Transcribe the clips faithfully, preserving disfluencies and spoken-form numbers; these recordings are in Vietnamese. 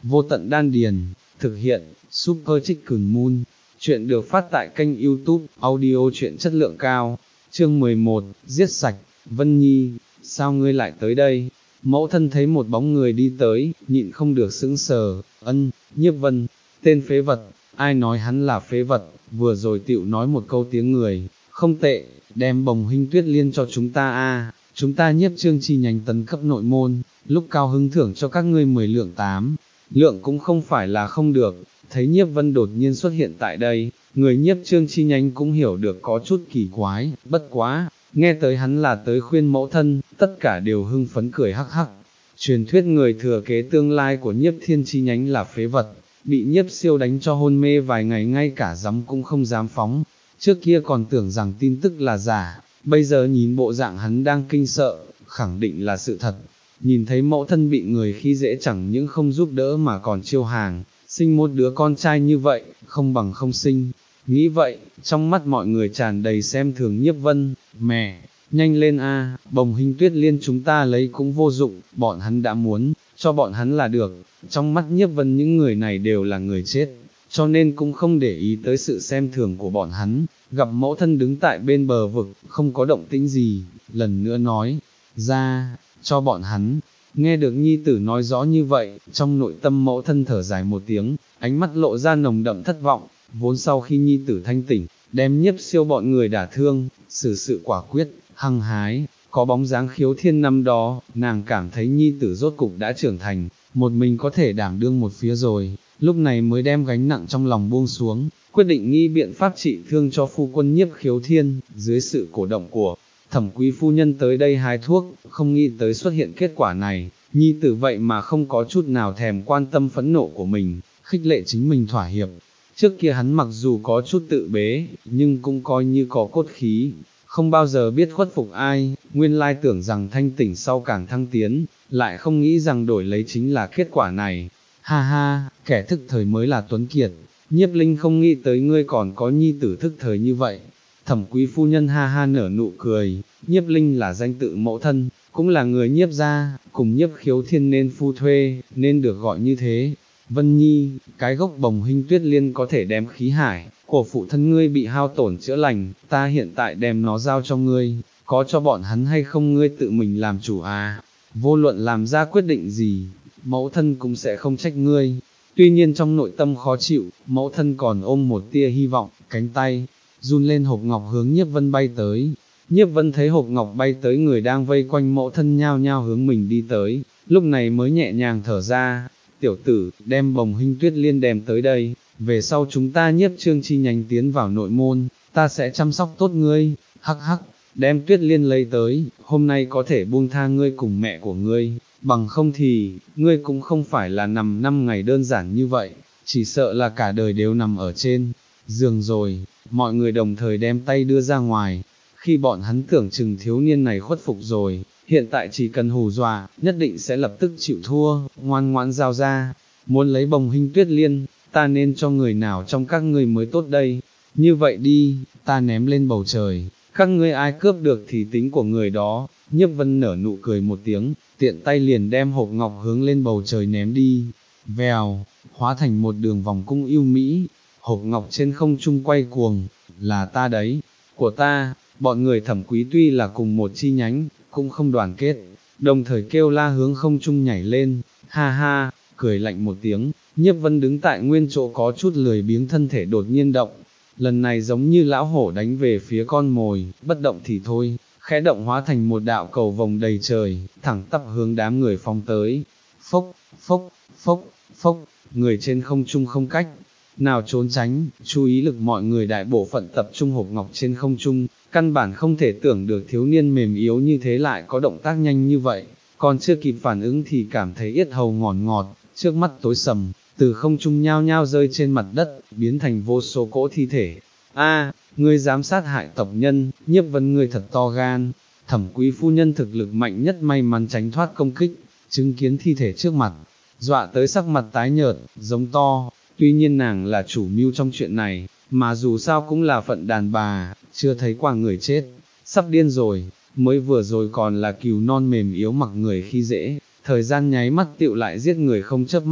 vô tận đan điền, thực hiện, Super Chicken Moon, chuyện được phát tại kênh YouTube, audio truyện chất lượng cao, chương mười một, giết sạch, Vân Nhi, sao ngươi lại tới đây? Mẫu thân thấy một bóng người đi tới, nhịn không được sững sờ, ân, Nhiếp Vân, tên phế vật, ai nói hắn là phế vật, vừa rồi tựu nói một câu tiếng người, không tệ, đem Bồng Hinh Tuyết Liên cho chúng ta a, chúng ta Nhiếp Trương chi nhánh tấn cấp nội môn, lúc cao hứng thưởng cho các ngươi mười lượng tám, lượng cũng không phải là không được, thấy Nhiếp Vân đột nhiên xuất hiện tại đây, người Nhiếp Trương chi nhánh cũng hiểu được có chút kỳ quái, bất quá, nghe tới hắn là tới khuyên mẫu thân, tất cả đều hưng phấn cười hắc hắc. Truyền thuyết người thừa kế tương lai của Nhiếp Thiên chi nhánh là phế vật, bị Nhiếp Siêu đánh cho hôn mê vài ngày ngay cả giấm cũng không dám phóng, trước kia còn tưởng rằng tin tức là giả, bây giờ nhìn bộ dạng hắn đang kinh sợ, khẳng định là sự thật. Nhìn thấy mẫu thân bị người khi dễ chẳng những không giúp đỡ mà còn chiêu hàng, sinh một đứa con trai như vậy, không bằng không sinh. Nghĩ vậy, trong mắt mọi người tràn đầy xem thường Nhiếp Vân, mẹ, nhanh lên a, Bồng Hinh Tuyết Liên chúng ta lấy cũng vô dụng, bọn hắn đã muốn, cho bọn hắn là được, trong mắt Nhiếp Vân những người này đều là người chết, cho nên cũng không để ý tới sự xem thường của bọn hắn, gặp mẫu thân đứng tại bên bờ vực, không có động tĩnh gì, lần nữa nói, ra, cho bọn hắn. Nghe được nhi tử nói rõ như vậy, trong nội tâm mẫu thân thở dài một tiếng, ánh mắt lộ ra nồng đậm thất vọng, vốn sau khi nhi tử thanh tỉnh, đem Nhiếp Siêu bọn người đả thương, xử sự quả quyết, hăng hái, có bóng dáng Khiếu Thiên năm đó, nàng cảm thấy nhi tử rốt cục đã trưởng thành, một mình có thể đảm đương một phía rồi, lúc này mới đem gánh nặng trong lòng buông xuống, quyết định nghi biện pháp trị thương cho phu quân Nhiếp Khiếu Thiên, dưới sự cổ động của Thẩm Quý phu nhân tới đây hái thuốc, không nghĩ tới xuất hiện kết quả này, nhi tử vậy mà không có chút nào thèm quan tâm phẫn nộ của mình, khích lệ chính mình thỏa hiệp. Trước kia hắn mặc dù có chút tự bế, nhưng cũng coi như có cốt khí, không bao giờ biết khuất phục ai, nguyên lai tưởng rằng thanh tỉnh sau càng thăng tiến, lại không nghĩ rằng đổi lấy chính là kết quả này. Ha ha, kẻ thức thời mới là tuấn kiệt, Nhiếp Linh không nghĩ tới ngươi còn có nhi tử thức thời như vậy. Thẩm Quý phu nhân ha ha nở nụ cười, Nhiếp Linh là danh tự mẫu thân, cũng là người Nhiếp gia, cùng Nhiếp Khiếu Thiên nên phu thuê, nên được gọi như thế. Vân Nhi, cái gốc Bồng Hinh Tuyết Liên có thể đem khí hải của phụ thân ngươi bị hao tổn chữa lành, ta hiện tại đem nó giao cho ngươi, có cho bọn hắn hay không ngươi tự mình làm chủ à, vô luận làm ra quyết định gì, mẫu thân cũng sẽ không trách ngươi. Tuy nhiên trong nội tâm khó chịu, mẫu thân còn ôm một tia hy vọng, cánh tay run lên hộp ngọc hướng Nhiếp Vân bay tới. Nhiếp Vân thấy hộp ngọc bay tới người đang vây quanh mẫu thân nhao nhao hướng mình đi tới, lúc này mới nhẹ nhàng thở ra, tiểu tử, đem Bồng Hinh Tuyết Liên đem tới đây, về sau chúng ta Nhiếp Trương chi nhánh tiến vào nội môn, ta sẽ chăm sóc tốt ngươi, hắc hắc, đem Tuyết Liên lấy tới, hôm nay có thể buông tha ngươi cùng mẹ của ngươi, bằng không thì, ngươi cũng không phải là nằm năm ngày đơn giản như vậy, chỉ sợ là cả đời đều nằm ở trên giường rồi. Mọi người đồng thời đem tay đưa ra ngoài, khi bọn hắn tưởng chừng thiếu niên này khuất phục rồi, hiện tại chỉ cần hù dọa, nhất định sẽ lập tức chịu thua, ngoan ngoãn giao ra, muốn lấy Bồng Hinh Tuyết Liên, ta nên cho người nào trong các ngươi mới tốt đây, như vậy đi, ta ném lên bầu trời, các ngươi ai cướp được thì tính của người đó. Nhiếp Vân nở nụ cười một tiếng, tiện tay liền đem hộp ngọc hướng lên bầu trời ném đi, vèo, hóa thành một đường vòng cung yêu mỹ. Hộp ngọc trên không trung quay cuồng, là ta đấy, của ta, bọn người Thẩm Quý tuy là cùng một chi nhánh, cũng không đoàn kết, đồng thời kêu la hướng không trung nhảy lên, ha ha, cười lạnh một tiếng, Nhiếp Vân đứng tại nguyên chỗ có chút lười biếng thân thể đột nhiên động, lần này giống như lão hổ đánh về phía con mồi, bất động thì thôi, khẽ động hóa thành một đạo cầu vồng đầy trời, thẳng tắp hướng đám người phóng tới, phốc, phốc, phốc, phốc, người trên không trung không cách nào trốn tránh, chú ý lực mọi người đại bộ phận tập trung hộp ngọc trên không trung, căn bản không thể tưởng được thiếu niên mềm yếu như thế lại có động tác nhanh như vậy, còn chưa kịp phản ứng thì cảm thấy yết hầu ngọt ngọt, trước mắt tối sầm, từ không trung nhao nhao rơi trên mặt đất, biến thành vô số cỗ thi thể. A, ngươi dám sát hại tộc nhân, Nhiếp Vân ngươi thật to gan. Thẩm Quý phu nhân thực lực mạnh nhất may mắn tránh thoát công kích, chứng kiến thi thể trước mặt, dọa tới sắc mặt tái nhợt, giống to. Tuy nhiên nàng là chủ mưu trong chuyện này, mà dù sao cũng là phận đàn bà, chưa thấy qua người chết, sắp điên rồi, mới vừa rồi còn là cừu non mềm yếu mặc người khi dễ, thời gian nháy mắt tựu lại giết người không chớp mắt,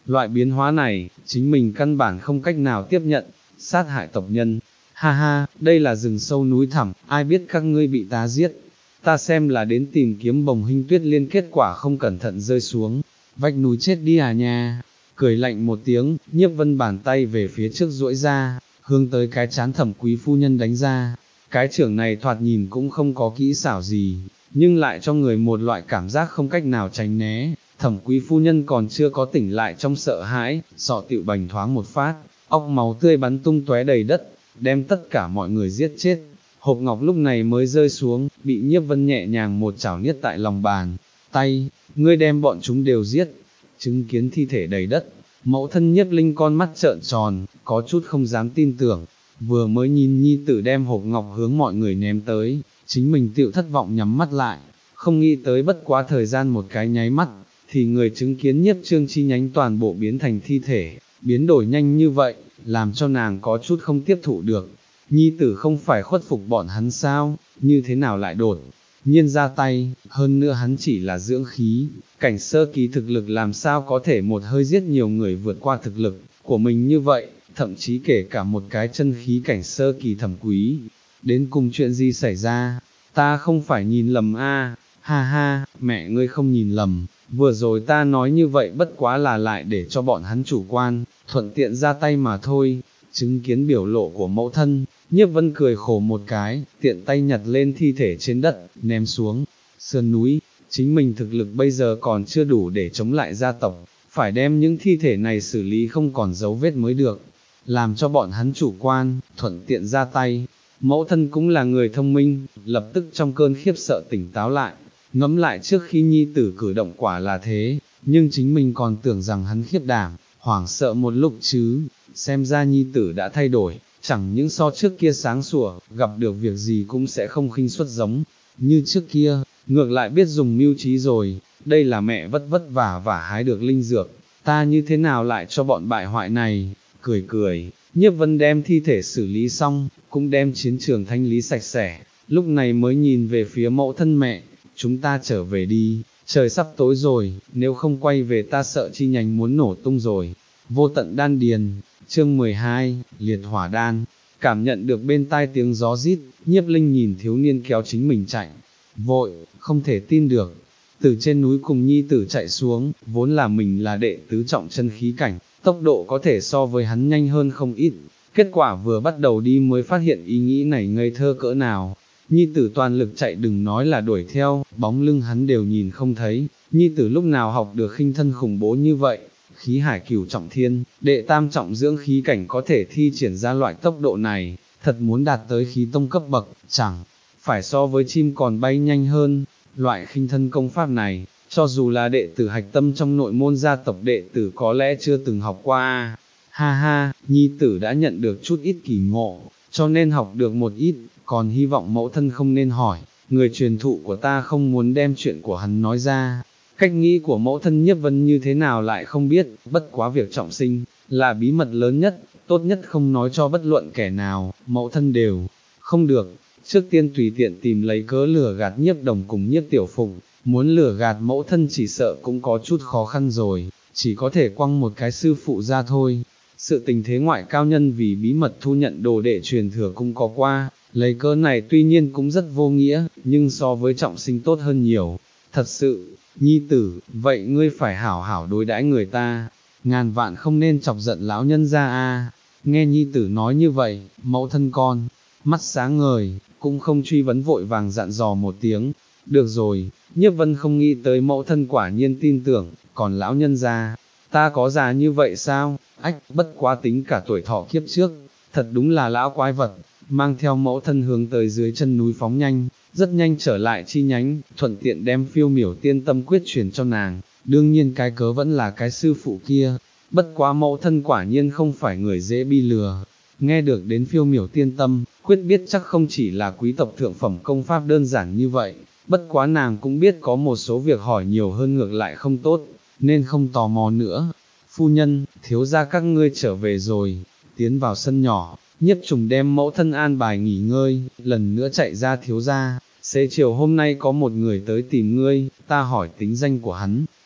loại biến hóa này, chính mình căn bản không cách nào tiếp nhận, sát hại tộc nhân. Ha ha, đây là rừng sâu núi thẳm, ai biết các ngươi bị ta giết, ta xem là đến tìm kiếm bồng hình tuyết liên, kết quả không cẩn thận rơi xuống, vách núi chết đi à nha. Cười lạnh một tiếng, Nhiếp Vân bàn tay về phía trước duỗi ra, hướng tới cái chán Thẩm Quý phu nhân đánh ra. Cái trưởng này thoạt nhìn cũng không có kỹ xảo gì, nhưng lại cho người một loại cảm giác không cách nào tránh né. Thẩm Quý phu nhân còn chưa có tỉnh lại trong sợ hãi, sọ tịu bành thoáng một phát, óc máu tươi bắn tung tóe đầy đất, đem tất cả mọi người giết chết. Hộp ngọc lúc này mới rơi xuống, bị Nhiếp Vân nhẹ nhàng một chảo niết tại lòng bàn tay. Ngươi đem bọn chúng đều giết. Chứng kiến thi thể đầy đất, mẫu thân Nhiếp Linh con mắt trợn tròn, có chút không dám tin tưởng. Vừa mới nhìn nhi tử đem hộp ngọc hướng mọi người ném tới, chính mình tựu thất vọng nhắm mắt lại, không nghĩ tới bất quá thời gian một cái nháy mắt, thì người chứng kiến Nhiếp Trương chi nhánh toàn bộ biến thành thi thể, biến đổi nhanh như vậy, làm cho nàng có chút không tiếp thụ được. Nhi tử không phải khuất phục bọn hắn sao, như thế nào lại đột nhiên ra tay, hơn nữa hắn chỉ là dưỡng khí, cảnh sơ kỳ thực lực làm sao có thể một hơi giết nhiều người vượt qua thực lực của mình như vậy, thậm chí kể cả một cái chân khí cảnh sơ kỳ Thẩm Quý. Đến cùng chuyện gì xảy ra, ta không phải nhìn lầm a? Ha ha, mẹ ngươi không nhìn lầm, vừa rồi ta nói như vậy bất quá là lại để cho bọn hắn chủ quan, thuận tiện ra tay mà thôi. Chứng kiến biểu lộ của mẫu thân, Nhiếp Vân cười khổ một cái, tiện tay nhặt lên thi thể trên đất, ném xuống sườn núi. Chính mình thực lực bây giờ còn chưa đủ để chống lại gia tộc, phải đem những thi thể này xử lý không còn dấu vết mới được, làm cho bọn hắn chủ quan, thuận tiện ra tay. Mẫu thân cũng là người thông minh, lập tức trong cơn khiếp sợ tỉnh táo lại, ngẫm lại trước khi nhi tử cử động quả là thế, nhưng chính mình còn tưởng rằng hắn khiếp đảm, hoảng sợ một lúc chứ, xem ra nhi tử đã thay đổi, chẳng những so trước kia sáng sủa, gặp được việc gì cũng sẽ không khinh suất giống như trước kia, ngược lại biết dùng mưu trí rồi. Đây là mẹ vất vất vả vả hái được linh dược, ta như thế nào lại cho bọn bại hoại này. Cười cười, Nhiếp Vân đem thi thể xử lý xong, cũng đem chiến trường thanh lý sạch sẽ, lúc này mới nhìn về phía mẫu thân mẹ, chúng ta trở về đi, trời sắp tối rồi, nếu không quay về ta sợ chi nhánh muốn nổ tung rồi. Vô tận đan điền, chương mười hai, liệt hỏa đan. Cảm nhận được bên tai tiếng gió rít, Nhiếp Linh nhìn thiếu niên kéo chính mình chạy, vội, không thể tin được, từ trên núi cùng nhi tử chạy xuống, vốn là mình là đệ tứ trọng chân khí cảnh, tốc độ có thể so với hắn nhanh hơn không ít, kết quả vừa bắt đầu đi mới phát hiện ý nghĩ này ngây thơ cỡ nào. Nhi tử toàn lực chạy đừng nói là đuổi theo, bóng lưng hắn đều nhìn không thấy, nhi tử lúc nào học được khinh thân khủng bố như vậy. Khí hải cửu trọng thiên, đệ tam trọng dưỡng khí cảnh có thể thi triển ra loại tốc độ này, thật muốn đạt tới khí tông cấp bậc, chẳng phải so với chim còn bay nhanh hơn. Loại khinh thân công pháp này, cho dù là đệ tử hạch tâm trong nội môn gia tộc đệ tử có lẽ chưa từng học qua. Ha ha, nhi tử đã nhận được chút ít kỳ ngộ, cho nên học được một ít, còn hy vọng mẫu thân không nên hỏi, người truyền thụ của ta không muốn đem chuyện của hắn nói ra. Cách nghĩ của mẫu thân Nhiếp Vân như thế nào lại không biết, bất quá việc trọng sinh, là bí mật lớn nhất, tốt nhất không nói cho bất luận kẻ nào, mẫu thân đều không được. Trước tiên tùy tiện tìm lấy cớ lừa gạt Nhiếp Đồng cùng Nhiếp Tiểu Phụng, muốn lừa gạt mẫu thân chỉ sợ cũng có chút khó khăn rồi, chỉ có thể quăng một cái sư phụ ra thôi. Sự tình thế ngoại cao nhân vì bí mật thu nhận đồ đệ truyền thừa cũng có qua, lấy cớ này tuy nhiên cũng rất vô nghĩa, nhưng so với trọng sinh tốt hơn nhiều. Thật sự, nhi tử, vậy ngươi phải hảo hảo đối đãi người ta, ngàn vạn không nên chọc giận lão nhân ra a. Nghe nhi tử nói như vậy, mẫu thân con, mắt sáng ngời, cũng không truy vấn vội vàng dặn dò một tiếng. Được rồi, Nhiếp Vân không nghĩ tới mẫu thân quả nhiên tin tưởng, còn lão nhân ra, ta có già như vậy sao? Ách, bất quá tính cả tuổi thọ kiếp trước, thật đúng là lão quái vật. Mang theo mẫu thân hướng tới dưới chân núi phóng nhanh, rất nhanh trở lại chi nhánh, thuận tiện đem Phiêu Miểu Tiên Tâm quyết truyền cho nàng. Đương nhiên cái cớ vẫn là cái sư phụ kia, bất quá mẫu thân quả nhiên không phải người dễ bi lừa. Nghe được đến Phiêu Miểu Tiên Tâm quyết, biết chắc không chỉ là quý tộc thượng phẩm công pháp đơn giản như vậy, bất quá nàng cũng biết có một số việc hỏi nhiều hơn ngược lại không tốt, nên không tò mò nữa. Phu nhân, thiếu gia các ngươi trở về rồi. Tiến vào sân nhỏ, Nhiếp Trùng đem mẫu thân an bài nghỉ ngơi, lần nữa chạy ra. Thiếu gia, xế chiều hôm nay có một người tới tìm ngươi, ta hỏi tính danh của hắn,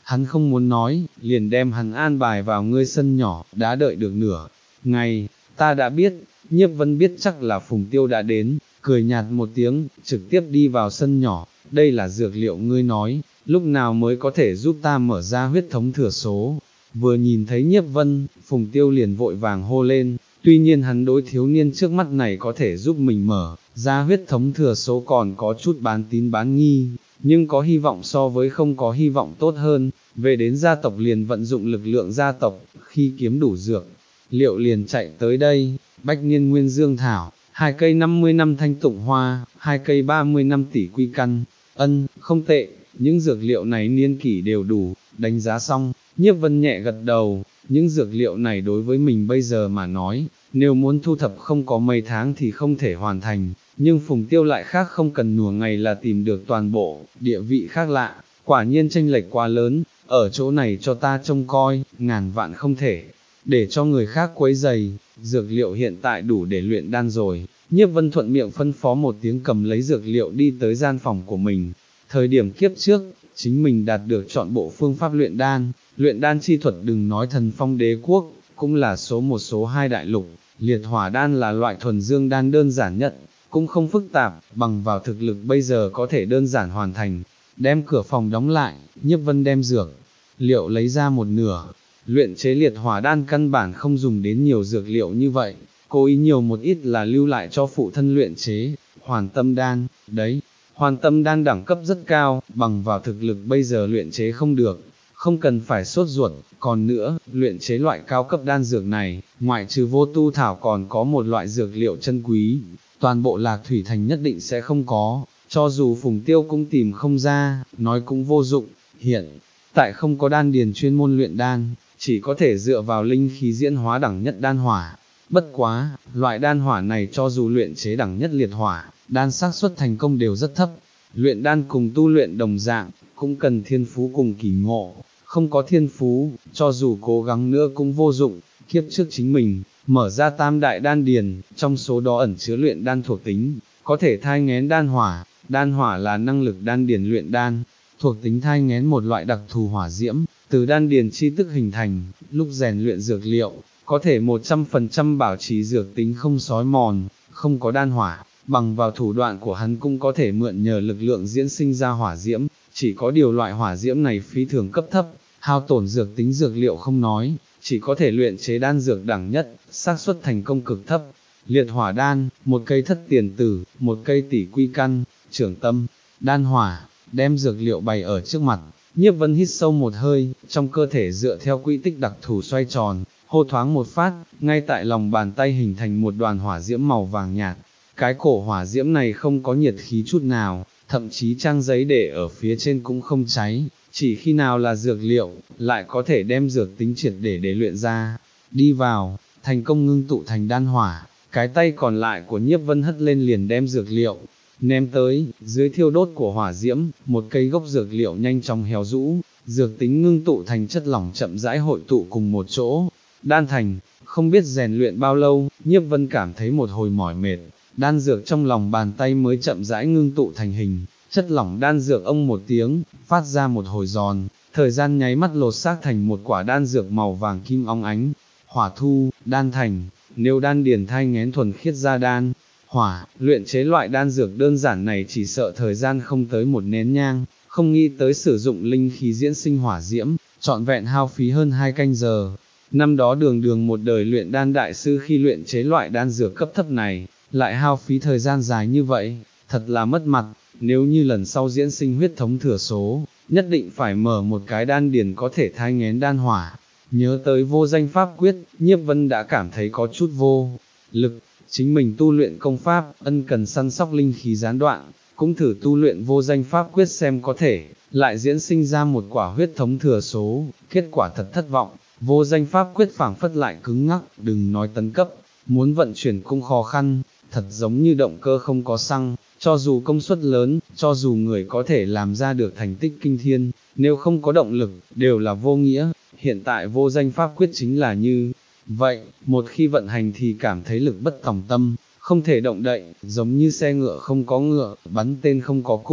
hắn không muốn nói, liền đem hắn an bài vào ngươi sân nhỏ, đã đợi được nửa ngày, ta đã biết, Nhiếp Vân biết chắc là Phùng Tiêu đã đến, cười nhạt một tiếng, trực tiếp đi vào sân nhỏ, đây là dược liệu ngươi nói, lúc nào mới có thể giúp ta mở ra huyết thống thừa số. Vừa nhìn thấy Nhiếp Vân, Phùng Tiêu liền vội vàng hô lên, tuy nhiên hắn đối thiếu niên trước mắt này có thể giúp mình mở ra huyết thống thừa số còn có chút bán tín bán nghi, nhưng có hy vọng so với không có hy vọng tốt hơn. Về đến gia tộc liền vận dụng lực lượng gia tộc, khi kiếm đủ dược liệu liền chạy tới đây, bách niên nguyên dương thảo, hai cây năm mươi năm thanh tụng hoa, hai cây ba mươi năm tỷ quy căn, ân, không tệ, những dược liệu này niên kỷ đều đủ, đánh giá xong, Nhiếp Vân nhẹ gật đầu, những dược liệu này đối với mình bây giờ mà nói, nếu muốn thu thập không có mấy tháng thì không thể hoàn thành, nhưng Phùng Tiêu lại khác không cần nửa ngày là tìm được toàn bộ, địa vị khác lạ, quả nhiên chênh lệch quá lớn, ở chỗ này cho ta trông coi, ngàn vạn không thể, để cho người khác quấy giày, dược liệu hiện tại đủ để luyện đan rồi. Nhiếp Vân thuận miệng phân phó một tiếng cầm lấy dược liệu đi tới gian phòng của mình. Thời điểm kiếp trước, chính mình đạt được chọn bộ phương pháp luyện đan, luyện đan chi thuật đừng nói thần phong đế quốc, cũng là số một số hai đại lục, liệt hỏa đan là loại thuần dương đan đơn giản nhất, cũng không phức tạp, bằng vào thực lực bây giờ có thể đơn giản hoàn thành. Đem cửa phòng đóng lại, Nhiếp Vân đem dược liệu lấy ra một nửa, luyện chế liệt hỏa đan căn bản không dùng đến nhiều dược liệu như vậy, cố ý nhiều một ít là lưu lại cho phụ thân luyện chế, hoàn tâm đan, đấy, hoàn tâm đan đẳng cấp rất cao, bằng vào thực lực bây giờ luyện chế không được, không cần phải sốt ruột, còn nữa, luyện chế loại cao cấp đan dược này, ngoại trừ vô tu thảo còn có một loại dược liệu chân quý, toàn bộ Lạc Thủy Thành nhất định sẽ không có, cho dù Phùng Tiêu cũng tìm không ra, nói cũng vô dụng, hiện tại không có đan điền chuyên môn luyện đan, chỉ có thể dựa vào linh khí diễn hóa đẳng nhất đan hỏa. Bất quá, loại đan hỏa này cho dù luyện chế đẳng nhất liệt hỏa, đan xác suất thành công đều rất thấp. Luyện đan cùng tu luyện đồng dạng, cũng cần thiên phú cùng kỳ ngộ, không có thiên phú, cho dù cố gắng nữa cũng vô dụng. Kiếp trước chính mình, mở ra tam đại đan điền, trong số đó ẩn chứa luyện đan thuộc tính, có thể thai nghén đan hỏa, đan hỏa là năng lực đan điền luyện đan, thuộc tính thai nghén một loại đặc thù hỏa diễm, từ đan điền chi tức hình thành, lúc rèn luyện dược liệu, có thể một trăm phần trăm bảo trì dược tính không xói mòn, không có đan hỏa, bằng vào thủ đoạn của hắn cũng có thể mượn nhờ lực lượng diễn sinh ra hỏa diễm, chỉ có điều loại hỏa diễm này phí thường cấp thấp, hao tổn dược tính dược liệu không nói, chỉ có thể luyện chế đan dược đẳng nhất, xác suất thành công cực thấp. Liệt hỏa đan, một cây thất tiền tử, một cây tỷ quy căn, trưởng tâm, đan hỏa, đem dược liệu bày ở trước mặt. Nhiếp Vân hít sâu một hơi, trong cơ thể dựa theo quỹ tích đặc thù xoay tròn, hô thoáng một phát, ngay tại lòng bàn tay hình thành một đoàn hỏa diễm màu vàng nhạt. Cái cổ hỏa diễm này không có nhiệt khí chút nào, thậm chí trang giấy để ở phía trên cũng không cháy, chỉ khi nào là dược liệu, lại có thể đem dược tính triệt để để luyện ra. Đi vào, thành công ngưng tụ thành đan hỏa, cái tay còn lại của Nhiếp Vân hất lên liền đem dược liệu ném tới, dưới thiêu đốt của hỏa diễm, một cây gốc dược liệu nhanh chóng héo rũ, dược tính ngưng tụ thành chất lỏng chậm rãi hội tụ cùng một chỗ. Đan thành, không biết rèn luyện bao lâu, Nhiếp Vân cảm thấy một hồi mỏi mệt, đan dược trong lòng bàn tay mới chậm rãi ngưng tụ thành hình, chất lỏng đan dược ông một tiếng, phát ra một hồi giòn, thời gian nháy mắt lột xác thành một quả đan dược màu vàng kim óng ánh. Hỏa thu, đan thành, nếu đan điền thai nghén thuần khiết ra đan hỏa, luyện chế loại đan dược đơn giản này chỉ sợ thời gian không tới một nén nhang, không nghĩ tới sử dụng linh khí diễn sinh hỏa diễm, trọn vẹn hao phí hơn hai canh giờ. Năm đó đường đường một đời luyện đan đại sư khi luyện chế loại đan dược cấp thấp này, lại hao phí thời gian dài như vậy, thật là mất mặt. Nếu như lần sau diễn sinh huyết thống thừa số, nhất định phải mở một cái đan điền có thể thai nghén đan hỏa. Nhớ tới vô danh pháp quyết, Nhiếp Vân đã cảm thấy có chút vô lực. Chính mình tu luyện công pháp, ân cần săn sóc linh khí gián đoạn, cũng thử tu luyện vô danh pháp quyết xem có thể, lại diễn sinh ra một quả huyết thống thừa số, kết quả thật thất vọng, vô danh pháp quyết phảng phất lại cứng ngắc, đừng nói tấn cấp, muốn vận chuyển cũng khó khăn, thật giống như động cơ không có xăng, cho dù công suất lớn, cho dù người có thể làm ra được thành tích kinh thiên, nếu không có động lực, đều là vô nghĩa, hiện tại vô danh pháp quyết chính là như vậy, một khi vận hành thì cảm thấy lực bất tòng tâm, không thể động đậy, giống như xe ngựa không có ngựa, bắn tên không có cung,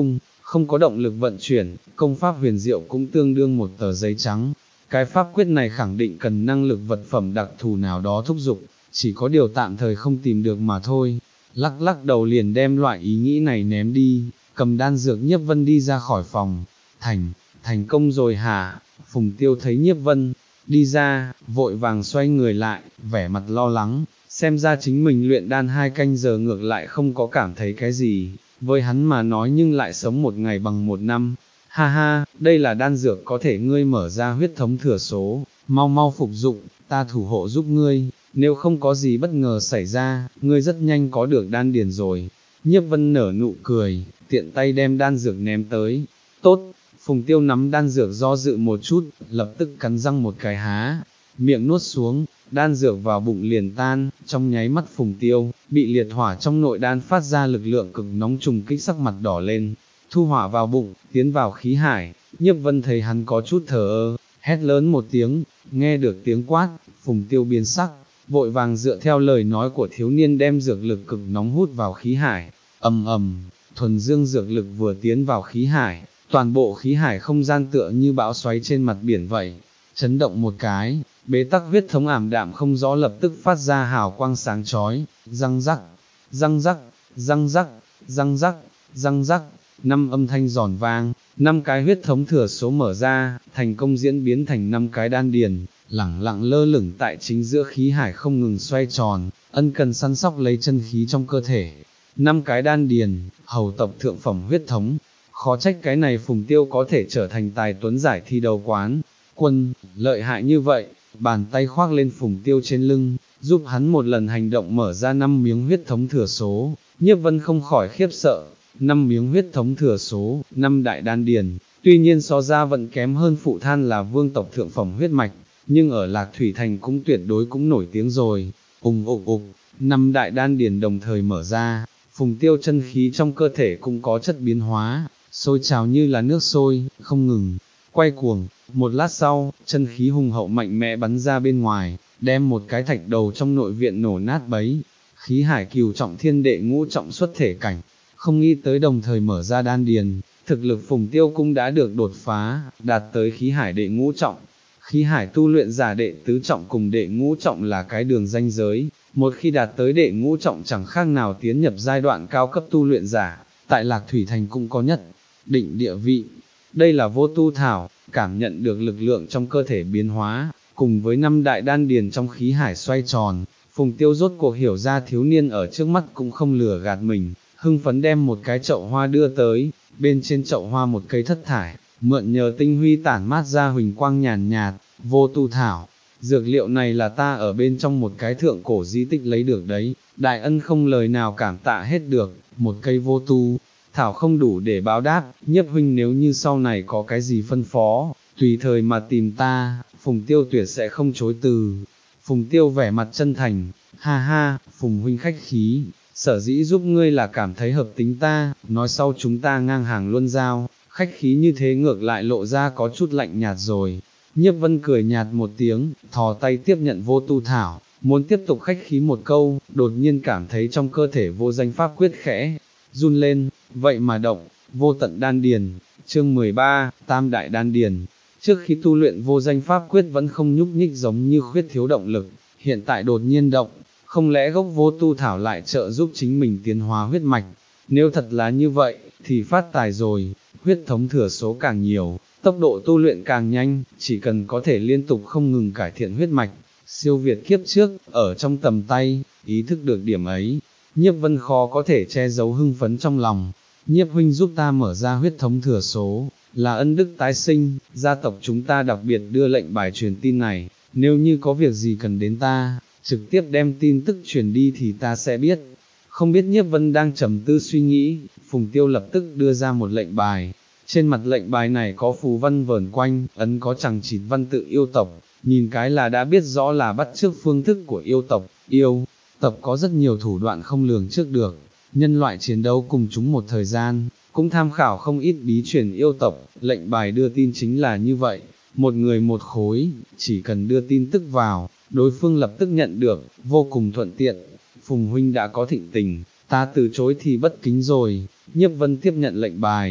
không có động lực vận chuyển, công pháp huyền diệu cũng tương đương một tờ giấy trắng. Cái pháp quyết này khẳng định cần năng lực vật phẩm đặc thù nào đó thúc giục, chỉ có điều tạm thời không tìm được mà thôi. Lắc lắc đầu liền đem loại ý nghĩ này ném đi, cầm đan dược Nhiếp Vân đi ra khỏi phòng. Thành, thành công rồi hả? Phùng Tiêu thấy Nhiếp Vân đi ra, vội vàng xoay người lại, vẻ mặt lo lắng, xem ra chính mình luyện đan hai canh giờ ngược lại không có cảm thấy cái gì, với hắn mà nói nhưng lại sống một ngày bằng một năm. Ha ha, đây là đan dược có thể ngươi mở ra huyết thống thừa số, mau mau phục dụng, ta thủ hộ giúp ngươi, nếu không có gì bất ngờ xảy ra, ngươi rất nhanh có được đan điền rồi. Nhiếp Vân nở nụ cười, tiện tay đem đan dược ném tới. Tốt, Phùng Tiêu nắm đan dược do dự một chút, lập tức cắn răng một cái há, miệng nuốt xuống, đan dược vào bụng liền tan, trong nháy mắt Phùng Tiêu, bị liệt hỏa trong nội đan phát ra lực lượng cực nóng trùng kích sắc mặt đỏ lên, thu hỏa vào bụng, tiến vào khí hải. Nhiếp Vân thấy hắn có chút thờ ơ, hét lớn một tiếng, nghe được tiếng quát, Phùng Tiêu biến sắc, vội vàng dựa theo lời nói của thiếu niên đem dược lực cực nóng hút vào khí hải, ầm ầm, thuần dương dược lực vừa tiến vào khí hải, toàn bộ khí hải không gian tựa như bão xoáy trên mặt biển vậy, chấn động một cái, bế tắc huyết thống ảm đạm không rõ lập tức phát ra hào quang sáng chói, răng rắc, răng rắc, răng rắc, răng rắc, răng rắc, năm âm thanh giòn vang, năm cái huyết thống thừa số mở ra, thành công diễn biến thành năm cái đan điền, lẳng lặng lơ lửng tại chính giữa khí hải không ngừng xoay tròn, ân cần săn sóc lấy chân khí trong cơ thể. Năm cái đan điền, hầu tộc thượng phẩm huyết thống, khó trách cái này Phùng Tiêu có thể trở thành tài tuấn giải thi đấu quán quân, lợi hại như vậy. Bàn tay khoác lên Phùng Tiêu trên lưng, giúp hắn một lần hành động mở ra năm miếng huyết thống thừa số. Nhiếp Vân không khỏi khiếp sợ, năm miếng huyết thống thừa số, năm đại đan điền, tuy nhiên so ra vẫn kém hơn Phụ Than là vương tộc thượng phẩm huyết mạch, nhưng ở Lạc Thủy Thành cũng tuyệt đối cũng nổi tiếng rồi. Ùng ục ục, năm đại đan điền đồng thời mở ra, Phùng Tiêu chân khí trong cơ thể cũng có chất biến hóa, sôi trào như là nước sôi, không ngừng quay cuồng. Một lát sau, chân khí hùng hậu mạnh mẽ bắn ra bên ngoài, đem một cái thạch đầu trong nội viện nổ nát bấy. Khí hải cửu trọng thiên đệ ngũ trọng xuất thể cảnh, không nghĩ tới đồng thời mở ra đan điền, thực lực Phùng Tiêu cũng đã được đột phá, đạt tới khí hải đệ ngũ trọng. Khí hải tu luyện giả đệ tứ trọng cùng đệ ngũ trọng là cái đường ranh giới, một khi đạt tới đệ ngũ trọng chẳng khác nào tiến nhập giai đoạn cao cấp tu luyện giả, tại Lạc Thủy Thành cũng có nhất định địa vị. Đây là vô tu thảo, cảm nhận được lực lượng trong cơ thể biến hóa, cùng với năm đại đan điền trong khí hải xoay tròn, Phùng Tiêu rốt cuộc hiểu ra thiếu niên ở trước mắt cũng không lừa gạt mình, hưng phấn đem một cái chậu hoa đưa tới, bên trên chậu hoa một cây thất thải, mượn nhờ tinh huy tản mát ra huỳnh quang nhàn nhạt, vô tu thảo. Dược liệu này là ta ở bên trong một cái thượng cổ di tích lấy được đấy, đại ân không lời nào cảm tạ hết được, một cây vô tu thảo không đủ để báo đáp, Nhiếp huynh nếu như sau này có cái gì phân phó, tùy thời mà tìm ta, Phùng Tiêu tuyệt sẽ không chối từ. Phùng Tiêu vẻ mặt chân thành, ha ha, Phùng huynh khách khí, sở dĩ giúp ngươi là cảm thấy hợp tính ta, nói sau chúng ta ngang hàng luân giao, khách khí như thế ngược lại lộ ra có chút lạnh nhạt rồi. Nhiếp Vân cười nhạt một tiếng, thò tay tiếp nhận vô tu thảo, muốn tiếp tục khách khí một câu, đột nhiên cảm thấy trong cơ thể vô danh pháp quyết khẽ run lên, vậy mà động, vô tận đan điền. Chương mười ba, Tam đại đan điền. Trước khi tu luyện vô danh pháp quyết vẫn không nhúc nhích giống như khuyết thiếu động lực, hiện tại đột nhiên động, không lẽ gốc vô tu thảo lại trợ giúp chính mình tiến hóa huyết mạch? Nếu thật là như vậy, thì phát tài rồi, huyết thống thừa số càng nhiều, tốc độ tu luyện càng nhanh, chỉ cần có thể liên tục không ngừng cải thiện huyết mạch, siêu việt kiếp trước, ở trong tầm tay. Ý thức được điểm ấy, Nhiếp Vân khó có thể che giấu hưng phấn trong lòng. Nhiếp huynh giúp ta mở ra huyết thống thừa số, là ân đức tái sinh, gia tộc chúng ta đặc biệt đưa lệnh bài truyền tin này, nếu như có việc gì cần đến ta, trực tiếp đem tin tức truyền đi thì ta sẽ biết. Không biết Nhiếp Vân đang trầm tư suy nghĩ, Phùng Tiêu lập tức đưa ra một lệnh bài. Trên mặt lệnh bài này có phù văn vờn quanh, ấn có chằng chịt văn tự yêu tộc, nhìn cái là đã biết rõ là bắt chước phương thức của yêu tộc. Yêu tộc có rất nhiều thủ đoạn không lường trước được, nhân loại chiến đấu cùng chúng một thời gian, cũng tham khảo không ít bí truyền yêu tộc, lệnh bài đưa tin chính là như vậy, một người một khối, chỉ cần đưa tin tức vào, đối phương lập tức nhận được, vô cùng thuận tiện. Phùng huynh đã có thịnh tình, ta từ chối thì bất kính rồi. Nhiếp Vân tiếp nhận lệnh bài,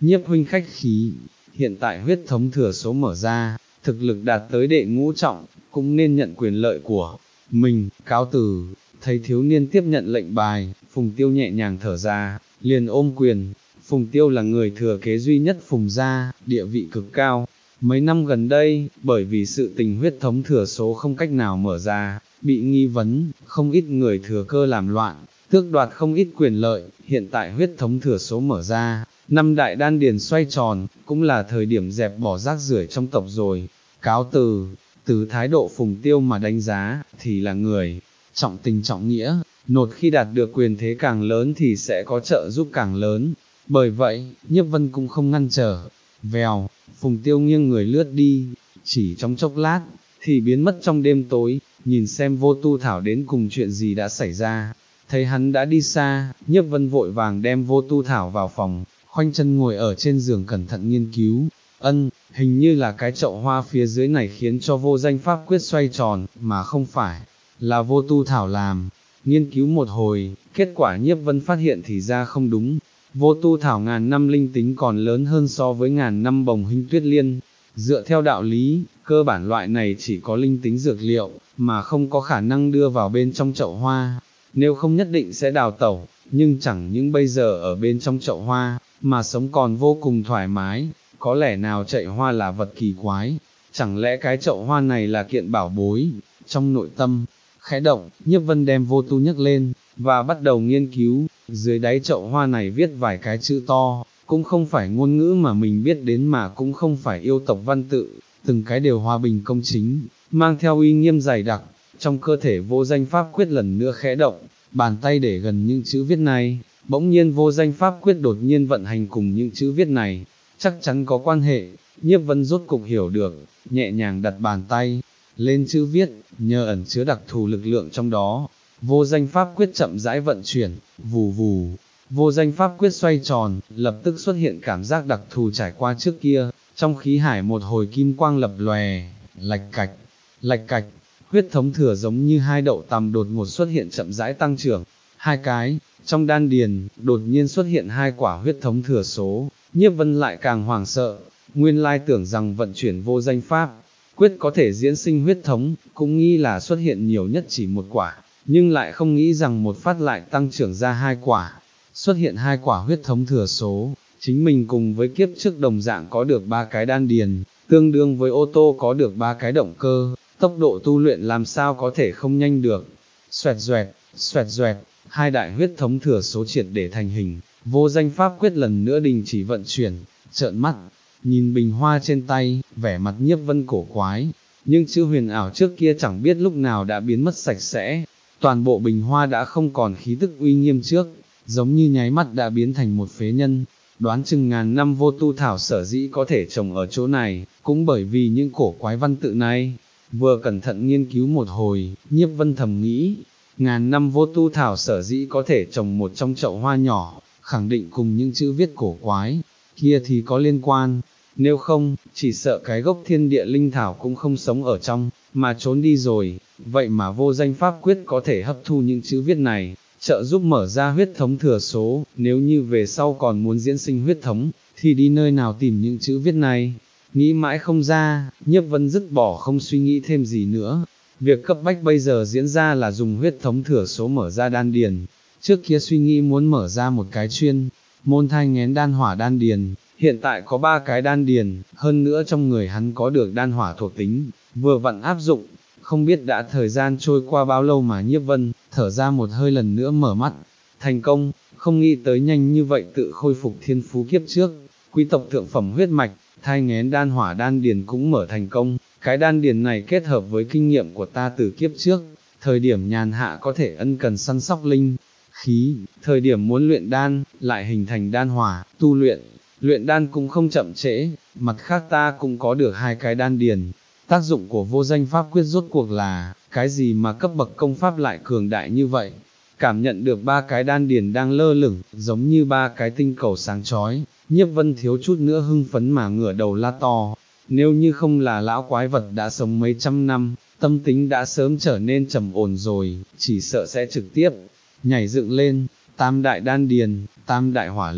nhiếp huynh khách khí, hiện tại huyết thống thừa số mở ra, thực lực đạt tới đệ ngũ trọng, cũng nên nhận quyền lợi của mình, cáo từ. Thấy thiếu niên tiếp nhận lệnh bài, Phùng Tiêu nhẹ nhàng thở ra, liền ôm quyền. Phùng Tiêu là người thừa kế duy nhất Phùng gia, địa vị cực cao. Mấy năm gần đây, bởi vì sự tình huyết thống thừa số không cách nào mở ra, bị nghi vấn, không ít người thừa cơ làm loạn, tước đoạt không ít quyền lợi. Hiện tại huyết thống thừa số mở ra, năm đại đan điền xoay tròn, cũng là thời điểm dẹp bỏ rác rưởi trong tộc rồi. Cáo từ, từ thái độ Phùng Tiêu mà đánh giá, thì là người trọng tình trọng nghĩa, nột khi đạt được quyền thế càng lớn thì sẽ có trợ giúp càng lớn. Bởi vậy, Nhiếp Vân cũng không ngăn trở. Vèo, Phùng Tiêu nghiêng người lướt đi, chỉ trong chốc lát, thì biến mất trong đêm tối. Nhìn xem Vô Tu Thảo đến cùng chuyện gì đã xảy ra. Thấy hắn đã đi xa, Nhiếp Vân vội vàng đem Vô Tu Thảo vào phòng, khoanh chân ngồi ở trên giường cẩn thận nghiên cứu. Ân, hình như là cái chậu hoa phía dưới này khiến cho vô danh pháp quyết xoay tròn, mà không phải là Vô Tu Thảo làm. Nghiên cứu một hồi, kết quả Nhiếp Vân phát hiện thì ra không đúng. Vô Tu Thảo ngàn năm linh tính còn lớn hơn so với ngàn năm bồng hình tuyết liên. Dựa theo đạo lý, cơ bản loại này chỉ có linh tính dược liệu, mà không có khả năng đưa vào bên trong chậu hoa. Nếu không nhất định sẽ đào tẩu, nhưng chẳng những bây giờ ở bên trong chậu hoa, mà sống còn vô cùng thoải mái. Có lẽ nào chạy hoa là vật kỳ quái, chẳng lẽ cái chậu hoa này là kiện bảo bối. Trong nội tâm khẽ động, Nhiếp Vân đem Vô Tu nhấc lên, và bắt đầu nghiên cứu. Dưới đáy chậu hoa này viết vài cái chữ to, cũng không phải ngôn ngữ mà mình biết đến, mà cũng không phải yêu tộc văn tự, từng cái đều hòa bình công chính, mang theo uy nghiêm dày đặc. Trong cơ thể vô danh pháp quyết lần nữa khẽ động, bàn tay để gần những chữ viết này, bỗng nhiên vô danh pháp quyết đột nhiên vận hành cùng những chữ viết này, chắc chắn có quan hệ. Nhiếp Vân rốt cục hiểu được, nhẹ nhàng đặt bàn tay lên chữ viết, nhờ ẩn chứa đặc thù lực lượng trong đó. Vô danh pháp quyết chậm rãi vận chuyển, vù vù, vô danh pháp quyết xoay tròn, lập tức xuất hiện cảm giác đặc thù trải qua trước kia. Trong khí hải một hồi kim quang lập lòe, lạch cạch, lạch cạch, huyết thống thừa giống như hai đậu tằm đột ngột xuất hiện chậm rãi tăng trưởng. Hai cái, trong đan điền, đột nhiên xuất hiện hai quả huyết thống thừa số. Nhiếp Vân lại càng hoảng sợ, nguyên lai tưởng rằng vận chuyển vô danh pháp quyết có thể diễn sinh huyết thống, cũng nghĩ là xuất hiện nhiều nhất chỉ một quả, nhưng lại không nghĩ rằng một phát lại tăng trưởng ra hai quả. Xuất hiện hai quả huyết thống thừa số, chính mình cùng với kiếp trước đồng dạng có được ba cái đan điền, tương đương với ô tô có được ba cái động cơ, tốc độ tu luyện làm sao có thể không nhanh được. Xoẹt xoẹt, xoẹt xoẹt, hai đại huyết thống thừa số triệt để thành hình. Vô danh pháp quyết lần nữa đình chỉ vận chuyển, trợn mắt, nhìn bình hoa trên tay, vẻ mặt Nhiếp Vân cổ quái, nhưng chữ huyền ảo trước kia chẳng biết lúc nào đã biến mất sạch sẽ, toàn bộ bình hoa đã không còn khí tức uy nghiêm trước, giống như nháy mắt đã biến thành một phế nhân. Đoán chừng ngàn năm Vô Tu Thảo sở dĩ có thể trồng ở chỗ này, cũng bởi vì những cổ quái văn tự này. Vừa cẩn thận nghiên cứu một hồi, Nhiếp Vân thầm nghĩ, ngàn năm Vô Tu Thảo sở dĩ có thể trồng một trong chậu hoa nhỏ, khẳng định cùng những chữ viết cổ quái kia thì có liên quan. Nếu không, chỉ sợ cái gốc thiên địa linh thảo cũng không sống ở trong, mà trốn đi rồi. Vậy mà vô danh pháp quyết có thể hấp thu những chữ viết này, trợ giúp mở ra huyết thống thừa số. Nếu như về sau còn muốn diễn sinh huyết thống, thì đi nơi nào tìm những chữ viết này? Nghĩ mãi không ra, Nhiếp Vân dứt bỏ không suy nghĩ thêm gì nữa. Việc cấp bách bây giờ diễn ra là dùng huyết thống thừa số mở ra đan điền. Trước kia suy nghĩ muốn mở ra một cái chuyên môn thai nghén đan hỏa đan điền, hiện tại có ba cái đan điền, hơn nữa trong người hắn có được đan hỏa thuộc tính, vừa vặn áp dụng. Không biết đã thời gian trôi qua bao lâu mà Nhiếp Vân thở ra một hơi lần nữa mở mắt. Thành công, không nghĩ tới nhanh như vậy tự khôi phục thiên phú kiếp trước. Quý tộc thượng phẩm huyết mạch, thai nghén đan hỏa đan điền cũng mở thành công. Cái đan điền này kết hợp với kinh nghiệm của ta từ kiếp trước, thời điểm nhàn hạ có thể ân cần săn sóc linh khí, thời điểm muốn luyện đan, lại hình thành đan hỏa, tu luyện, luyện đan cũng không chậm trễ. Mặt khác ta cũng có được hai cái đan điền. Tác dụng của vô danh pháp quyết rốt cuộc là cái gì mà cấp bậc công pháp lại cường đại như vậy? Cảm nhận được ba cái đan điền đang lơ lửng, giống như ba cái tinh cầu sáng chói, Nhiếp Vân thiếu chút nữa hưng phấn mà ngửa đầu la to. Nếu như không là lão quái vật đã sống mấy trăm năm, tâm tính đã sớm trở nên trầm ổn rồi, chỉ sợ sẽ trực tiếp nhảy dựng lên. Tam đại đan điền, tam đại hỏa lực,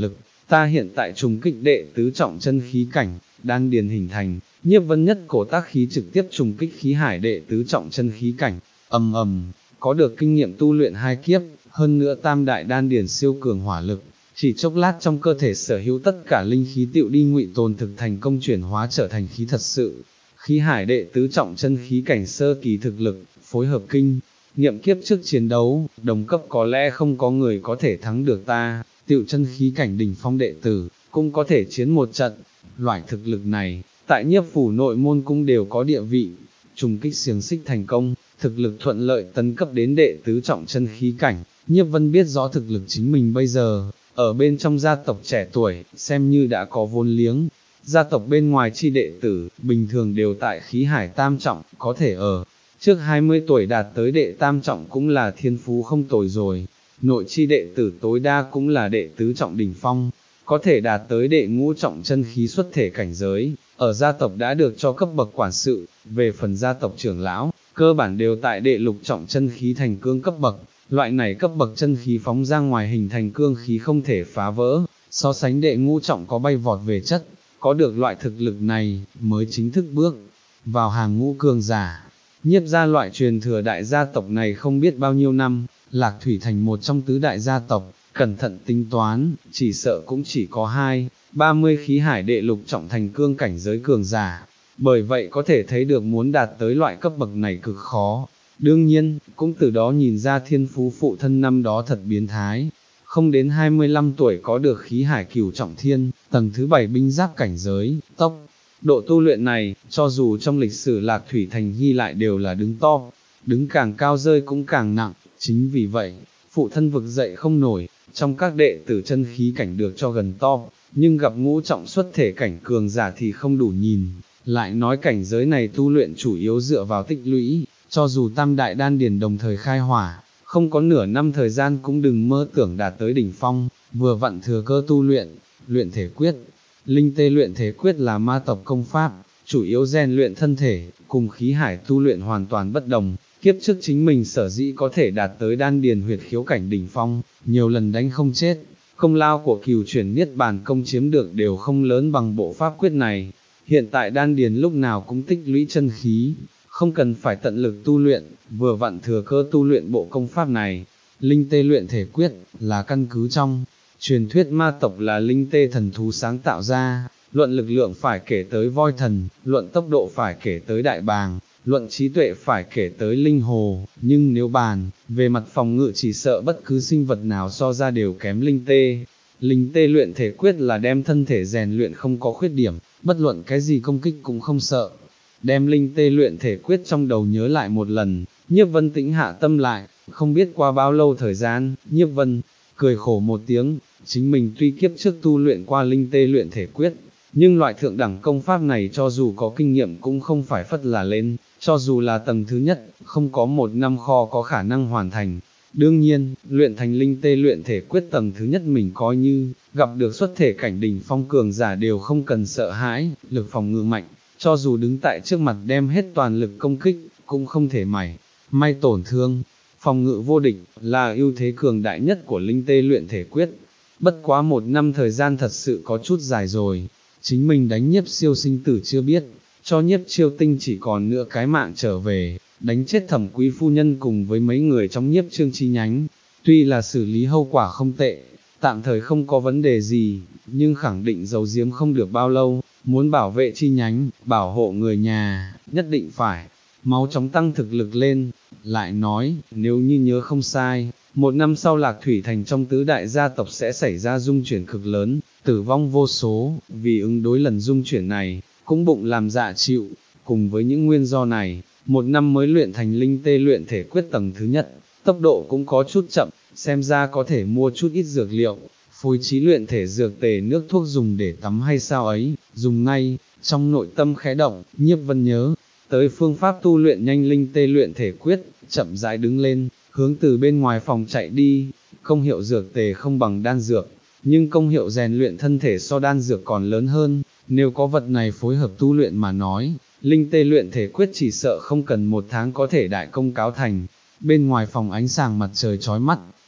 ta hiện tại trùng kích đệ tứ trọng chân khí cảnh, đan điền hình thành, Nhiếp Vân nhất cổ tác khí trực tiếp trùng kích khí hải đệ tứ trọng chân khí cảnh, ầm ầm, có được kinh nghiệm tu luyện hai kiếp, hơn nữa tam đại đan điền siêu cường hỏa lực, chỉ chốc lát trong cơ thể sở hữu tất cả linh khí tựu đi ngụy tồn thực thành công chuyển hóa trở thành khí thật sự. Khí hải đệ tứ trọng chân khí cảnh sơ kỳ thực lực, phối hợp kinh nghiệm kiếp trước chiến đấu, đồng cấp có lẽ không có người có thể thắng được ta, tựu chân khí cảnh đỉnh phong đệ tử, cũng có thể chiến một trận. Loại thực lực này, tại Nhiếp phủ nội môn cũng đều có địa vị, trùng kích xiềng xích thành công, thực lực thuận lợi tấn cấp đến đệ tứ trọng chân khí cảnh. Nhiếp Vân biết rõ thực lực chính mình bây giờ, ở bên trong gia tộc trẻ tuổi, xem như đã có vốn liếng. Gia tộc bên ngoài chi đệ tử, bình thường đều tại khí hải tam trọng, có thể ở trước hai mươi tuổi đạt tới đệ tam trọng cũng là thiên phú không tồi rồi. Nội chi đệ tử tối đa cũng là đệ tứ trọng đỉnh phong, có thể đạt tới đệ ngũ trọng chân khí xuất thể cảnh giới, ở gia tộc đã được cho cấp bậc quản sự. Về phần gia tộc trưởng lão, cơ bản đều tại đệ lục trọng chân khí thành cương cấp bậc, loại này cấp bậc chân khí phóng ra ngoài hình thành cương khí không thể phá vỡ, so sánh đệ ngũ trọng có bay vọt về chất, có được loại thực lực này, mới chính thức bước vào hàng ngũ cường giả. Nhiếp gia loại truyền thừa đại gia tộc này không biết bao nhiêu năm, Lạc Thủy thành một trong tứ đại gia tộc, cẩn thận tính toán, chỉ sợ cũng chỉ có hai, ba mươi khí hải đệ lục trọng thành cương cảnh giới cường giả, bởi vậy có thể thấy được muốn đạt tới loại cấp bậc này cực khó. Đương nhiên, cũng từ đó nhìn ra thiên phú phụ thân năm đó thật biến thái, không đến hai mươi lăm tuổi có được khí hải cửu trọng thiên, tầng thứ bảy binh giáp cảnh giới, tốc độ tu luyện này, cho dù trong lịch sử Lạc Thủy thành ghi lại đều là đứng to, đứng càng cao rơi cũng càng nặng, chính vì vậy, phụ thân vực dậy không nổi, trong các đệ tử chân khí cảnh được cho gần to, nhưng gặp ngũ trọng xuất thể cảnh cường giả thì không đủ nhìn, lại nói cảnh giới này tu luyện chủ yếu dựa vào tích lũy, cho dù tam đại đan điền đồng thời khai hỏa, không có nửa năm thời gian cũng đừng mơ tưởng đạt tới đỉnh phong, vừa vặn thừa cơ tu luyện, luyện thể quyết. Linh tê luyện thể quyết là ma tộc công pháp, chủ yếu rèn luyện thân thể, cùng khí hải tu luyện hoàn toàn bất đồng. Kiếp trước chính mình sở dĩ có thể đạt tới đan điền huyệt khiếu cảnh đỉnh phong, nhiều lần đánh không chết, công lao của cửu chuyển niết bàn công chiếm được đều không lớn bằng bộ pháp quyết này. Hiện tại đan điền lúc nào cũng tích lũy chân khí, không cần phải tận lực tu luyện, vừa vặn thừa cơ tu luyện bộ công pháp này. Linh tê luyện thể quyết là căn cứ trong truyền thuyết ma tộc là linh tê thần thú sáng tạo ra, luận lực lượng phải kể tới voi thần, luận tốc độ phải kể tới đại bàng, luận trí tuệ phải kể tới linh hồ, nhưng nếu bàn về mặt phòng ngự chỉ sợ bất cứ sinh vật nào so ra đều kém linh tê. Linh tê luyện thể quyết là đem thân thể rèn luyện không có khuyết điểm, bất luận cái gì công kích cũng không sợ. Đem linh tê luyện thể quyết trong đầu nhớ lại một lần, Nhiếp Vân tĩnh hạ tâm lại, không biết qua bao lâu thời gian, Nhiếp Vân cười khổ một tiếng, chính mình tuy kiếp trước tu luyện qua linh tê luyện thể quyết, nhưng loại thượng đẳng công pháp này cho dù có kinh nghiệm cũng không phải phất là lên, cho dù là tầng thứ nhất, không có một năm kho có khả năng hoàn thành. Đương nhiên, luyện thành linh tê luyện thể quyết tầng thứ nhất mình coi như, gặp được xuất thể cảnh đỉnh phong cường giả đều không cần sợ hãi, lực phòng ngự mạnh, cho dù đứng tại trước mặt đem hết toàn lực công kích, cũng không thể mảy may tổn thương. Phòng ngự vô địch, là ưu thế cường đại nhất của linh tê luyện thể quyết. Bất quá một năm thời gian thật sự có chút dài rồi, chính mình đánh Nhiếp Siêu sinh tử chưa biết, cho Nhiếp Chiêu Tinh chỉ còn nửa cái mạng trở về, đánh chết Thẩm Quý phu nhân cùng với mấy người trong Nhiếp Trương chi nhánh. Tuy là xử lý hậu quả không tệ, tạm thời không có vấn đề gì, nhưng khẳng định giấu giếm không được bao lâu, muốn bảo vệ chi nhánh, bảo hộ người nhà, nhất định phải máu chóng tăng thực lực lên. Lại nói, nếu như nhớ không sai, một năm sau Lạc Thủy thành trong tứ đại gia tộc sẽ xảy ra dung chuyển cực lớn, tử vong vô số, vì ứng đối lần dung chuyển này, cũng bụng làm dạ chịu. Cùng với những nguyên do này, một năm mới luyện thành linh tê luyện thể quyết tầng thứ nhất, tốc độ cũng có chút chậm, xem ra có thể mua chút ít dược liệu, phối trí luyện thể dược tề nước thuốc dùng để tắm hay sao ấy, dùng ngay. Trong nội tâm khẽ động, Nhiếp Vân nhớ tới phương pháp tu luyện nhanh linh tê luyện thể quyết, chậm rãi đứng lên, hướng từ bên ngoài phòng chạy đi. Công hiệu dược tề không bằng đan dược, nhưng công hiệu rèn luyện thân thể so đan dược còn lớn hơn, nếu có vật này phối hợp tu luyện mà nói, linh tê luyện thể quyết chỉ sợ không cần một tháng có thể đại công cáo thành. Bên ngoài phòng ánh sáng mặt trời chói mắt,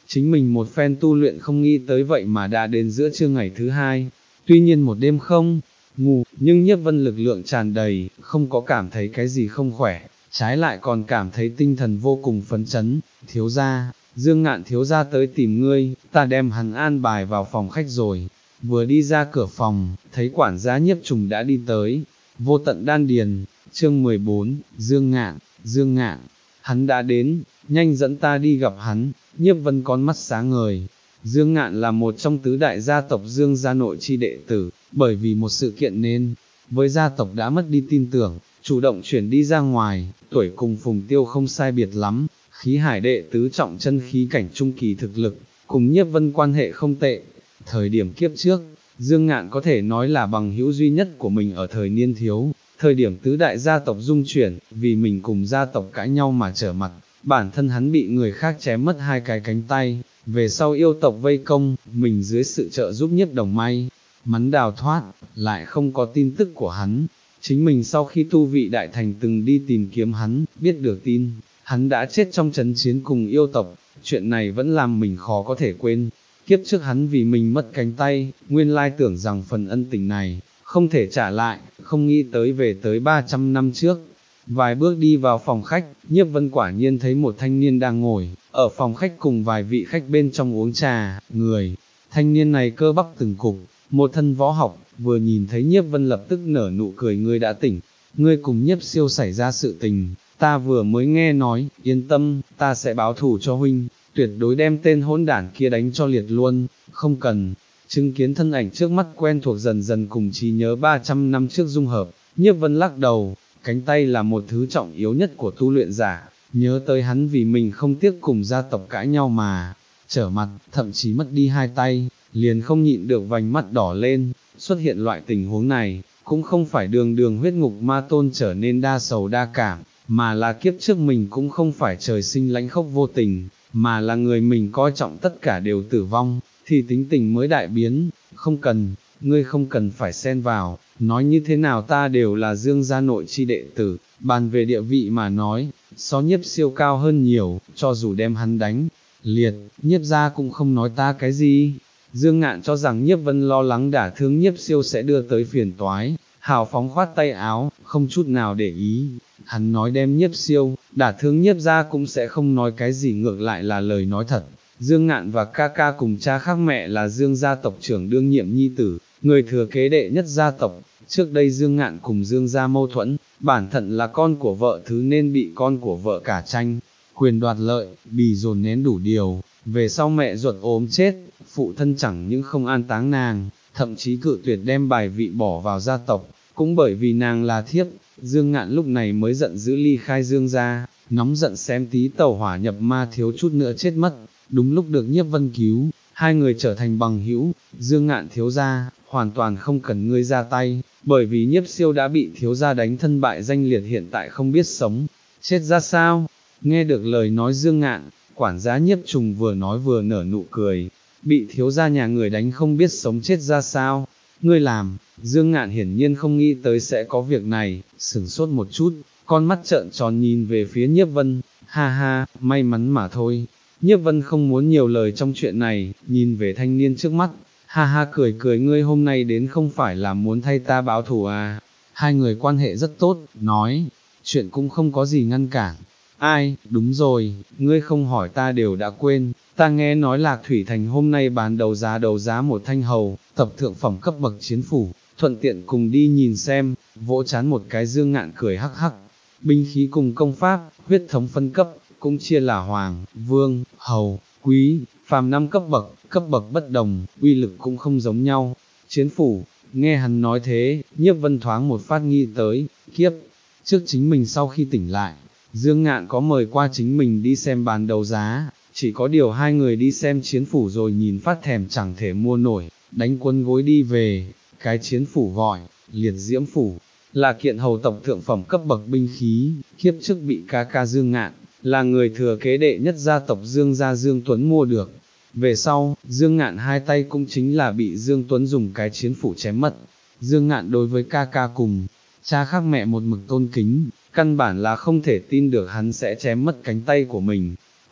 chính mình một phen tu luyện không nghĩ tới vậy mà đã đến giữa trưa ngày thứ hai, tuy nhiên một đêm không ngủ, nhưng Nhiếp Vân lực lượng tràn đầy, không có cảm thấy cái gì không khỏe, trái lại còn cảm thấy tinh thần vô cùng phấn chấn. Thiếu gia, Dương Ngạn thiếu gia tới tìm ngươi, ta đem hắn an bài vào phòng khách rồi. Vừa đi ra cửa phòng, thấy quản gia Nhiếp Trùng đã đi tới. Vô tận đan điền, chương mười bốn, Dương Ngạn, Dương Ngạn, hắn đã đến, nhanh dẫn ta đi gặp hắn. Nhiếp Vân con mắt sáng ngời. Dương Ngạn là một trong tứ đại gia tộc Dương gia nội chi đệ tử, bởi vì một sự kiện nên, với gia tộc đã mất đi tin tưởng, chủ động chuyển đi ra ngoài, tuổi cùng Phùng Tiêu không sai biệt lắm, khí hải đệ tứ trọng chân khí cảnh trung kỳ thực lực, cùng Nhiếp Vân quan hệ không tệ. Thời điểm kiếp trước, Dương Ngạn có thể nói là bằng hữu duy nhất của mình ở thời niên thiếu, thời điểm tứ đại gia tộc dung chuyển, vì mình cùng gia tộc cãi nhau mà trở mặt, bản thân hắn bị người khác chém mất hai cái cánh tay, về sau yêu tộc vây công, mình dưới sự trợ giúp Nhiếp Đồng may mắn đào thoát, lại không có tin tức của hắn. Chính mình sau khi tu vị đại thành từng đi tìm kiếm hắn, biết được tin, hắn đã chết trong trận chiến cùng yêu tộc, chuyện này vẫn làm mình khó có thể quên. Kiếp trước hắn vì mình mất cánh tay, nguyên lai tưởng rằng phần ân tình này, không thể trả lại, không nghĩ tới về tới ba trăm năm trước. Vài bước đi vào phòng khách, Nhiếp Vân quả nhiên thấy một thanh niên đang ngồi, ở phòng khách cùng vài vị khách bên trong uống trà, người. Thanh niên này cơ bắp từng cục, một thân võ học, vừa nhìn thấy Nhiếp Vân lập tức nở nụ cười. Ngươi đã tỉnh, ngươi cùng Nhiếp siêu xảy ra sự tình, ta vừa mới nghe nói, yên tâm, ta sẽ báo thù cho huynh, tuyệt đối đem tên hỗn đản kia đánh cho liệt luôn, không cần. Chứng kiến thân ảnh trước mắt quen thuộc dần dần cùng trí nhớ ba trăm năm trước dung hợp, Nhiếp Vân lắc đầu, cánh tay là một thứ trọng yếu nhất của tu luyện giả, nhớ tới hắn vì mình không tiếc cùng gia tộc cãi nhau mà trở mặt, thậm chí mất đi hai tay, liền không nhịn được vành mắt đỏ lên. Xuất hiện loại tình huống này, cũng không phải đường đường huyết ngục ma tôn trở nên đa sầu đa cảm, mà là kiếp trước mình cũng không phải trời sinh lãnh khốc vô tình, mà là người mình coi trọng tất cả đều tử vong, thì tính tình mới đại biến. Không cần, ngươi không cần phải xen vào, nói như thế nào ta đều là Dương gia nội chi đệ tử, bàn về địa vị mà nói, so Nhiếp siêu cao hơn nhiều, cho dù đem hắn đánh liệt, Nhiếp gia cũng không nói ta cái gì. Dương Ngạn cho rằng Nhiếp Vân lo lắng đả thương Nhiếp siêu sẽ đưa tới phiền toái, hào phóng khoát tay áo, không chút nào để ý. Hắn nói đem Nhiếp siêu, đả thương Nhiếp gia cũng sẽ không nói cái gì, ngược lại là lời nói thật. Dương Ngạn và ca ca cùng cha khác mẹ là Dương gia tộc trưởng đương nhiệm nhi tử, người thừa kế đệ nhất gia tộc. Trước đây Dương Ngạn cùng Dương gia mâu thuẫn, bản thân là con của vợ thứ nên bị con của vợ cả tranh quyền đoạt lợi, bì dồn nén đủ điều. Về sau mẹ ruột ốm chết, phụ thân chẳng những không an táng nàng, thậm chí cự tuyệt đem bài vị bỏ vào gia tộc, cũng bởi vì nàng là thiếp, Dương Ngạn lúc này mới giận dữ ly khai Dương gia, nóng giận xém tí tàu hỏa nhập ma thiếu chút nữa chết mất. Đúng lúc được Nhiếp Vân cứu, hai người trở thành bằng hữu. Dương Ngạn thiếu gia, hoàn toàn không cần ngươi ra tay, bởi vì Nhiếp siêu đã bị thiếu gia đánh thân bại danh liệt, hiện tại không biết sống chết ra sao. Nghe được lời nói Dương Ngạn, quản gia Nhiếp Trùng vừa nói vừa nở nụ cười, bị thiếu gia nhà người đánh không biết sống chết ra sao, ngươi làm. Dương Ngạn hiển nhiên không nghĩ tới sẽ có việc này, sửng sốt một chút, con mắt trợn tròn nhìn về phía Nhiếp Vân, ha ha, may mắn mà thôi. Nhiếp Vân không muốn nhiều lời trong chuyện này, nhìn về thanh niên trước mắt, ha ha cười cười, ngươi hôm nay đến không phải là muốn thay ta báo thù à. Hai người quan hệ rất tốt, nói, chuyện cũng không có gì ngăn cản. Ai, đúng rồi, ngươi không hỏi ta đều đã quên, ta nghe nói Lạc Thủy Thành hôm nay bán đấu giá đấu giá một thanh hầu, tập thượng phẩm cấp bậc chiến phủ, thuận tiện cùng đi nhìn xem. Vỗ chán một cái Dương Ngạn cười hắc hắc, binh khí cùng công pháp, huyết thống phân cấp, cũng chia là hoàng, vương, hầu, quý, phàm năm cấp bậc, cấp bậc bất đồng, uy lực cũng không giống nhau. Chiến phủ, nghe hắn nói thế, Nhiếp Vân thoáng một phát nghi tới, kiếp trước chính mình sau khi tỉnh lại, Dương Ngạn có mời qua chính mình đi xem bán đấu giá, chỉ có điều hai người đi xem chiến phủ rồi nhìn phát thèm chẳng thể mua nổi, đánh quân gối đi về. Cái chiến phủ gọi, liệt diễm phủ, là kiện hầu tộc thượng phẩm cấp bậc binh khí, kiếp trước bị ca ca Dương Ngạn, là người thừa kế đệ nhất gia tộc Dương gia Dương Tuấn mua được. Về sau, Dương Ngạn hai tay cũng chính là bị Dương Tuấn dùng cái chiến phủ chém mất. Dương Ngạn đối với ca ca cùng cha khác mẹ một mực tôn kính, căn bản là không thể tin được hắn sẽ chém mất cánh tay của mình,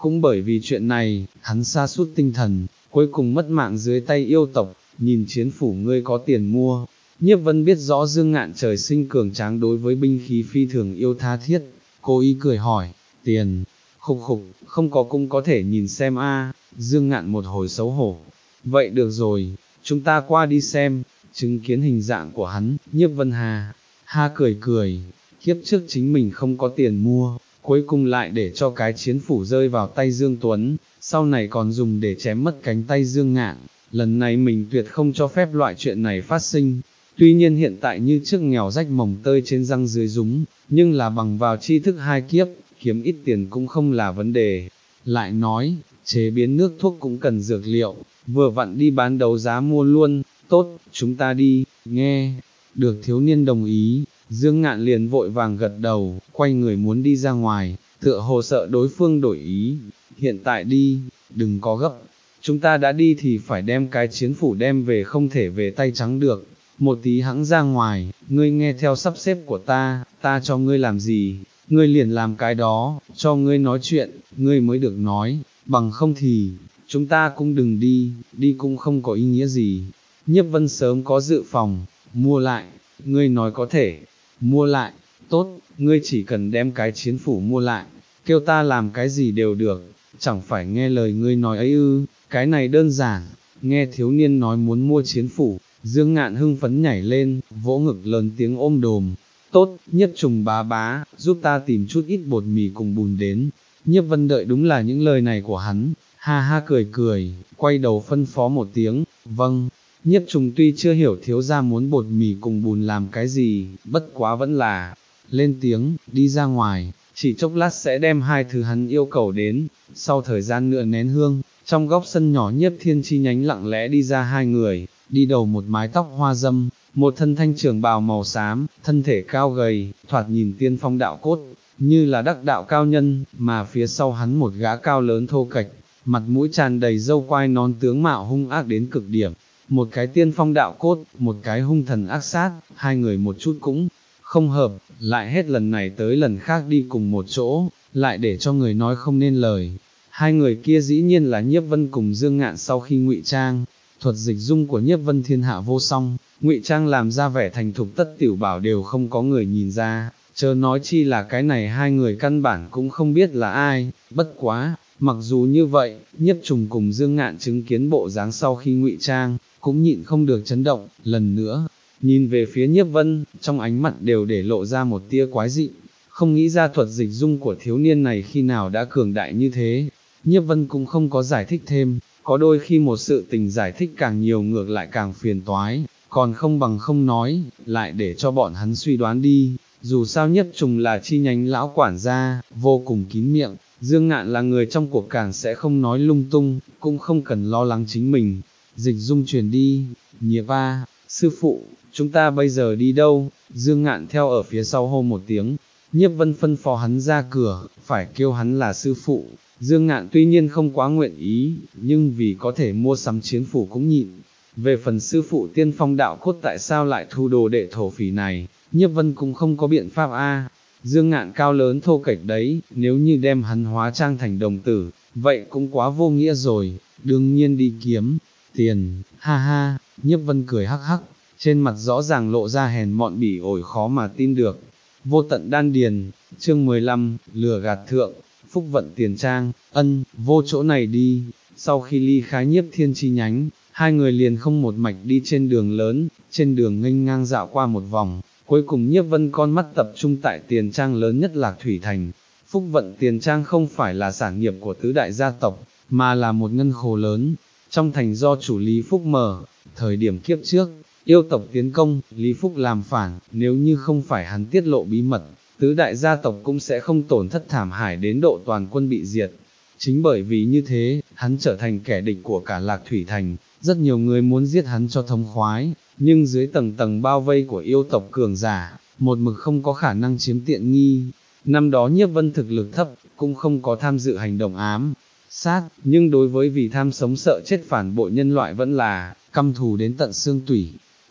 cũng bởi vì chuyện này, hắn sa sút tinh thần, cuối cùng mất mạng dưới tay yêu tộc, nhìn chiến phủ ngươi có tiền mua. Nhiếp Vân biết rõ Dương Ngạn trời sinh cường tráng đối với binh khí phi thường yêu tha thiết, cố ý cười hỏi, tiền, khục khục, không có cũng có thể nhìn xem a. Dương Ngạn một hồi xấu hổ, vậy được rồi, chúng ta qua đi xem. Chứng kiến hình dạng của hắn, Nhiếp Vân ha, ha cười cười, kiếp trước chính mình không có tiền mua, cuối cùng lại để cho cái chiến phủ rơi vào tay Dương Tuấn, sau này còn dùng để chém mất cánh tay Dương Ngạn, lần này mình tuyệt không cho phép loại chuyện này phát sinh. Tuy nhiên hiện tại như trước nghèo rách mồng tơi trên răng dưới rúng, nhưng là bằng vào tri thức hai kiếp, kiếm ít tiền cũng không là vấn đề. Lại nói, chế biến nước thuốc cũng cần dược liệu, vừa vặn đi bán đấu giá mua luôn. Tốt, chúng ta đi, nghe, được thiếu niên đồng ý, Dương Ngạn liền vội vàng gật đầu, quay người muốn đi ra ngoài, tựa hồ sợ đối phương đổi ý, hiện tại đi, đừng có gấp, chúng ta đã đi thì phải đem cái chiến phủ đem về không thể về tay trắng được, một tí hãng ra ngoài, ngươi nghe theo sắp xếp của ta, ta cho ngươi làm gì, ngươi liền làm cái đó, cho ngươi nói chuyện, ngươi mới được nói, bằng không thì, chúng ta cũng đừng đi, đi cũng không có ý nghĩa gì. Nhiếp Vân sớm có dự phòng, mua lại, ngươi nói có thể, mua lại, tốt, ngươi chỉ cần đem cái chiến phủ mua lại, kêu ta làm cái gì đều được, chẳng phải nghe lời ngươi nói ấy ư, cái này đơn giản. Nghe thiếu niên nói muốn mua chiến phủ, Dương Ngạn hưng phấn nhảy lên, vỗ ngực lớn tiếng ôm đồm, tốt, Nhiếp Trùng bá bá, giúp ta tìm chút ít bột mì cùng bùn đến. Nhiếp Vân đợi đúng là những lời này của hắn, ha ha cười cười, quay đầu phân phó một tiếng, vâng. Nhiếp Trùng tuy chưa hiểu thiếu gia muốn bột mì cùng bùn làm cái gì, bất quá vẫn là, lên tiếng, đi ra ngoài, chỉ chốc lát sẽ đem hai thứ hắn yêu cầu đến. Sau thời gian nửa nén hương, trong góc sân nhỏ Nhiếp Thiên chi nhánh lặng lẽ đi ra hai người, đi đầu một mái tóc hoa dâm, một thân thanh trường bào màu xám, thân thể cao gầy, thoạt nhìn tiên phong đạo cốt, như là đắc đạo cao nhân, mà phía sau hắn một gã cao lớn thô kệch, mặt mũi tràn đầy râu quai nón, tướng mạo hung ác đến cực điểm. Một cái tiên phong đạo cốt, một cái hung thần ác sát, hai người một chút cũng không hợp, lại hết lần này tới lần khác đi cùng một chỗ, lại để cho người nói không nên lời. Hai người kia dĩ nhiên là Nhiếp Vân cùng Dương Ngạn sau khi ngụy trang, thuật dịch dung của Nhiếp Vân thiên hạ vô song, ngụy trang làm ra vẻ thành thục tất tiểu bảo đều không có người nhìn ra, chớ nói chi là cái này hai người căn bản cũng không biết là ai, bất quá. Mặc dù như vậy, Nhiếp Trùng cùng Dương Ngạn chứng kiến bộ dáng sau khi ngụy trang, cũng nhịn không được chấn động, lần nữa, nhìn về phía Nhiếp Vân, trong ánh mặt đều để lộ ra một tia quái dị, không nghĩ ra thuật dịch dung của thiếu niên này khi nào đã cường đại như thế. Nhiếp Vân cũng không có giải thích thêm, có đôi khi một sự tình giải thích càng nhiều ngược lại càng phiền toái, còn không bằng không nói, lại để cho bọn hắn suy đoán đi, dù sao Nhiếp Trùng là chi nhánh lão quản gia, vô cùng kín miệng. Dương Ngạn là người trong cuộc càng sẽ không nói lung tung, cũng không cần lo lắng chính mình. Dịch dung truyền đi, Nhiếp A, sư phụ, chúng ta bây giờ đi đâu? Dương Ngạn theo ở phía sau hô một tiếng, Nhiếp Vân phân phó hắn ra cửa, phải kêu hắn là sư phụ. Dương Ngạn tuy nhiên không quá nguyện ý, nhưng vì có thể mua sắm chiến phủ cũng nhịn. Về phần sư phụ tiên phong đạo cốt tại sao lại thu đồ đệ thổ phỉ này, Nhiếp Vân cũng không có biện pháp a. Dương Ngạn cao lớn thô kệch đấy, nếu như đem hắn hóa trang thành đồng tử, vậy cũng quá vô nghĩa rồi, đương nhiên đi kiếm tiền, ha ha. Nhiếp Vân cười hắc hắc, trên mặt rõ ràng lộ ra hèn mọn bỉ ổi khó mà tin được. Vô tận đan điền, chương mười lăm, lừa gạt thượng, phúc vận tiền trang, ân, vô chỗ này đi. Sau khi ly khai Nhiếp Thiên chi nhánh, hai người liền không một mạch đi trên đường lớn, trên đường nghênh ngang dạo qua một vòng, cuối cùng Nhiếp Vân con mắt tập trung tại tiền trang lớn nhất Lạc Thủy Thành. Phúc vận tiền trang không phải là sản nghiệp của tứ đại gia tộc, mà là một ngân khố lớn, trong thành do chủ Lý Phúc mở. Thời điểm kiếp trước, yêu tộc tiến công, Lý Phúc làm phản, nếu như không phải hắn tiết lộ bí mật, tứ đại gia tộc cũng sẽ không tổn thất thảm hại đến độ toàn quân bị diệt. Chính bởi vì như thế, hắn trở thành kẻ địch của cả Lạc Thủy Thành, rất nhiều người muốn giết hắn cho thống khoái, nhưng dưới tầng tầng bao vây của yêu tộc cường giả, một mực không có khả năng chiếm tiện nghi. Năm đó Nhiếp Vân thực lực thấp, cũng không có tham dự hành động ám sát, nhưng đối với vì tham sống sợ chết phản bội nhân loại vẫn là căm thù đến tận xương tủy.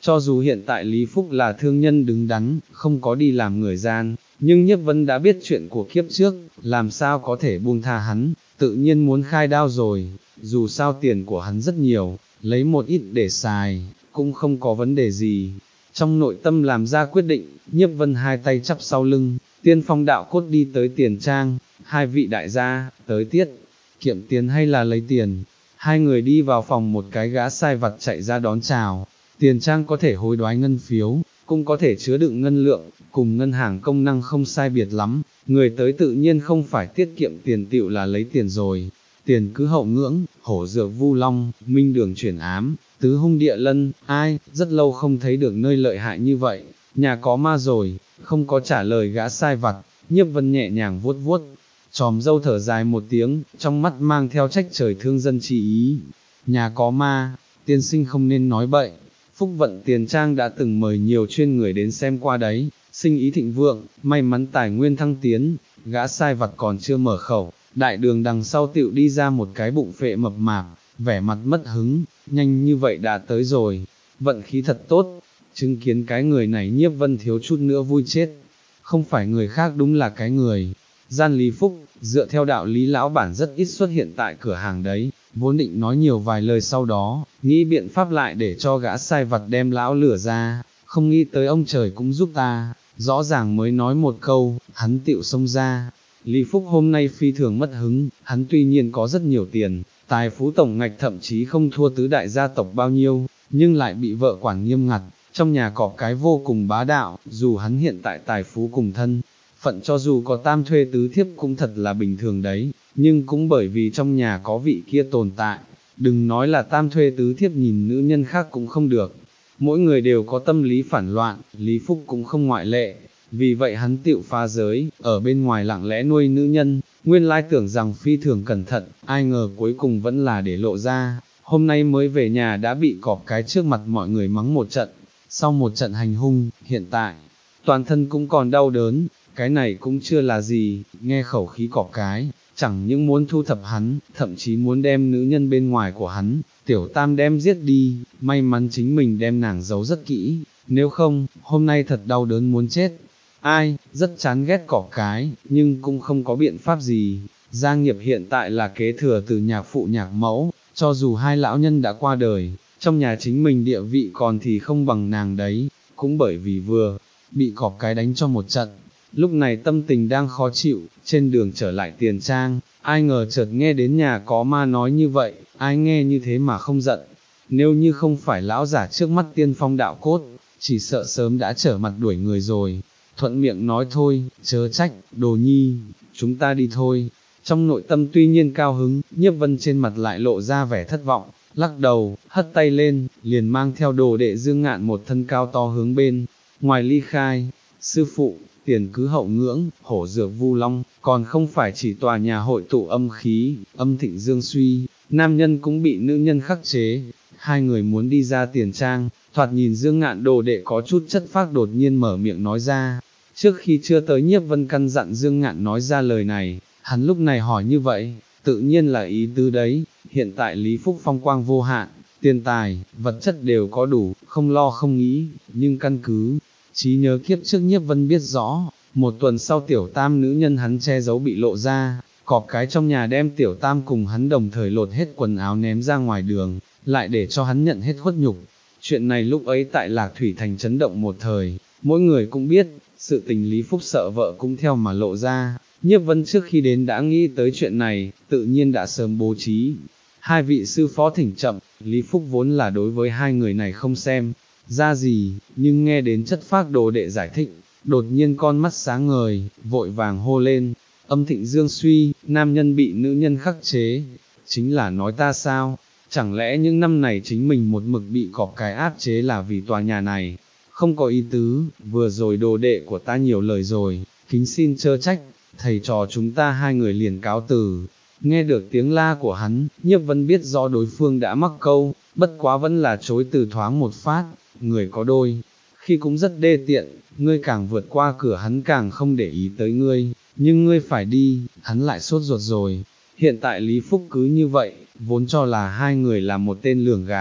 Cho dù hiện tại Lý Phúc là thương nhân đứng đắn, không có đi làm người gian, nhưng Nhiếp Vân đã biết chuyện của kiếp trước, làm sao có thể buông tha hắn, tự nhiên muốn khai đao rồi, dù sao tiền của hắn rất nhiều, lấy một ít để xài, cũng không có vấn đề gì. Trong nội tâm làm ra quyết định, Nhiếp Vân hai tay chắp sau lưng, tiên phong đạo cốt đi tới tiền trang, hai vị đại gia, tới tiết, kiệm tiền hay là lấy tiền. Hai người đi vào phòng, một cái gã sai vặt chạy ra đón chào. Tiền trang có thể hối đoái ngân phiếu, cũng có thể chứa đựng ngân lượng, cùng ngân hàng công năng không sai biệt lắm, người tới tự nhiên không phải tiết kiệm tiền tựu là lấy tiền rồi. Tiền cứ hậu ngưỡng, hổ dược vu long, minh đường chuyển ám, tứ hung địa lân, ai, rất lâu không thấy được nơi lợi hại như vậy, nhà có ma rồi, không có trả lời gã sai vặt, Nhiếp Vân nhẹ nhàng vuốt vuốt, chòm râu thở dài một tiếng, trong mắt mang theo trách trời thương dân chỉ ý, nhà có ma, tiên sinh không nên nói bậy. Phúc vận tiền trang đã từng mời nhiều chuyên người đến xem qua đấy, sinh ý thịnh vượng, may mắn tài nguyên thăng tiến, gã sai vặt còn chưa mở khẩu, đại đường đằng sau tựu đi ra một cái bụng phệ mập mạp, vẻ mặt mất hứng, nhanh như vậy đã tới rồi, vận khí thật tốt, chứng kiến cái người này Nhiếp Vân thiếu chút nữa vui chết, không phải người khác đúng là cái người, gian Lý Phúc, dựa theo đạo lý lão bản rất ít xuất hiện tại cửa hàng đấy, vốn định nói nhiều vài lời sau đó, nghĩ biện pháp lại để cho gã sai vặt đem lão lửa ra, không nghĩ tới ông trời cũng giúp ta, rõ ràng mới nói một câu, hắn tựu xông ra. Lý Phúc hôm nay phi thường mất hứng, hắn tuy nhiên có rất nhiều tiền, tài phú tổng ngạch thậm chí không thua tứ đại gia tộc bao nhiêu, nhưng lại bị vợ quản nghiêm ngặt, trong nhà có cái vô cùng bá đạo, dù hắn hiện tại tài phú cùng thân phận cho dù có tam thuê tứ thiếp cũng thật là bình thường đấy, nhưng cũng bởi vì trong nhà có vị kia tồn tại, đừng nói là tam thuê tứ thiếp nhìn nữ nhân khác cũng không được, mỗi người đều có tâm lý phản loạn, Lý Phúc cũng không ngoại lệ, vì vậy hắn tựu phá giới, ở bên ngoài lặng lẽ nuôi nữ nhân, nguyên lai tưởng rằng phi thường cẩn thận, ai ngờ cuối cùng vẫn là để lộ ra, hôm nay mới về nhà đã bị cọp cái trước mặt mọi người mắng một trận, sau một trận hành hung, hiện tại, toàn thân cũng còn đau đớn. Cái này cũng chưa là gì, nghe khẩu khí cọp cái, chẳng những muốn thu thập hắn, thậm chí muốn đem nữ nhân bên ngoài của hắn, tiểu tam đem giết đi, may mắn chính mình đem nàng giấu rất kỹ, nếu không, hôm nay thật đau đớn muốn chết. Ai, rất chán ghét cọp cái, nhưng cũng không có biện pháp gì, gia nghiệp hiện tại là kế thừa từ nhạc phụ nhạc mẫu, cho dù hai lão nhân đã qua đời, trong nhà chính mình địa vị còn thì không bằng nàng đấy, cũng bởi vì vừa, bị cọp cái đánh cho một trận. Lúc này tâm tình đang khó chịu, trên đường trở lại tiền trang, ai ngờ chợt nghe đến nhà có ma nói như vậy, ai nghe như thế mà không giận. Nếu như không phải lão giả trước mắt tiên phong đạo cốt, chỉ sợ sớm đã trở mặt đuổi người rồi. Thuận miệng nói thôi, chớ trách, đồ nhi, chúng ta đi thôi. Trong nội tâm tuy nhiên cao hứng, Nhiếp Vân trên mặt lại lộ ra vẻ thất vọng, lắc đầu, hất tay lên, liền mang theo đồ đệ Dương Ngạn một thân cao to hướng bên ngoài ly khai. Sư phụ, tiền cứ hậu ngưỡng, hổ dược vu long, còn không phải chỉ tòa nhà hội tụ âm khí, âm thịnh dương suy, nam nhân cũng bị nữ nhân khắc chế. Hai người muốn đi ra tiền trang, thoạt nhìn Dương Ngạn đồ đệ có chút chất phác đột nhiên mở miệng nói ra. Trước khi chưa tới Nhiếp Vân căn dặn Dương Ngạn nói ra lời này, hắn lúc này hỏi như vậy, tự nhiên là ý tứ đấy, hiện tại Lý Phúc phong quang vô hạn, tiền tài, vật chất đều có đủ, không lo không nghĩ, nhưng căn cứ trí nhớ kiếp trước Nhiếp Vân biết rõ, một tuần sau tiểu tam nữ nhân hắn che giấu bị lộ ra, cọp cái trong nhà đem tiểu tam cùng hắn đồng thời lột hết quần áo ném ra ngoài đường, lại để cho hắn nhận hết khuất nhục. Chuyện này lúc ấy tại Lạc Thủy Thành chấn động một thời, mỗi người cũng biết, sự tình Lý Phúc sợ vợ cũng theo mà lộ ra, Nhiếp Vân trước khi đến đã nghĩ tới chuyện này, tự nhiên đã sớm bố trí. Hai vị sư phó thỉnh chậm, Lý Phúc vốn là đối với hai người này không xem ra gì, nhưng nghe đến chất phác đồ đệ giải thích, đột nhiên con mắt sáng ngời, vội vàng hô lên, âm thịnh dương suy, nam nhân bị nữ nhân khắc chế, chính là nói ta sao, chẳng lẽ những năm này chính mình một mực bị cọp cái áp chế là vì tòa nhà này, không có ý tứ, vừa rồi đồ đệ của ta nhiều lời rồi, kính xin chớ trách, thầy trò chúng ta hai người liền cáo từ. Nghe được tiếng la của hắn, Nhiếp Vân biết rõ đối phương đã mắc câu, bất quá vẫn là chối từ thoáng một phát, người có đôi, khi cũng rất đê tiện, ngươi càng vượt qua cửa hắn càng không để ý tới ngươi, nhưng ngươi phải đi, hắn lại sốt ruột rồi. Hiện tại Lý Phúc cứ như vậy, vốn cho là hai người là một tên lường gạt,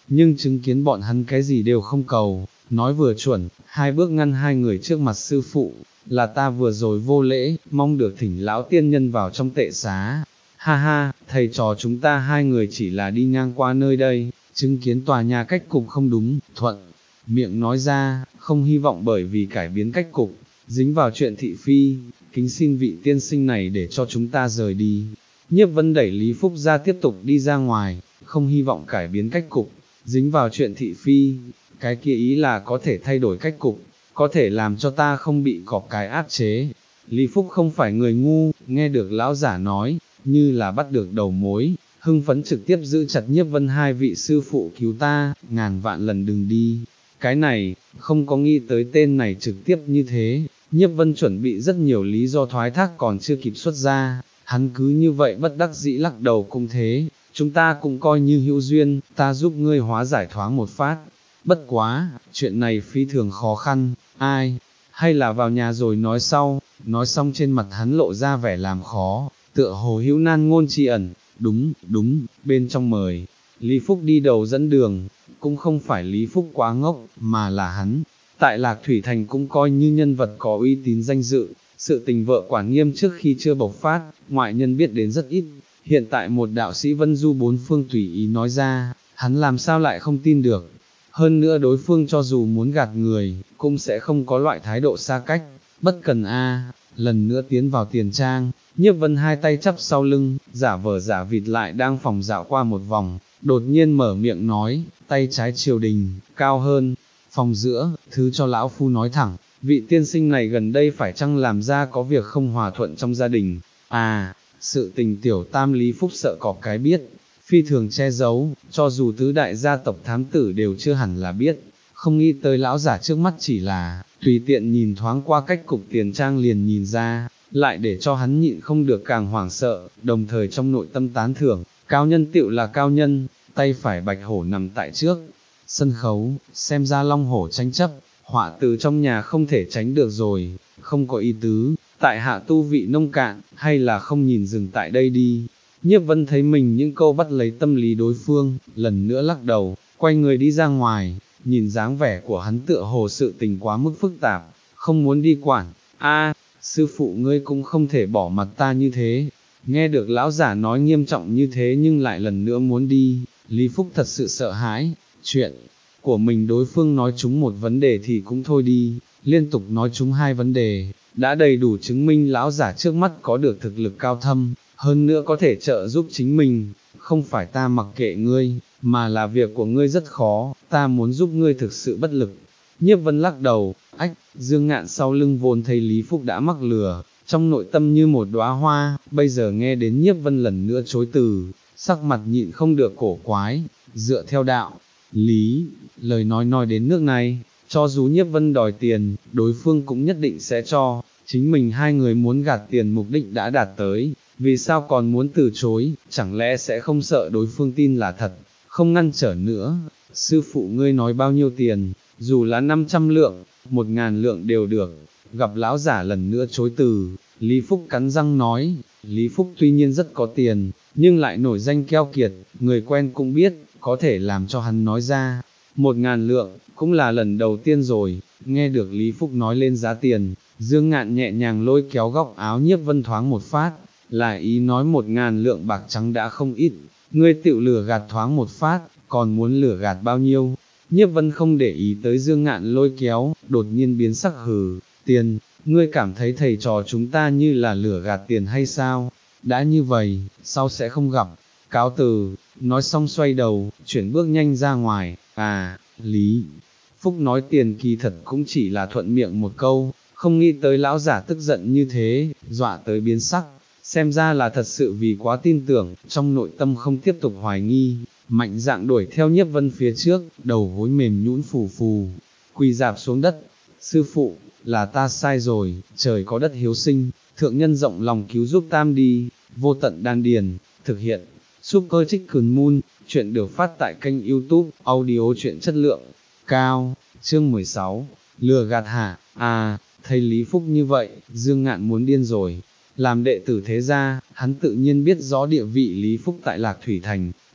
nhưng chứng kiến bọn hắn cái gì đều không cầu, nói vừa chuẩn, hai bước ngăn hai người trước mặt sư phụ, là ta vừa rồi vô lễ, mong được thỉnh lão tiên nhân vào trong tệ xá. Ha ha, thầy trò chúng ta hai người chỉ là đi ngang qua nơi đây, chứng kiến tòa nhà cách cục không đúng, thuận miệng nói ra, không hy vọng bởi vì cải biến cách cục, dính vào chuyện thị phi, kính xin vị tiên sinh này để cho chúng ta rời đi. Nhiếp Vân đẩy Lý Phúc ra tiếp tục đi ra ngoài, không hy vọng cải biến cách cục, dính vào chuyện thị phi, cái kia ý là có thể thay đổi cách cục, có thể làm cho ta không bị cọp cái áp chế. Lý Phúc không phải người ngu, nghe được lão giả nói, như là bắt được đầu mối, hưng phấn trực tiếp giữ chặt Nhiếp Vân, hai vị sư phụ cứu ta, ngàn vạn lần đừng đi. Cái này, không có nghĩ tới tên này trực tiếp như thế, Nhiếp Vân chuẩn bị rất nhiều lý do thoái thác còn chưa kịp xuất ra, hắn cứ như vậy bất đắc dĩ lắc đầu cũng thế, chúng ta cũng coi như hữu duyên, ta giúp ngươi hóa giải thoáng một phát. Bất quá, chuyện này phi thường khó khăn, ai, hay là vào nhà rồi nói sau, nói xong trên mặt hắn lộ ra vẻ làm khó, tựa hồ hữu nan ngôn tri ẩn, đúng, đúng, bên trong mời. Lý Phúc đi đầu dẫn đường, cũng không phải Lý Phúc quá ngốc, mà là hắn, tại Lạc Thủy Thành cũng coi như nhân vật có uy tín danh dự, sự tình vợ quản nghiêm trước khi chưa bộc phát, ngoại nhân biết đến rất ít, hiện tại một đạo sĩ vân du bốn phương tùy ý nói ra, hắn làm sao lại không tin được. Hơn nữa đối phương cho dù muốn gạt người, cũng sẽ không có loại thái độ xa cách, bất cần a. Lần nữa tiến vào tiền trang, Nhiếp Vân hai tay chắp sau lưng, giả vờ giả vịt lại đang phòng dạo qua một vòng, đột nhiên mở miệng nói, tay trái triều đình, cao hơn, phòng giữa, thứ cho lão phu nói thẳng, vị tiên sinh này gần đây phải chăng làm ra có việc không hòa thuận trong gia đình, à, sự tình tiểu tam Lý Phúc sợ có cái biết, phi thường che giấu, cho dù tứ đại gia tộc thám tử đều chưa hẳn là biết, không nghĩ tới lão giả trước mắt chỉ là, tùy tiện nhìn thoáng qua cách cục tiền trang liền nhìn ra, lại để cho hắn nhịn không được càng hoảng sợ, đồng thời trong nội tâm tán thưởng, cao nhân tựu là cao nhân, tay phải bạch hổ nằm tại trước, sân khấu, xem ra long hổ tranh chấp, họa từ trong nhà không thể tránh được rồi, không có ý tứ, tại hạ tu vị nông cạn, hay là không nhìn dừng tại đây đi. Nhiếp Vân thấy mình những câu bắt lấy tâm lý đối phương, lần nữa lắc đầu, quay người đi ra ngoài, nhìn dáng vẻ của hắn tựa hồ sự tình quá mức phức tạp, không muốn đi quản, a, sư phụ ngươi cũng không thể bỏ mặt ta như thế. Nghe được lão giả nói nghiêm trọng như thế nhưng lại lần nữa muốn đi, Lý Phúc thật sự sợ hãi, chuyện của mình đối phương nói chúng một vấn đề thì cũng thôi đi, liên tục nói chúng hai vấn đề, đã đầy đủ chứng minh lão giả trước mắt có được thực lực cao thâm, hơn nữa có thể trợ giúp chính mình, không phải ta mặc kệ ngươi, mà là việc của ngươi rất khó, ta muốn giúp ngươi thực sự bất lực. Nhiếp Vân lắc đầu, ách, Dương Ngạn sau lưng vốn thấy Lý Phúc đã mắc lừa, trong nội tâm như một đóa hoa, bây giờ nghe đến Nhiếp Vân lần nữa chối từ, sắc mặt nhịn không được cổ quái, dựa theo đạo, lý, lời nói nói đến nước này, cho dù Nhiếp Vân đòi tiền, đối phương cũng nhất định sẽ cho, chính mình hai người muốn gạt tiền mục đích đã đạt tới, vì sao còn muốn từ chối, chẳng lẽ sẽ không sợ đối phương tin là thật, không ngăn trở nữa, sư phụ ngươi nói bao nhiêu tiền, dù là năm trăm lượng, một ngàn lượng đều được, gặp lão giả lần nữa chối từ, Lý Phúc cắn răng nói, Lý Phúc tuy nhiên rất có tiền, nhưng lại nổi danh keo kiệt, người quen cũng biết, có thể làm cho hắn nói ra, một ngàn lượng, cũng là lần đầu tiên rồi, nghe được Lý Phúc nói lên giá tiền, Dương Ngạn nhẹ nhàng lôi kéo góc áo Nhiếp Vân thoáng một phát, là ý nói một ngàn lượng bạc trắng đã không ít, ngươi tự lừa gạt thoáng một phát, còn muốn lừa gạt bao nhiêu? Nhiếp Vân không để ý tới Dương Ngạn lôi kéo, đột nhiên biến sắc hừ, tiền, ngươi cảm thấy thầy trò chúng ta như là lừa gạt tiền hay sao? Đã như vậy, sau sẽ không gặp, cáo từ, nói xong xoay đầu, chuyển bước nhanh ra ngoài, à, Lý Phúc nói tiền kỳ thật cũng chỉ là thuận miệng một câu, không nghĩ tới lão giả tức giận như thế, dọa tới biến sắc, xem ra là thật sự vì quá tin tưởng, trong nội tâm không tiếp tục hoài nghi, mạnh dạn đuổi theo Nhiếp Vân phía trước, đầu gối mềm nhũn phù phù, quỳ dạp xuống đất, sư phụ, là ta sai rồi, trời có đất hiếu sinh, thượng nhân rộng lòng cứu giúp tam đi, vô tận đan điền, thực hiện, Super Chicken Moon, chuyện được phát tại kênh YouTube, audio chuyện chất lượng cao, chương mười sáu, lừa gạt hả, à, thấy Lý Phúc như vậy, Dương Ngạn muốn điên rồi, làm đệ tử thế gia, hắn tự nhiên biết rõ địa vị Lý Phúc tại Lạc Thủy Thành,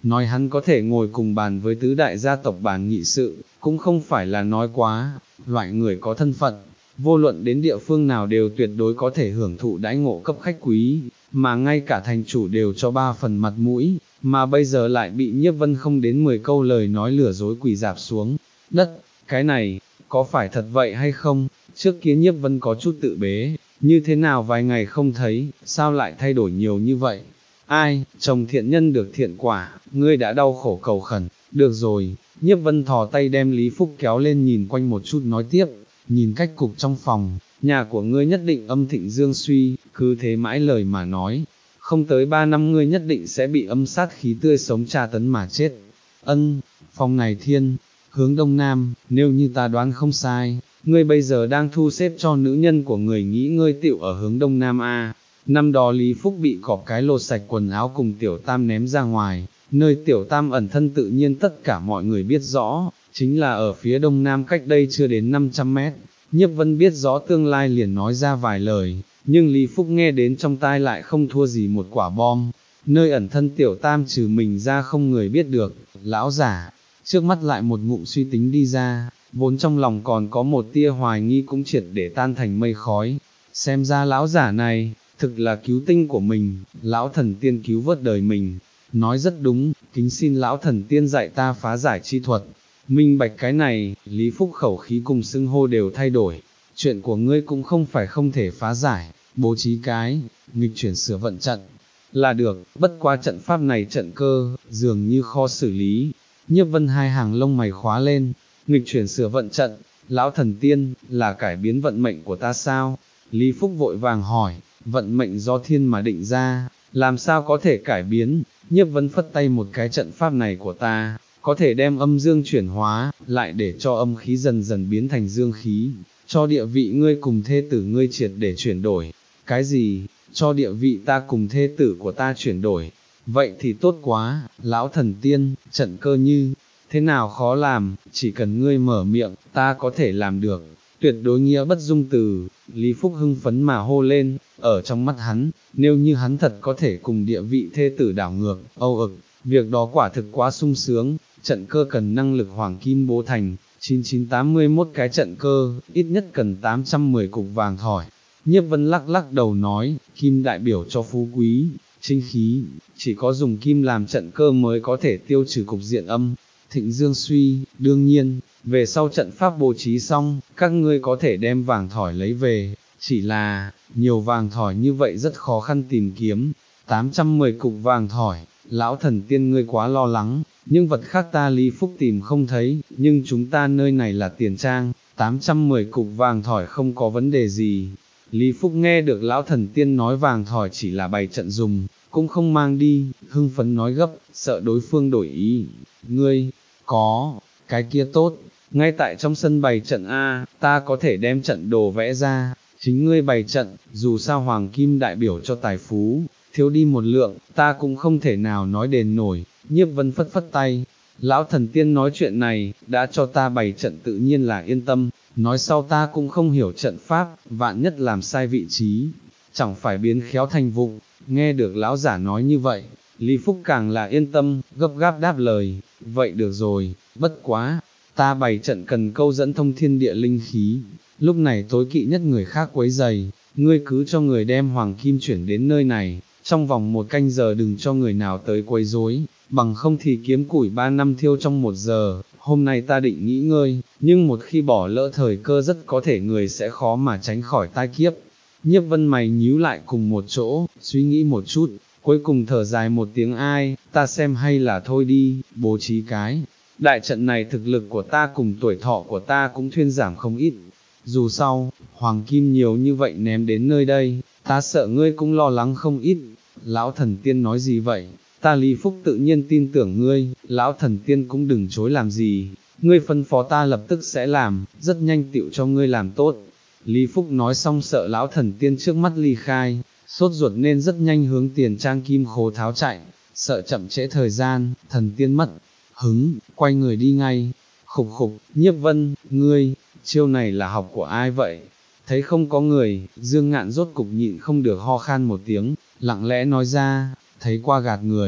nói hắn có thể ngồi cùng bàn với tứ đại gia tộc bàn nghị sự, cũng không phải là nói quá, loại người có thân phận, vô luận đến địa phương nào đều tuyệt đối có thể hưởng thụ đãi ngộ cấp khách quý, mà ngay cả thành chủ đều cho ba phần mặt mũi, mà bây giờ lại bị Nhiếp Vân không đến mười câu lời nói lừa dối quỳ dạp xuống đất, cái này, có phải thật vậy hay không? Trước kia Nhiếp Vân có chút tự bế, như thế nào vài ngày không thấy, sao lại thay đổi nhiều như vậy? Ai, chồng thiện nhân được thiện quả, ngươi đã đau khổ cầu khẩn, được rồi, Nhiếp Vân thò tay đem Lý Phúc kéo lên nhìn quanh một chút nói tiếp, nhìn cách cục trong phòng, nhà của ngươi nhất định âm thịnh dương suy, cứ thế mãi lời mà nói, không tới ba năm ngươi nhất định sẽ bị âm sát khí tươi sống tra tấn mà chết. Ân, phòng này thiên, hướng đông nam, nếu như ta đoán không sai, ngươi bây giờ đang thu xếp cho nữ nhân của người nghĩ ngươi tựu ở hướng đông nam a. Năm đó Lý Phúc bị cọp cái lột sạch quần áo cùng Tiểu Tam ném ra ngoài, nơi Tiểu Tam ẩn thân tự nhiên tất cả mọi người biết rõ, chính là ở phía đông nam cách đây chưa đến năm trăm mét. Nhiếp Vân biết rõ tương lai liền nói ra vài lời, nhưng Lý Phúc nghe đến trong tai lại không thua gì một quả bom. Nơi ẩn thân Tiểu Tam trừ mình ra không người biết được, lão giả, trước mắt lại một ngụm suy tính đi ra, vốn trong lòng còn có một tia hoài nghi cũng triệt để tan thành mây khói. Xem ra lão giả này, thực là cứu tinh của mình, lão thần tiên cứu vớt đời mình, nói rất đúng, kính xin lão thần tiên dạy ta phá giải chi thuật. Minh bạch cái này, Lý Phúc khẩu khí cùng xưng hô đều thay đổi, chuyện của ngươi cũng không phải không thể phá giải, bố trí cái, nghịch chuyển sửa vận trận, là được, bất qua trận pháp này trận cơ, dường như khó xử lý. Nhiếp Vân hai hàng lông mày khóa lên, nghịch chuyển sửa vận trận, lão thần tiên, là cải biến vận mệnh của ta sao? Lý Phúc vội vàng hỏi, vận mệnh do thiên mà định ra, làm sao có thể cải biến? Nhiếp Vân phất tay, một cái trận pháp này của ta, có thể đem âm dương chuyển hóa, lại để cho âm khí dần dần biến thành dương khí, cho địa vị ngươi cùng thê tử ngươi triệt để chuyển đổi. Cái gì? Cho địa vị ta cùng thê tử của ta chuyển đổi? Vậy thì tốt quá, lão thần tiên, trận cơ như thế nào khó làm, chỉ cần ngươi mở miệng, ta có thể làm được, tuyệt đối nghĩa bất dung từ. Lý Phúc hưng phấn mà hô lên, ở trong mắt hắn, nếu như hắn thật có thể cùng địa vị thê tử đảo ngược, âu ực, việc đó quả thực quá sung sướng. Trận cơ cần năng lực hoàng kim bố thành, chín chín tám mươi mốt cái trận cơ, ít nhất cần tám trăm mười cục vàng thỏi. Nhiếp Vân lắc lắc đầu nói, kim đại biểu cho phú quý, chính khí, chỉ có dùng kim làm trận cơ mới có thể tiêu trừ cục diện âm, thịnh dương suy. Đương nhiên, về sau trận pháp bố trí xong, các ngươi có thể đem vàng thỏi lấy về, chỉ là, nhiều vàng thỏi như vậy rất khó khăn tìm kiếm. Tám trăm mười cục vàng thỏi, lão thần tiên ngươi quá lo lắng, nhưng vật khác ta Lý Phúc tìm không thấy, nhưng chúng ta nơi này là tiền trang, tám trăm mười cục vàng thỏi không có vấn đề gì. Lý Phúc nghe được lão thần tiên nói vàng thỏi chỉ là bày trận dùng, cũng không mang đi, hưng phấn nói gấp, sợ đối phương đổi ý. Ngươi, có, cái kia tốt, ngay tại trong sân bày trận A, ta có thể đem trận đồ vẽ ra, chính ngươi bày trận, dù sao hoàng kim đại biểu cho tài phú, thiếu đi một lượng, ta cũng không thể nào nói đền nổi. Nhiếp Vân phất phất tay, lão thần tiên nói chuyện này, đã cho ta bày trận tự nhiên là yên tâm, nói sau ta cũng không hiểu trận pháp, vạn nhất làm sai vị trí, chẳng phải biến khéo thành vụng. Nghe được lão giả nói như vậy, Lý Phúc càng là yên tâm, gấp gáp đáp lời, vậy được rồi, bất quá, ta bày trận cần câu dẫn thông thiên địa linh khí, lúc này tối kỵ nhất người khác quấy giày, ngươi cứ cho người đem hoàng kim chuyển đến nơi này, trong vòng một canh giờ đừng cho người nào tới quấy rối, bằng không thì kiếm củi ba năm thiêu trong một giờ. Hôm nay ta định nghỉ ngơi, nhưng một khi bỏ lỡ thời cơ rất có thể người sẽ khó mà tránh khỏi tai kiếp. Nhiếp Vân mày nhíu lại cùng một chỗ, suy nghĩ một chút, cuối cùng thở dài một tiếng, ai, ta xem hay là thôi đi, bố trí cái. Đại trận này thực lực của ta cùng tuổi thọ của ta cũng thuyên giảm không ít, dù sau, hoàng kim nhiều như vậy ném đến nơi đây, ta sợ ngươi cũng lo lắng không ít. Lão thần tiên nói gì vậy? Ta Lý Phúc tự nhiên tin tưởng ngươi, lão thần tiên cũng đừng chối làm gì, ngươi phân phó ta lập tức sẽ làm, rất nhanh tựu cho ngươi làm tốt. Lý Phúc nói xong sợ lão thần tiên trước mắt ly khai, sốt ruột nên rất nhanh hướng tiền trang kim khố tháo chạy, sợ chậm trễ thời gian, thần tiên mất hứng, quay người đi ngay. Khục khục, Nhiếp Vân, ngươi, chiêu này là học của ai vậy? Thấy không có người, Dương Ngạn rốt cục nhịn không được ho khan một tiếng, lặng lẽ nói ra, thấy qua gạt người,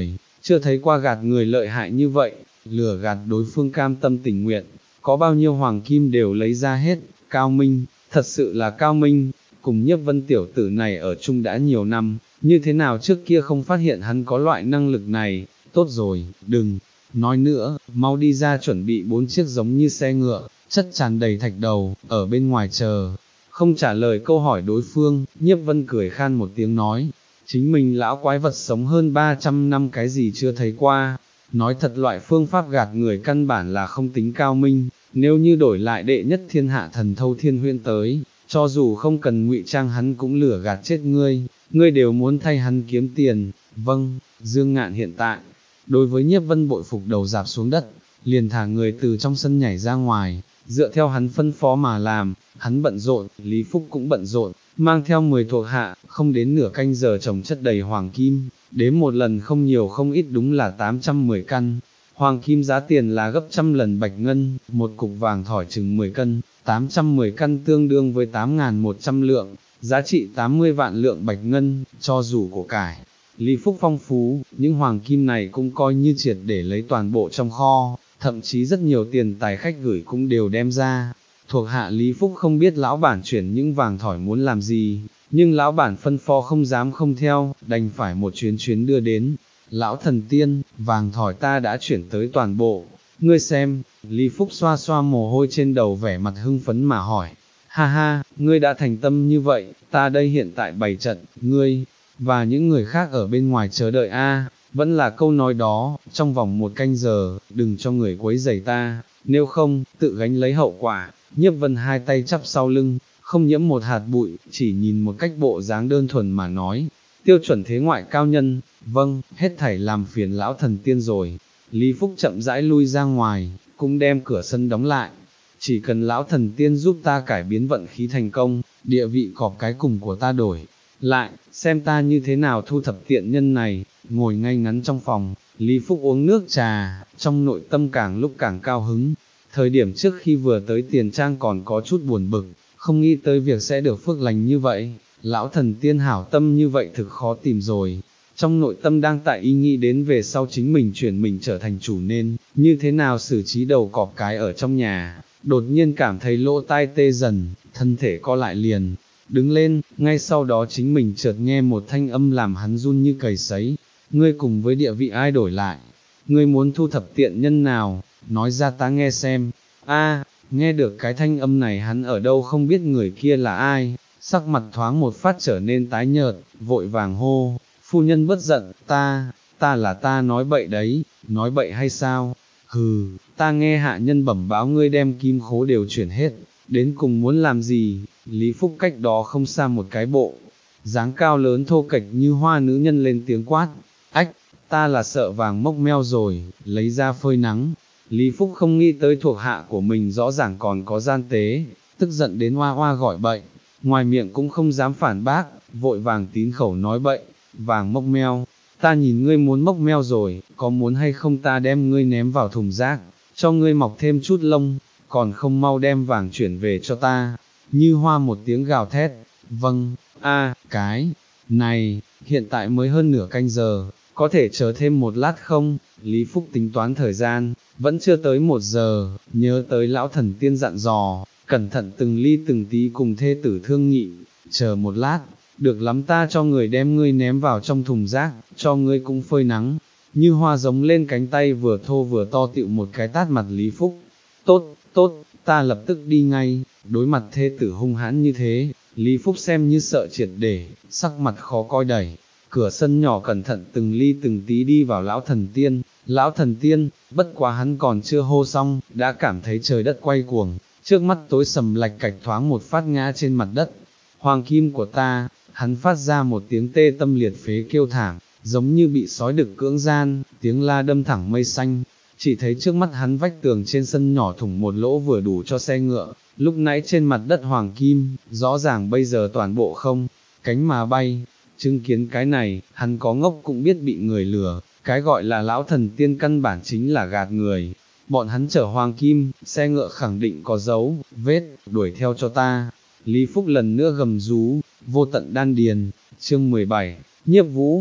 chưa thấy qua gạt người lợi hại như vậy, lừa gạt đối phương cam tâm tình nguyện, có bao nhiêu hoàng kim đều lấy ra hết, cao minh, thật sự là cao minh, cùng Nhiếp Vân tiểu tử này ở chung đã nhiều năm, như thế nào trước kia không phát hiện hắn có loại năng lực này, tốt rồi, đừng nói nữa, mau đi ra chuẩn bị bốn chiếc giống như xe ngựa, chất tràn đầy thạch đầu, ở bên ngoài chờ. Không trả lời câu hỏi đối phương, Nhiếp Vân cười khan một tiếng nói, chính mình lão quái vật sống hơn ba trăm năm cái gì chưa thấy qua, nói thật loại phương pháp gạt người căn bản là không tính cao minh, nếu như đổi lại đệ nhất thiên hạ thần thâu thiên huyễn tới, cho dù không cần ngụy trang hắn cũng lừa gạt chết ngươi, ngươi đều muốn thay hắn kiếm tiền, vâng, Dương Ngạn hiện tại, đối với Nhiếp Vân bội phục đầu dạp xuống đất, liền thả người từ trong sân nhảy ra ngoài, dựa theo hắn phân phó mà làm, hắn bận rộn, Lý Phúc cũng bận rộn, mang theo mười thuộc hạ, không đến nửa canh giờ chồng chất đầy hoàng kim, đếm một lần không nhiều không ít đúng là tám trăm mười căn, hoàng kim giá tiền là gấp trăm lần bạch ngân, một cục vàng thỏi chừng mười cân, tám trăm mười căn tương đương với tám nghìn một trăm lượng, giá trị tám mươi vạn lượng bạch ngân, cho dù của cải. Lý Phúc phong phú, những hoàng kim này cũng coi như triệt để lấy toàn bộ trong kho, thậm chí rất nhiều tiền tài khách gửi cũng đều đem ra. Thuộc hạ Lý Phúc không biết lão bản chuyển những vàng thỏi muốn làm gì, nhưng lão bản phân phó không dám không theo, đành phải một chuyến chuyến đưa đến. Lão thần tiên, vàng thỏi ta đã chuyển tới toàn bộ, ngươi xem, Lý Phúc xoa xoa mồ hôi trên đầu vẻ mặt hưng phấn mà hỏi, ha ha, ngươi đã thành tâm như vậy, ta đây hiện tại bày trận, ngươi, và những người khác ở bên ngoài chờ đợi a. Vẫn là câu nói đó, trong vòng một canh giờ, đừng cho người quấy rầy ta, nếu không, tự gánh lấy hậu quả. Nhiếp Vân hai tay chắp sau lưng, không nhiễm một hạt bụi, chỉ nhìn một cách bộ dáng đơn thuần mà nói, tiêu chuẩn thế ngoại cao nhân, vâng, hết thảy làm phiền lão thần tiên rồi. Lý Phúc chậm rãi lui ra ngoài, cũng đem cửa sân đóng lại, chỉ cần lão thần tiên giúp ta cải biến vận khí thành công, địa vị cọp cái cùng của ta đổi lại, xem ta như thế nào thu thập tiện nhân này. Ngồi ngay ngắn trong phòng, Lý Phúc uống nước trà, trong nội tâm càng lúc càng cao hứng. Thời điểm trước khi vừa tới Tiền Trang còn có chút buồn bực, không nghĩ tới việc sẽ được phước lành như vậy, lão thần tiên hảo tâm như vậy thực khó tìm rồi. Trong nội tâm đang tại ý nghĩ đến về sau chính mình chuyển mình trở thành chủ nên, như thế nào xử trí đầu cọp cái ở trong nhà, đột nhiên cảm thấy lỗ tai tê dần, thân thể co lại liền, đứng lên, ngay sau đó chính mình chợt nghe một thanh âm làm hắn run như cầy sấy, ngươi cùng với địa vị ai đổi lại, ngươi muốn thu thập tiện nhân nào, nói ra ta nghe xem. A, nghe được cái thanh âm này hắn ở đâu không biết người kia là ai, sắc mặt thoáng một phát trở nên tái nhợt, vội vàng hô, phu nhân bất giận, ta, ta là ta nói bậy đấy, nói bậy hay sao, hừ, ta nghe hạ nhân bẩm báo ngươi đem kim khố đều chuyển hết, đến cùng muốn làm gì. Lý Phúc cách đó không xa một cái bộ, dáng cao lớn thô kệch như hoa nữ nhân lên tiếng quát, ách, ta là sợ vàng mốc meo rồi, lấy ra phơi nắng. Lý Phúc không nghĩ tới thuộc hạ của mình rõ ràng còn có gian tế, tức giận đến hoa hoa gọi bậy, ngoài miệng cũng không dám phản bác, vội vàng tín khẩu nói bậy, vàng mốc meo, ta nhìn ngươi muốn mốc meo rồi, có muốn hay không ta đem ngươi ném vào thùng rác, cho ngươi mọc thêm chút lông, còn không mau đem vàng chuyển về cho ta. Như hoa một tiếng gào thét, vâng, a, cái này, hiện tại mới hơn nửa canh giờ, có thể chờ thêm một lát không? Lý Phúc tính toán thời gian, vẫn chưa tới một giờ, nhớ tới lão thần tiên dặn dò, cẩn thận từng ly từng tí cùng thê tử thương nghị, chờ một lát, được lắm ta cho người đem ngươi ném vào trong thùng rác, cho ngươi cũng phơi nắng. Như hoa giống lên cánh tay vừa thô vừa to tịu một cái tát mặt Lý Phúc, tốt, tốt, ta lập tức đi ngay. Đối mặt thê tử hung hãn như thế, Lý Phúc xem như sợ triệt để, sắc mặt khó coi đẩy, cửa sân nhỏ cẩn thận từng ly từng tí đi vào lão thần tiên, lão thần tiên, bất quá hắn còn chưa hô xong, đã cảm thấy trời đất quay cuồng, trước mắt tối sầm lạch cạch thoáng một phát ngã trên mặt đất, hoàng kim của ta, hắn phát ra một tiếng tê tâm liệt phế kêu thảm, giống như bị sói đực cưỡng gian, tiếng la đâm thẳng mây xanh. Chỉ thấy trước mắt hắn vách tường trên sân nhỏ thủng một lỗ vừa đủ cho xe ngựa, lúc nãy trên mặt đất hoàng kim, rõ ràng bây giờ toàn bộ không, cánh mà bay. Chứng kiến cái này, hắn có ngốc cũng biết bị người lừa, cái gọi là lão thần tiên căn bản chính là gạt người. Bọn hắn chở hoàng kim, xe ngựa khẳng định có dấu, vết, đuổi theo cho ta. Lý Phúc lần nữa gầm rú, vô tận đan điền, chương mười bảy, nhiếp vũ.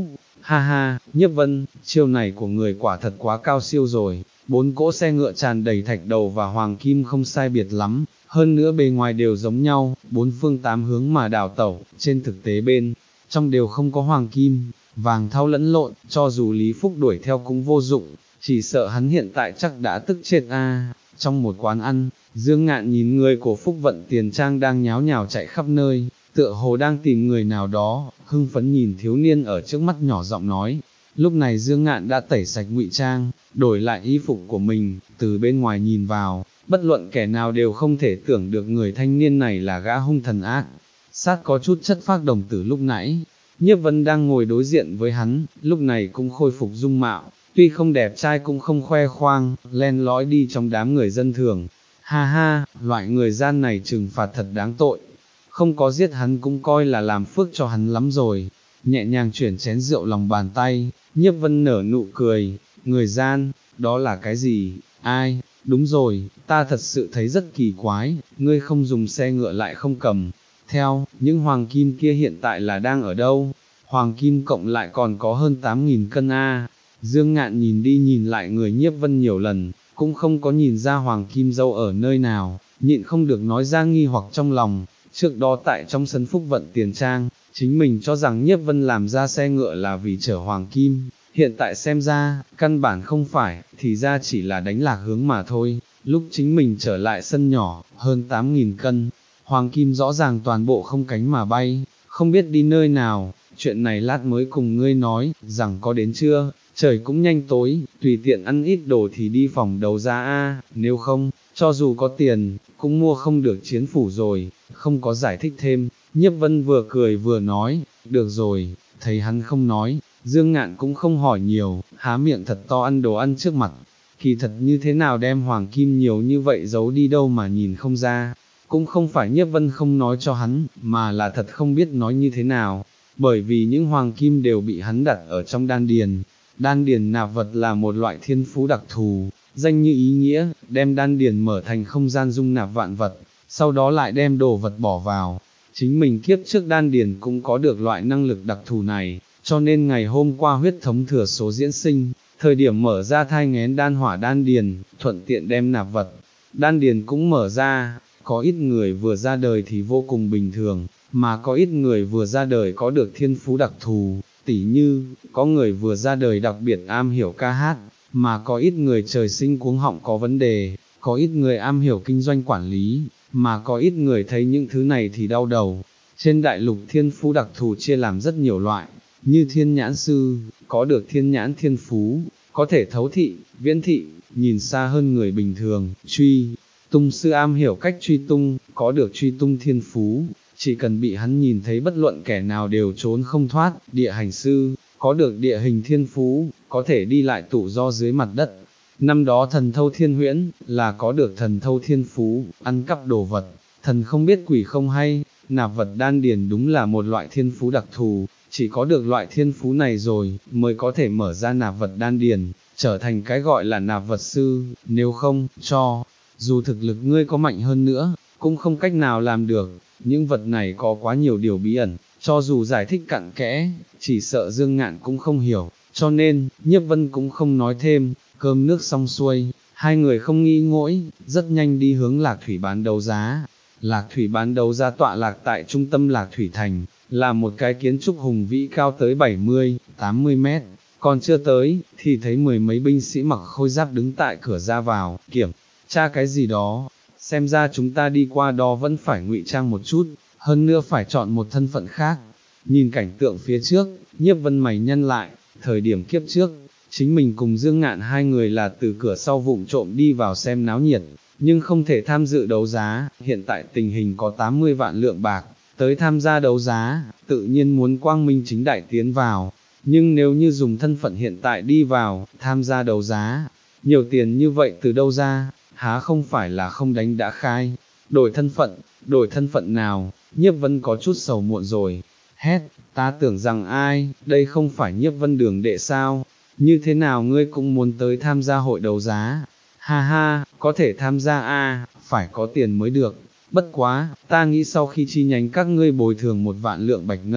Ha ha, Nhiếp Vân, chiêu này của người quả thật quá cao siêu rồi, bốn cỗ xe ngựa tràn đầy thạch đầu và hoàng kim không sai biệt lắm, hơn nữa bề ngoài đều giống nhau, bốn phương tám hướng mà đảo tẩu, trên thực tế bên trong đều không có hoàng kim, vàng thau lẫn lộn, cho dù Lý Phúc đuổi theo cũng vô dụng, chỉ sợ hắn hiện tại chắc đã tức chết a. Trong một quán ăn, Dương Ngạn nhìn người của Phúc Vận Tiền Trang đang nháo nhào chạy khắp nơi, tựa hồ đang tìm người nào đó, hưng phấn nhìn thiếu niên ở trước mắt nhỏ giọng nói. Lúc này Dương Ngạn đã tẩy sạch ngụy trang, đổi lại y phục của mình, từ bên ngoài nhìn vào, bất luận kẻ nào đều không thể tưởng được người thanh niên này là gã hung thần ác. Sát có chút chất phác đồng tử lúc nãy, Nhiếp Vân đang ngồi đối diện với hắn, lúc này cũng khôi phục dung mạo, tuy không đẹp trai cũng không khoe khoang, len lỏi đi trong đám người dân thường. Ha ha, loại người gian này trừng phạt thật đáng tội, không có giết hắn cũng coi là làm phước cho hắn lắm rồi. Nhẹ nhàng chuyển chén rượu lòng bàn tay, Nhiếp Vân nở nụ cười, người gian, đó là cái gì, ai, đúng rồi, ta thật sự thấy rất kỳ quái, ngươi không dùng xe ngựa lại không cầm, theo, những hoàng kim kia hiện tại là đang ở đâu, hoàng kim cộng lại còn có hơn tám nghìn cân a. Dương Ngạn nhìn đi nhìn lại người Nhiếp Vân nhiều lần, cũng không có nhìn ra hoàng kim dâu ở nơi nào, nhịn không được nói ra nghi hoặc trong lòng. Trước đó tại trong sân Phúc Vận Tiền Trang, chính mình cho rằng Nhiếp Vân làm ra xe ngựa là vì chở hoàng kim, hiện tại xem ra, căn bản không phải, thì ra chỉ là đánh lạc hướng mà thôi. Lúc chính mình trở lại sân nhỏ, hơn tám nghìn cân, hoàng kim rõ ràng toàn bộ không cánh mà bay, không biết đi nơi nào, chuyện này lát mới cùng ngươi nói, rằng có đến chưa, trời cũng nhanh tối, tùy tiện ăn ít đồ thì đi phòng đấu giá a, nếu không, cho dù có tiền, cũng mua không được chiến phủ rồi. Không có giải thích thêm, Nhiếp Vân vừa cười vừa nói, được rồi, thấy hắn không nói, Dương Ngạn cũng không hỏi nhiều, há miệng thật to ăn đồ ăn trước mặt. Kỳ thật như thế nào đem hoàng kim nhiều như vậy giấu đi đâu mà nhìn không ra, cũng không phải Nhiếp Vân không nói cho hắn, mà là thật không biết nói như thế nào, bởi vì những hoàng kim đều bị hắn đặt ở trong đan điền. Đan điền nạp vật là một loại thiên phú đặc thù, danh như ý nghĩa, đem đan điền mở thành không gian dung nạp vạn vật, sau đó lại đem đồ vật bỏ vào. Chính mình kiếp trước đan điền cũng có được loại năng lực đặc thù này, cho nên ngày hôm qua huyết thống thừa số diễn sinh, thời điểm mở ra thai nghén đan hỏa đan điền, thuận tiện đem nạp vật. Đan điền cũng mở ra, có ít người vừa ra đời thì vô cùng bình thường, mà có ít người vừa ra đời có được thiên phú đặc thù, tỉ như, có người vừa ra đời đặc biệt am hiểu ca hát, mà có ít người trời sinh cuống họng có vấn đề, có ít người am hiểu kinh doanh quản lý, mà có ít người thấy những thứ này thì đau đầu. Trên đại lục thiên phú đặc thù chia làm rất nhiều loại, như thiên nhãn sư, có được thiên nhãn thiên phú, có thể thấu thị, viễn thị, nhìn xa hơn người bình thường, truy tung sư am hiểu cách truy tung, có được truy tung thiên phú, chỉ cần bị hắn nhìn thấy bất luận kẻ nào đều trốn không thoát, địa hành sư, có được địa hình thiên phú, có thể đi lại tự do dưới mặt đất. Năm đó thần thâu thiên huyễn, là có được thần thâu thiên phú, ăn cắp đồ vật, thần không biết quỷ không hay, nạp vật đan điền đúng là một loại thiên phú đặc thù, chỉ có được loại thiên phú này rồi, mới có thể mở ra nạp vật đan điền, trở thành cái gọi là nạp vật sư, nếu không, cho, dù thực lực ngươi có mạnh hơn nữa, cũng không cách nào làm được, những vật này có quá nhiều điều bí ẩn, cho dù giải thích cặn kẽ, chỉ sợ Dương Ngạn cũng không hiểu, cho nên, Nhiếp Vân cũng không nói thêm. Cơm nước xong xuôi, hai người không nghĩ ngỗi, rất nhanh đi hướng Lạc Thủy bán đấu giá. Lạc Thủy bán đấu giá tọa lạc tại trung tâm Lạc Thủy Thành, là một cái kiến trúc hùng vĩ cao tới bảy mươi, tám mươi mét, còn chưa tới, thì thấy mười mấy binh sĩ mặc khôi giáp đứng tại cửa ra vào, kiểm tra cái gì đó. Xem ra chúng ta đi qua đó vẫn phải ngụy trang một chút, hơn nữa phải chọn một thân phận khác. Nhìn cảnh tượng phía trước, Nhiếp Vân mày nhăn lại, thời điểm kiếp trước, chính mình cùng Dương Ngạn hai người là từ cửa sau vụng trộm đi vào xem náo nhiệt, nhưng không thể tham dự đấu giá, hiện tại tình hình có tám mươi vạn lượng bạc, tới tham gia đấu giá, tự nhiên muốn quang minh chính đại tiến vào, nhưng nếu như dùng thân phận hiện tại đi vào, tham gia đấu giá, nhiều tiền như vậy từ đâu ra, há không phải là không đánh đã khai, đổi thân phận, đổi thân phận nào, Nhiếp Vân có chút sầu muộn rồi, hét, ta tưởng rằng ai, đây không phải Nhiếp Vân Đường đệ sao? Như thế nào ngươi cũng muốn tới tham gia hội đấu giá? Ha ha, có thể tham gia a, phải có tiền mới được. Bất quá, ta nghĩ sau khi chi nhánh các ngươi bồi thường một vạn lượng bạch ngân,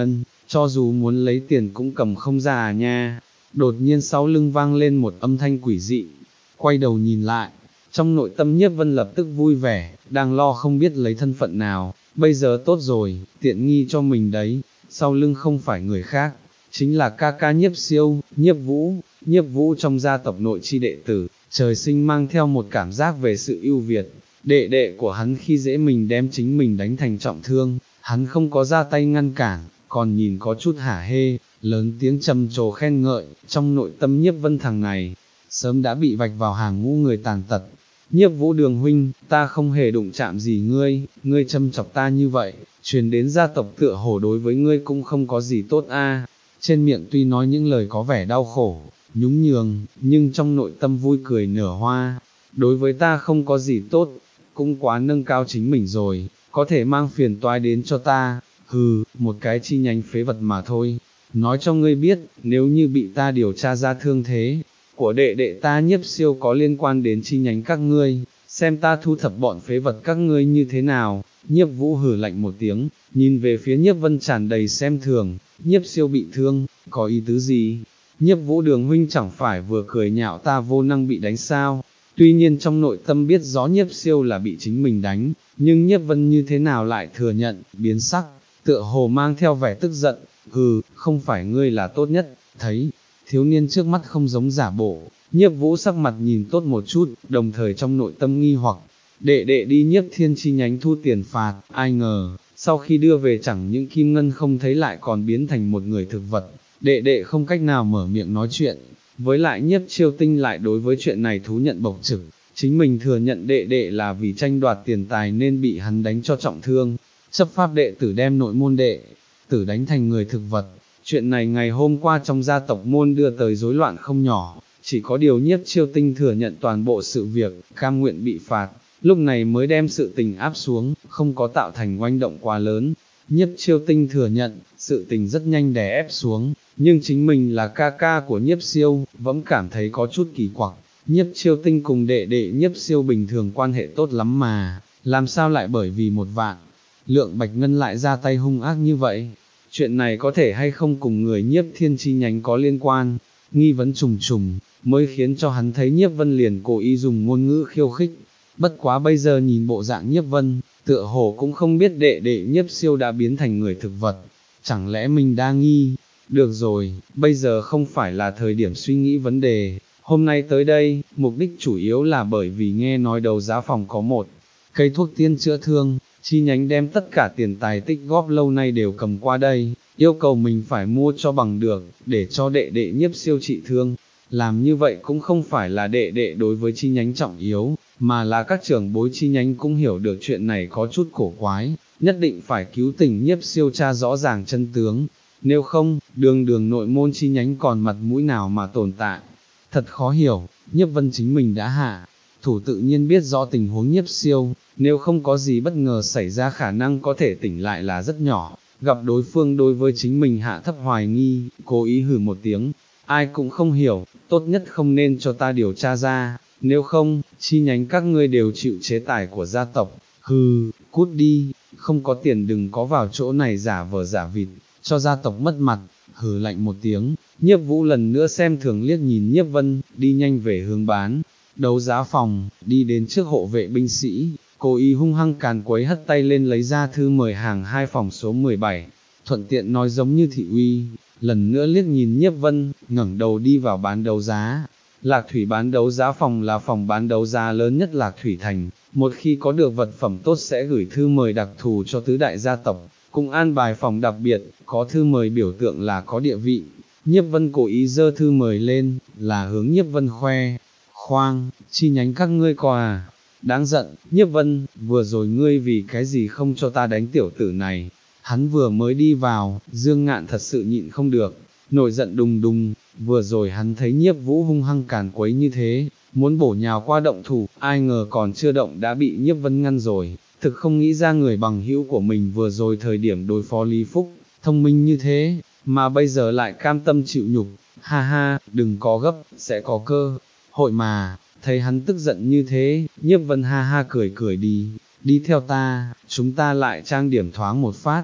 cho dù muốn lấy tiền cũng cầm không ra à nha. Đột nhiên sau lưng vang lên một âm thanh quỷ dị, quay đầu nhìn lại, trong nội tâm Nhiếp Vân lập tức vui vẻ, đang lo không biết lấy thân phận nào, bây giờ tốt rồi, tiện nghi cho mình đấy, sau lưng không phải người khác, chính là ca ca Nhiếp Siêu, Nhiếp Vũ. Nhiếp Vũ trong gia tộc nội chi đệ tử, trời sinh mang theo một cảm giác về sự ưu việt, đệ đệ của hắn khi dễ mình đem chính mình đánh thành trọng thương, hắn không có ra tay ngăn cản, còn nhìn có chút hả hê, lớn tiếng trầm trồ khen ngợi, trong nội tâm Nhiếp Vân thằng này, sớm đã bị vạch vào hàng ngũ người tàn tật. Nhiếp Vũ Đường huynh, ta không hề đụng chạm gì ngươi, ngươi châm chọc ta như vậy, truyền đến gia tộc tựa hồ đối với ngươi cũng không có gì tốt a. Trên miệng tuy nói những lời có vẻ đau khổ, nhún nhường, nhưng trong nội tâm vui cười nở hoa. Đối với ta không có gì tốt, cũng quá nâng cao chính mình rồi, có thể mang phiền toái đến cho ta, hừ, một cái chi nhánh phế vật mà thôi. Nói cho ngươi biết, nếu như bị ta điều tra ra thương thế của đệ đệ ta Nhiếp Siêu có liên quan đến chi nhánh các ngươi, xem ta thu thập bọn phế vật các ngươi như thế nào. Nhiếp Vũ hử lạnh một tiếng, nhìn về phía Nhiếp Vân tràn đầy xem thường. Nhiếp Siêu bị thương, có ý tứ gì? Nhiếp Vũ Đường huynh chẳng phải vừa cười nhạo ta vô năng bị đánh sao? Tuy nhiên trong nội tâm biết rõ Nhiếp Siêu là bị chính mình đánh, nhưng Nhiếp Vân như thế nào lại thừa nhận, biến sắc, tựa hồ mang theo vẻ tức giận, hừ, không phải ngươi là tốt nhất, thấy, thiếu niên trước mắt không giống giả bộ, Nhiếp Vũ sắc mặt nhìn tốt một chút, đồng thời trong nội tâm nghi hoặc, đệ đệ đi Nhiếp Thiên chi nhánh thu tiền phạt, ai ngờ, sau khi đưa về chẳng những kim ngân không thấy lại còn biến thành một người thực vật, đệ đệ không cách nào mở miệng nói chuyện, với lại Nhiếp Chiêu Tinh lại đối với chuyện này thú nhận bộc trực, chính mình thừa nhận đệ đệ là vì tranh đoạt tiền tài nên bị hắn đánh cho trọng thương, chấp pháp đệ tử đem nội môn đệ tử đánh thành người thực vật. Chuyện này ngày hôm qua trong gia tộc môn đưa tới rối loạn không nhỏ, chỉ có điều Nhiếp Chiêu Tinh thừa nhận toàn bộ sự việc, cam nguyện bị phạt, lúc này mới đem sự tình áp xuống, không có tạo thành oanh động quá lớn. Nhiếp Chiêu Tinh thừa nhận, sự tình rất nhanh đè ép xuống, nhưng chính mình là ca ca của Nhiếp Siêu, vẫn cảm thấy có chút kỳ quặc. Nhiếp Chiêu Tinh cùng đệ đệ Nhiếp Siêu bình thường quan hệ tốt lắm mà, làm sao lại bởi vì một vạn lượng bạch ngân lại ra tay hung ác như vậy? Chuyện này có thể hay không cùng người Nhiếp Thiên chi nhánh có liên quan? Nghi vấn trùng trùng, mới khiến cho hắn thấy Nhiếp Vân liền cố ý dùng ngôn ngữ khiêu khích. Bất quá bây giờ nhìn bộ dạng Nhiếp Vân, tựa hồ cũng không biết đệ đệ Nhiếp Siêu đã biến thành người thực vật. Chẳng lẽ mình đa nghi? Được rồi, bây giờ không phải là thời điểm suy nghĩ vấn đề. Hôm nay tới đây, mục đích chủ yếu là bởi vì nghe nói đấu giá phòng có một cây thuốc tiên chữa thương, chi nhánh đem tất cả tiền tài tích góp lâu nay đều cầm qua đây, yêu cầu mình phải mua cho bằng được, để cho đệ đệ Nhiếp Siêu trị thương. Làm như vậy cũng không phải là đệ đệ đối với chi nhánh trọng yếu, mà là các trưởng bối chi nhánh cũng hiểu được chuyện này có chút cổ quái, nhất định phải cứu tỉnh Nhiếp Siêu tra rõ ràng chân tướng, nếu không, đường đường nội môn chi nhánh còn mặt mũi nào mà tồn tại. Thật khó hiểu, Nhiếp Vân chính mình đã hạ thủ, tự nhiên biết rõ tình huống Nhiếp Siêu, nếu không có gì bất ngờ xảy ra khả năng có thể tỉnh lại là rất nhỏ, gặp đối phương đối với chính mình hạ thấp hoài nghi, cố ý hử một tiếng, ai cũng không hiểu, tốt nhất không nên cho ta điều tra ra, nếu không, chi nhánh các ngươi đều chịu chế tài của gia tộc, hừ, cút đi, không có tiền đừng có vào chỗ này giả vờ giả vịt, cho gia tộc mất mặt, hừ lạnh một tiếng, Nhiếp Vũ lần nữa xem thường liếc nhìn Nhiếp Vân, đi nhanh về hướng bán đấu giá phòng, đi đến trước hộ vệ binh sĩ, cố ý hung hăng càn quấy hất tay lên lấy ra thư mời hàng hai phòng số mười bảy, thuận tiện nói giống như thị uy, lần nữa liếc nhìn Nhiếp Vân, ngẩng đầu đi vào bán đấu giá. Lạc Thủy bán đấu giá phòng là phòng bán đấu giá lớn nhất Lạc Thủy Thành, một khi có được vật phẩm tốt sẽ gửi thư mời đặc thù cho tứ đại gia tộc, cùng an bài phòng đặc biệt, có thư mời biểu tượng là có địa vị. Nhiếp Vân cố ý dơ thư mời lên, là hướng Nhiếp Vân khoe khoang, chi nhánh các ngươi có à? Đáng giận, Nhiếp Vân, vừa rồi ngươi vì cái gì không cho ta đánh tiểu tử này? Hắn vừa mới đi vào, Dương Ngạn thật sự nhịn không được, nổi giận đùng đùng, vừa rồi hắn thấy Nhiếp Vũ hung hăng càn quấy như thế, muốn bổ nhào qua động thủ, ai ngờ còn chưa động đã bị Nhiếp Vân ngăn rồi, thực không nghĩ ra người bằng hữu của mình vừa rồi thời điểm đối phó Lý Phúc, thông minh như thế, mà bây giờ lại cam tâm chịu nhục, ha ha, đừng có gấp, sẽ có cơ hội mà. Thấy hắn tức giận như thế, Nhiếp Vân ha ha cười cười đi, đi theo ta, chúng ta lại trang điểm thoáng một phát.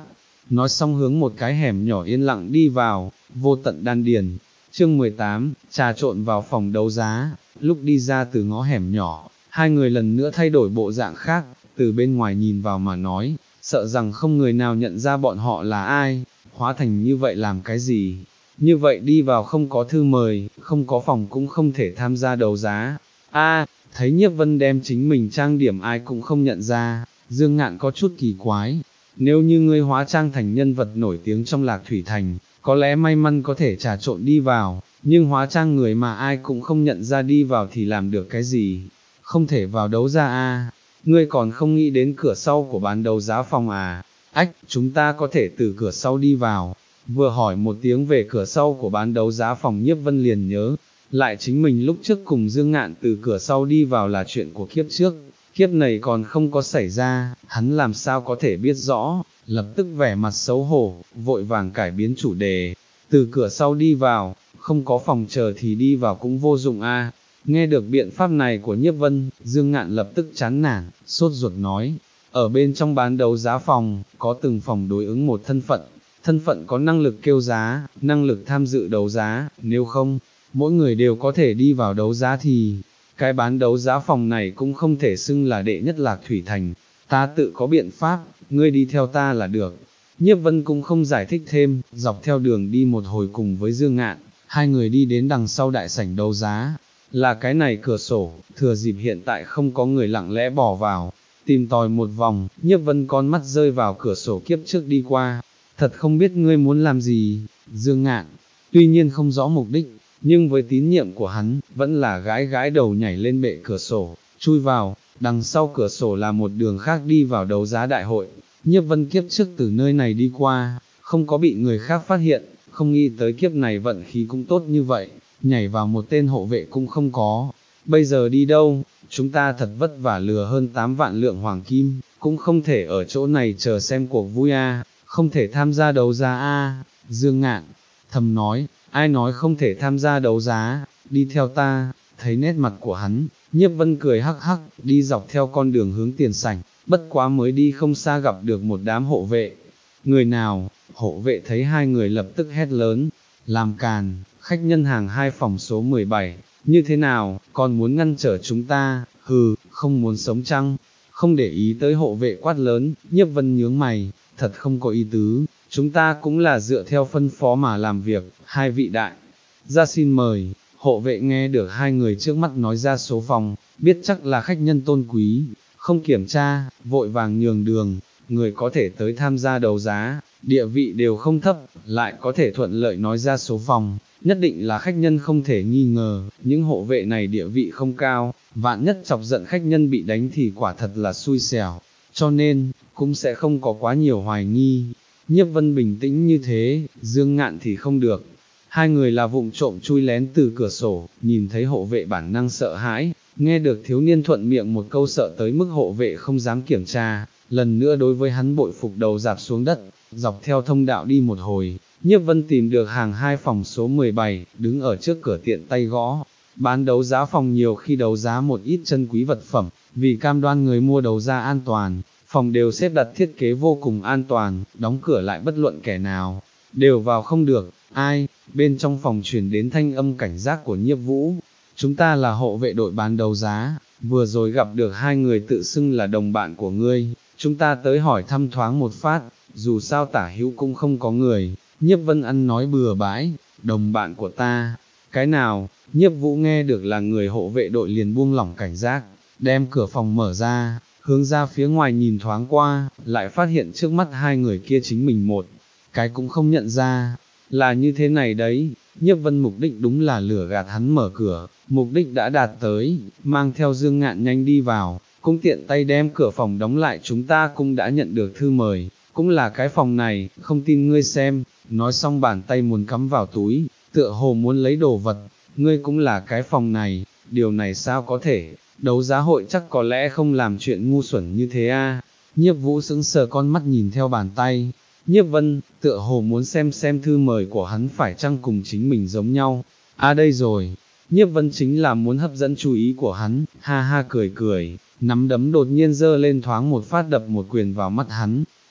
nói xong hướng một cái hẻm nhỏ yên lặng đi vào, vô tận đan điền. Chương mười tám, trà trộn vào phòng đấu giá, lúc đi ra từ ngõ hẻm nhỏ, hai người lần nữa thay đổi bộ dạng khác, từ bên ngoài nhìn vào mà nói, sợ rằng không người nào nhận ra bọn họ là ai, hóa thành như vậy làm cái gì. Như vậy đi vào không có thư mời, không có phòng cũng không thể tham gia đấu giá. A, thấy Nhiếp Vân đem chính mình trang điểm ai cũng không nhận ra, Dương Ngạn có chút kỳ quái. Nếu như ngươi hóa trang thành nhân vật nổi tiếng trong Lạc Thủy Thành, có lẽ may mắn có thể trà trộn đi vào, nhưng hóa trang người mà ai cũng không nhận ra đi vào thì làm được cái gì? Không thể vào đấu giá a. Ngươi còn không nghĩ đến cửa sau của bán đấu giá phòng à? Ách, chúng ta có thể từ cửa sau đi vào. Vừa hỏi một tiếng về cửa sau của bán đấu giá phòng, Nhiếp Vân liền nhớ, lại chính mình lúc trước cùng Dương Ngạn từ cửa sau đi vào là chuyện của kiếp trước, kiếp này còn không có xảy ra, hắn làm sao có thể biết rõ, lập tức vẻ mặt xấu hổ, vội vàng cải biến chủ đề, từ cửa sau đi vào, không có phòng chờ thì đi vào cũng vô dụng a. Nghe được biện pháp này của Nhiếp Vân, Dương Ngạn lập tức chán nản, sốt ruột nói, ở bên trong bán đấu giá phòng, có từng phòng đối ứng một thân phận, thân phận có năng lực kêu giá, năng lực tham dự đấu giá, nếu không, mỗi người đều có thể đi vào đấu giá thì, cái bán đấu giá phòng này cũng không thể xưng là đệ nhất Lạc Thủy Thành, ta tự có biện pháp, ngươi đi theo ta là được. Nhiếp Vân cũng không giải thích thêm, dọc theo đường đi một hồi cùng với Dương Ngạn, hai người đi đến đằng sau đại sảnh đấu giá, là cái này cửa sổ, thừa dịp hiện tại không có người lặng lẽ bỏ vào, tìm tòi một vòng, Nhiếp Vân con mắt rơi vào cửa sổ kiếp trước đi qua, thật không biết ngươi muốn làm gì, Dương Ngạn, tuy nhiên không rõ mục đích, nhưng với tín nhiệm của hắn, vẫn là gãi gãi đầu nhảy lên bệ cửa sổ, chui vào, đằng sau cửa sổ là một đường khác đi vào đấu giá đại hội. Nhiếp Vân kiếp trước từ nơi này đi qua, không có bị người khác phát hiện, không nghĩ tới kiếp này vận khí cũng tốt như vậy, nhảy vào một tên hộ vệ cũng không có. Bây giờ đi đâu, chúng ta thật vất vả lừa hơn tám vạn lượng hoàng kim, cũng không thể ở chỗ này chờ xem cuộc vui a, không thể tham gia đấu giá a. Dương Ngạn thầm nói, ai nói không thể tham gia đấu giá, đi theo ta. Thấy nét mặt của hắn, Nhiếp Vân cười hắc hắc, đi dọc theo con đường hướng tiền sảnh, bất quá mới đi không xa gặp được một đám hộ vệ. Người nào? Hộ vệ thấy hai người lập tức hét lớn, làm càn, khách nhân hàng hai phòng số mười bảy, như thế nào, còn muốn ngăn trở chúng ta, hừ, không muốn sống chăng? Không để ý tới hộ vệ quát lớn, Nhiếp Vân nhướng mày, thật không có ý tứ, chúng ta cũng là dựa theo phân phó mà làm việc, hai vị đại, ra xin mời. Hộ vệ nghe được hai người trước mắt nói ra số phòng, biết chắc là khách nhân tôn quý, không kiểm tra, vội vàng nhường đường, người có thể tới tham gia đấu giá, địa vị đều không thấp, lại có thể thuận lợi nói ra số phòng, nhất định là khách nhân không thể nghi ngờ, những hộ vệ này địa vị không cao, vạn nhất chọc giận khách nhân bị đánh thì quả thật là xui xẻo, cho nên, cũng sẽ không có quá nhiều hoài nghi. Nhiếp Vân bình tĩnh như thế, Dương Ngạn thì không được. Hai người là vụng trộm chui lén từ cửa sổ, nhìn thấy hộ vệ bản năng sợ hãi, nghe được thiếu niên thuận miệng một câu sợ tới mức hộ vệ không dám kiểm tra, lần nữa đối với hắn bội phục đầu dạp xuống đất, dọc theo thông đạo đi một hồi, Nhiếp Vân tìm được hàng hai phòng số mười bảy, đứng ở trước cửa tiện tay gõ, bán đấu giá phòng nhiều khi đấu giá một ít chân quý vật phẩm, vì cam đoan người mua đấu giá an toàn, phòng đều xếp đặt thiết kế vô cùng an toàn, đóng cửa lại bất luận kẻ nào, đều vào không được. Ai? Bên trong phòng truyền đến thanh âm cảnh giác của Nhiếp Vũ. Chúng ta là hộ vệ đội bán đấu giá, vừa rồi gặp được hai người tự xưng là đồng bạn của ngươi, chúng ta tới hỏi thăm thoáng một phát, dù sao tả hữu cũng không có người. Nhiếp Vân ăn nói bừa bãi, đồng bạn của ta, cái nào? Nhiếp Vũ nghe được là người hộ vệ đội liền buông lỏng cảnh giác, đem cửa phòng mở ra, hướng ra phía ngoài nhìn thoáng qua, lại phát hiện trước mắt hai người kia chính mình một cái cũng không nhận ra. Là như thế này đấy, Nhiếp Vân mục đích đúng là lửa gạt hắn mở cửa, mục đích đã đạt tới, mang theo Dương Ngạn nhanh đi vào, cũng tiện tay đem cửa phòng đóng lại. Chúng ta cũng đã nhận được thư mời, cũng là cái phòng này, không tin ngươi xem. Nói xong bàn tay muốn cắm vào túi, tựa hồ muốn lấy đồ vật, ngươi cũng là cái phòng này, điều này sao có thể, đấu giá hội chắc có lẽ không làm chuyện ngu xuẩn như thế a. Nhiếp Vũ sững sờ con mắt nhìn theo bàn tay. Nhiếp Vân, tựa hồ muốn xem xem thư mời của hắn phải chăng cùng chính mình giống nhau. À đây rồi, Nhiếp Vân chính là muốn hấp dẫn chú ý của hắn, ha ha cười cười, nắm đấm đột nhiên giơ lên thoáng một phát đập một quyền vào mắt hắn.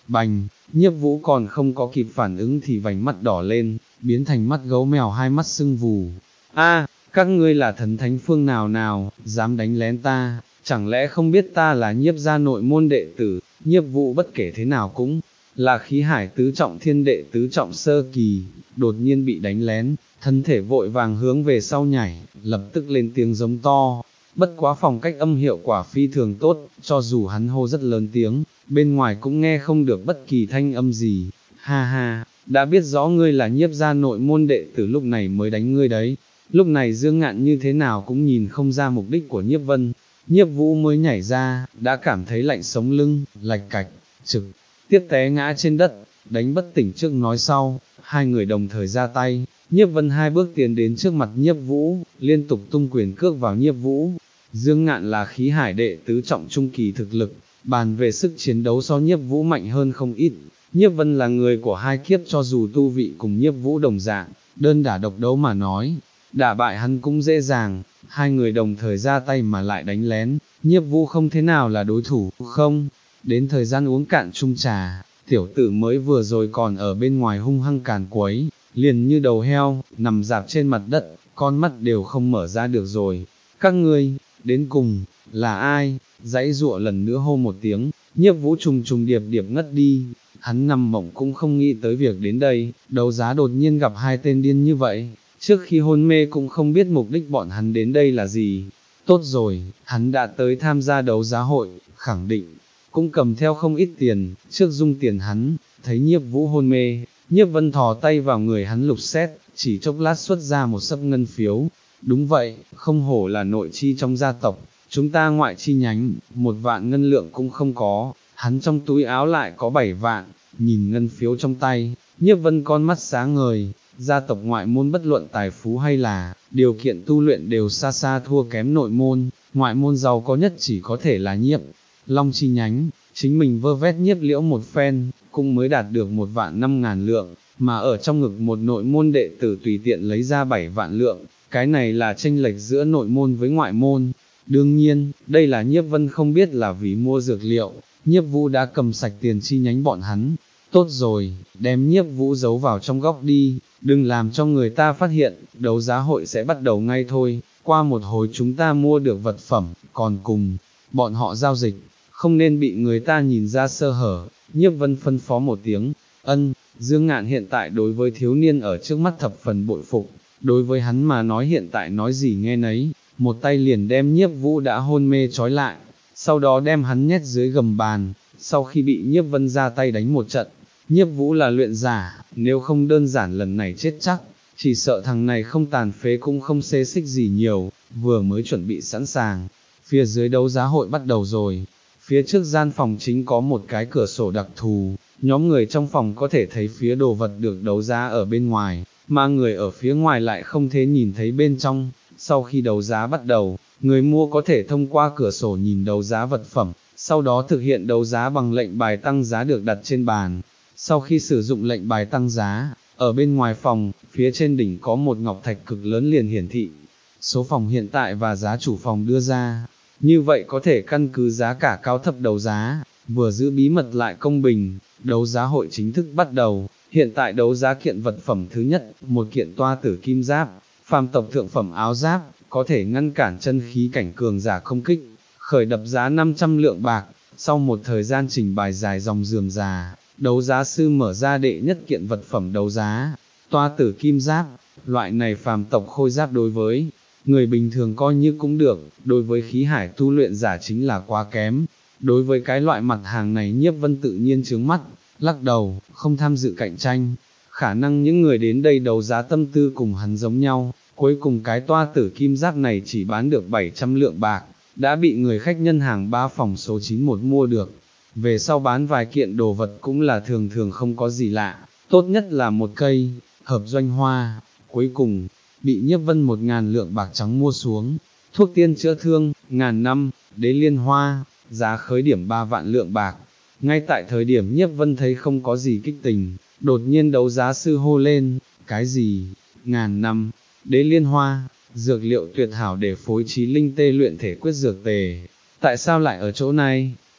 bành, Nhiếp Vũ còn không có kịp phản ứng thì vành mắt đỏ lên, biến thành mắt gấu mèo hai mắt sưng vù. A, các ngươi là thần thánh phương nào nào, dám đánh lén ta, chẳng lẽ không biết ta là Nhiếp gia nội môn đệ tử? Nhiếp Vũ bất kể thế nào cũng là khí hải tứ trọng thiên đệ tứ trọng sơ kỳ, đột nhiên bị đánh lén, thân thể vội vàng hướng về sau nhảy, lập tức lên tiếng giống to. Bất quá phòng cách âm hiệu quả phi thường tốt, cho dù hắn hô rất lớn tiếng, bên ngoài cũng nghe không được bất kỳ thanh âm gì. Ha ha, đã biết rõ ngươi là Nhiếp gia nội môn đệ tử lúc này mới đánh ngươi đấy. Lúc này Dương Ngạn như thế nào cũng nhìn không ra mục đích của Nhiếp Vân. Nhiếp Vũ mới nhảy ra, đã cảm thấy lạnh sống lưng, lạch cạch, trực tiếp té ngã trên đất, đánh bất tỉnh trước nói sau, hai người đồng thời ra tay. Nhiếp Vân hai bước tiến đến trước mặt Nhiếp Vũ, liên tục tung quyền cước vào Nhiếp Vũ. Dương Ngạn là khí hải đệ tứ trọng trung kỳ thực lực, bàn về sức chiến đấu so Nhiếp Vũ mạnh hơn không ít. Nhiếp Vân là người của hai kiếp, cho dù tu vị cùng Nhiếp Vũ đồng dạng, đơn đả độc đấu mà nói, đả bại hắn cũng dễ dàng. Hai người đồng thời ra tay mà lại đánh lén, Nhiếp Vũ không thế nào là đối thủ, không. Đến thời gian uống cạn chung trà, tiểu tử mới vừa rồi còn ở bên ngoài hung hăng càn quấy, liền như đầu heo, nằm dạp trên mặt đất, con mắt đều không mở ra được rồi. Các ngươi, đến cùng, là ai? Dãy dụa lần nữa hô một tiếng, Nhiếp Vũ trùng trùng điệp điệp ngất đi. Hắn nằm mộng cũng không nghĩ tới việc đến đây, đấu giá đột nhiên gặp hai tên điên như vậy, trước khi hôn mê cũng không biết mục đích bọn hắn đến đây là gì. Tốt rồi, hắn đã tới tham gia đấu giá hội, khẳng định cũng cầm theo không ít tiền, trước dung tiền hắn, thấy Nhiếp Vũ hôn mê, Nhiếp Vân thò tay vào người hắn lục xét, chỉ chốc lát xuất ra một sấp ngân phiếu. Đúng vậy, không hổ là nội chi trong gia tộc, chúng ta ngoại chi nhánh, một vạn ngân lượng cũng không có, hắn trong túi áo lại có bảy vạn, nhìn ngân phiếu trong tay, Nhiếp Vân con mắt sáng ngời, gia tộc ngoại môn bất luận tài phú hay là điều kiện tu luyện đều xa xa thua kém nội môn, ngoại môn giàu có nhất chỉ có thể là Nhiếp Long chi nhánh, chính mình vơ vét Nhiếp Liễu một phen, cũng mới đạt được một vạn năm ngàn lượng, mà ở trong ngực một nội môn đệ tử tùy tiện lấy ra bảy vạn lượng, cái này là chênh lệch giữa nội môn với ngoại môn. Đương nhiên, đây là Nhiếp Vân không biết là vì mua dược liệu, Nhiếp Vũ đã cầm sạch tiền chi nhánh bọn hắn. Tốt rồi, đem Nhiếp Vũ giấu vào trong góc đi, đừng làm cho người ta phát hiện, đấu giá hội sẽ bắt đầu ngay thôi, qua một hồi chúng ta mua được vật phẩm, còn cùng bọn họ giao dịch, không nên bị người ta nhìn ra sơ hở. Nhiếp Vân phân phó một tiếng, ân. Dương Ngạn hiện tại đối với thiếu niên ở trước mắt thập phần bội phục, đối với hắn mà nói hiện tại nói gì nghe nấy, một tay liền đem Nhiếp Vũ đã hôn mê trói lại, sau đó đem hắn nhét dưới gầm bàn. Sau khi bị Nhiếp Vân ra tay đánh một trận, Nhiếp Vũ là luyện giả, nếu không đơn giản lần này chết chắc, chỉ sợ thằng này không tàn phế cũng không xê xích gì nhiều. Vừa mới chuẩn bị sẵn sàng, phía dưới đấu giá hội bắt đầu rồi. Phía trước gian phòng chính có một cái cửa sổ đặc thù, nhóm người trong phòng có thể thấy phía đồ vật được đấu giá ở bên ngoài, mà người ở phía ngoài lại không thể nhìn thấy bên trong. Sau khi đấu giá bắt đầu, người mua có thể thông qua cửa sổ nhìn đấu giá vật phẩm, sau đó thực hiện đấu giá bằng lệnh bài tăng giá được đặt trên bàn. Sau khi sử dụng lệnh bài tăng giá, ở bên ngoài phòng, phía trên đỉnh có một ngọc thạch cực lớn liền hiển thị số phòng hiện tại và giá chủ phòng đưa ra. Như vậy có thể căn cứ giá cả cao thấp đấu giá, vừa giữ bí mật lại công bình. Đấu giá hội chính thức bắt đầu, hiện tại đấu giá kiện vật phẩm thứ nhất, một kiện toa tử kim giáp, phàm tộc thượng phẩm áo giáp, có thể ngăn cản chân khí cảnh cường giả công kích, khởi đập giá năm trăm lượng bạc. Sau một thời gian trình bày dài dòng rườm rà, đấu giá sư mở ra đệ nhất kiện vật phẩm đấu giá, toa tử kim giáp. Loại này phàm tộc khôi giáp đối với người bình thường coi như cũng được, đối với khí hải tu luyện giả chính là quá kém. Đối với cái loại mặt hàng này Nhiếp Vân tự nhiên chướng mắt, lắc đầu, không tham dự cạnh tranh. Khả năng những người đến đây đấu giá tâm tư cùng hắn giống nhau, cuối cùng cái toa tử kim giáp này chỉ bán được bảy trăm lượng bạc, đã bị người khách nhân hàng ba phòng số chín một mua được. Về sau bán vài kiện đồ vật cũng là thường thường không có gì lạ, tốt nhất là một cây hợp doanh hoa. Cuối cùng, bị Nhiếp Vân một ngàn lượng bạc trắng mua xuống. Thuốc tiên chữa thương, ngàn năm, đế liên hoa, giá khởi điểm ba vạn lượng bạc. Ngay tại thời điểm Nhiếp Vân thấy không có gì kích tình, đột nhiên đấu giá sư hô lên, cái gì, ngàn năm, đế liên hoa, dược liệu tuyệt hảo để phối trí linh tê luyện thể quyết dược tề, tại sao lại ở chỗ này?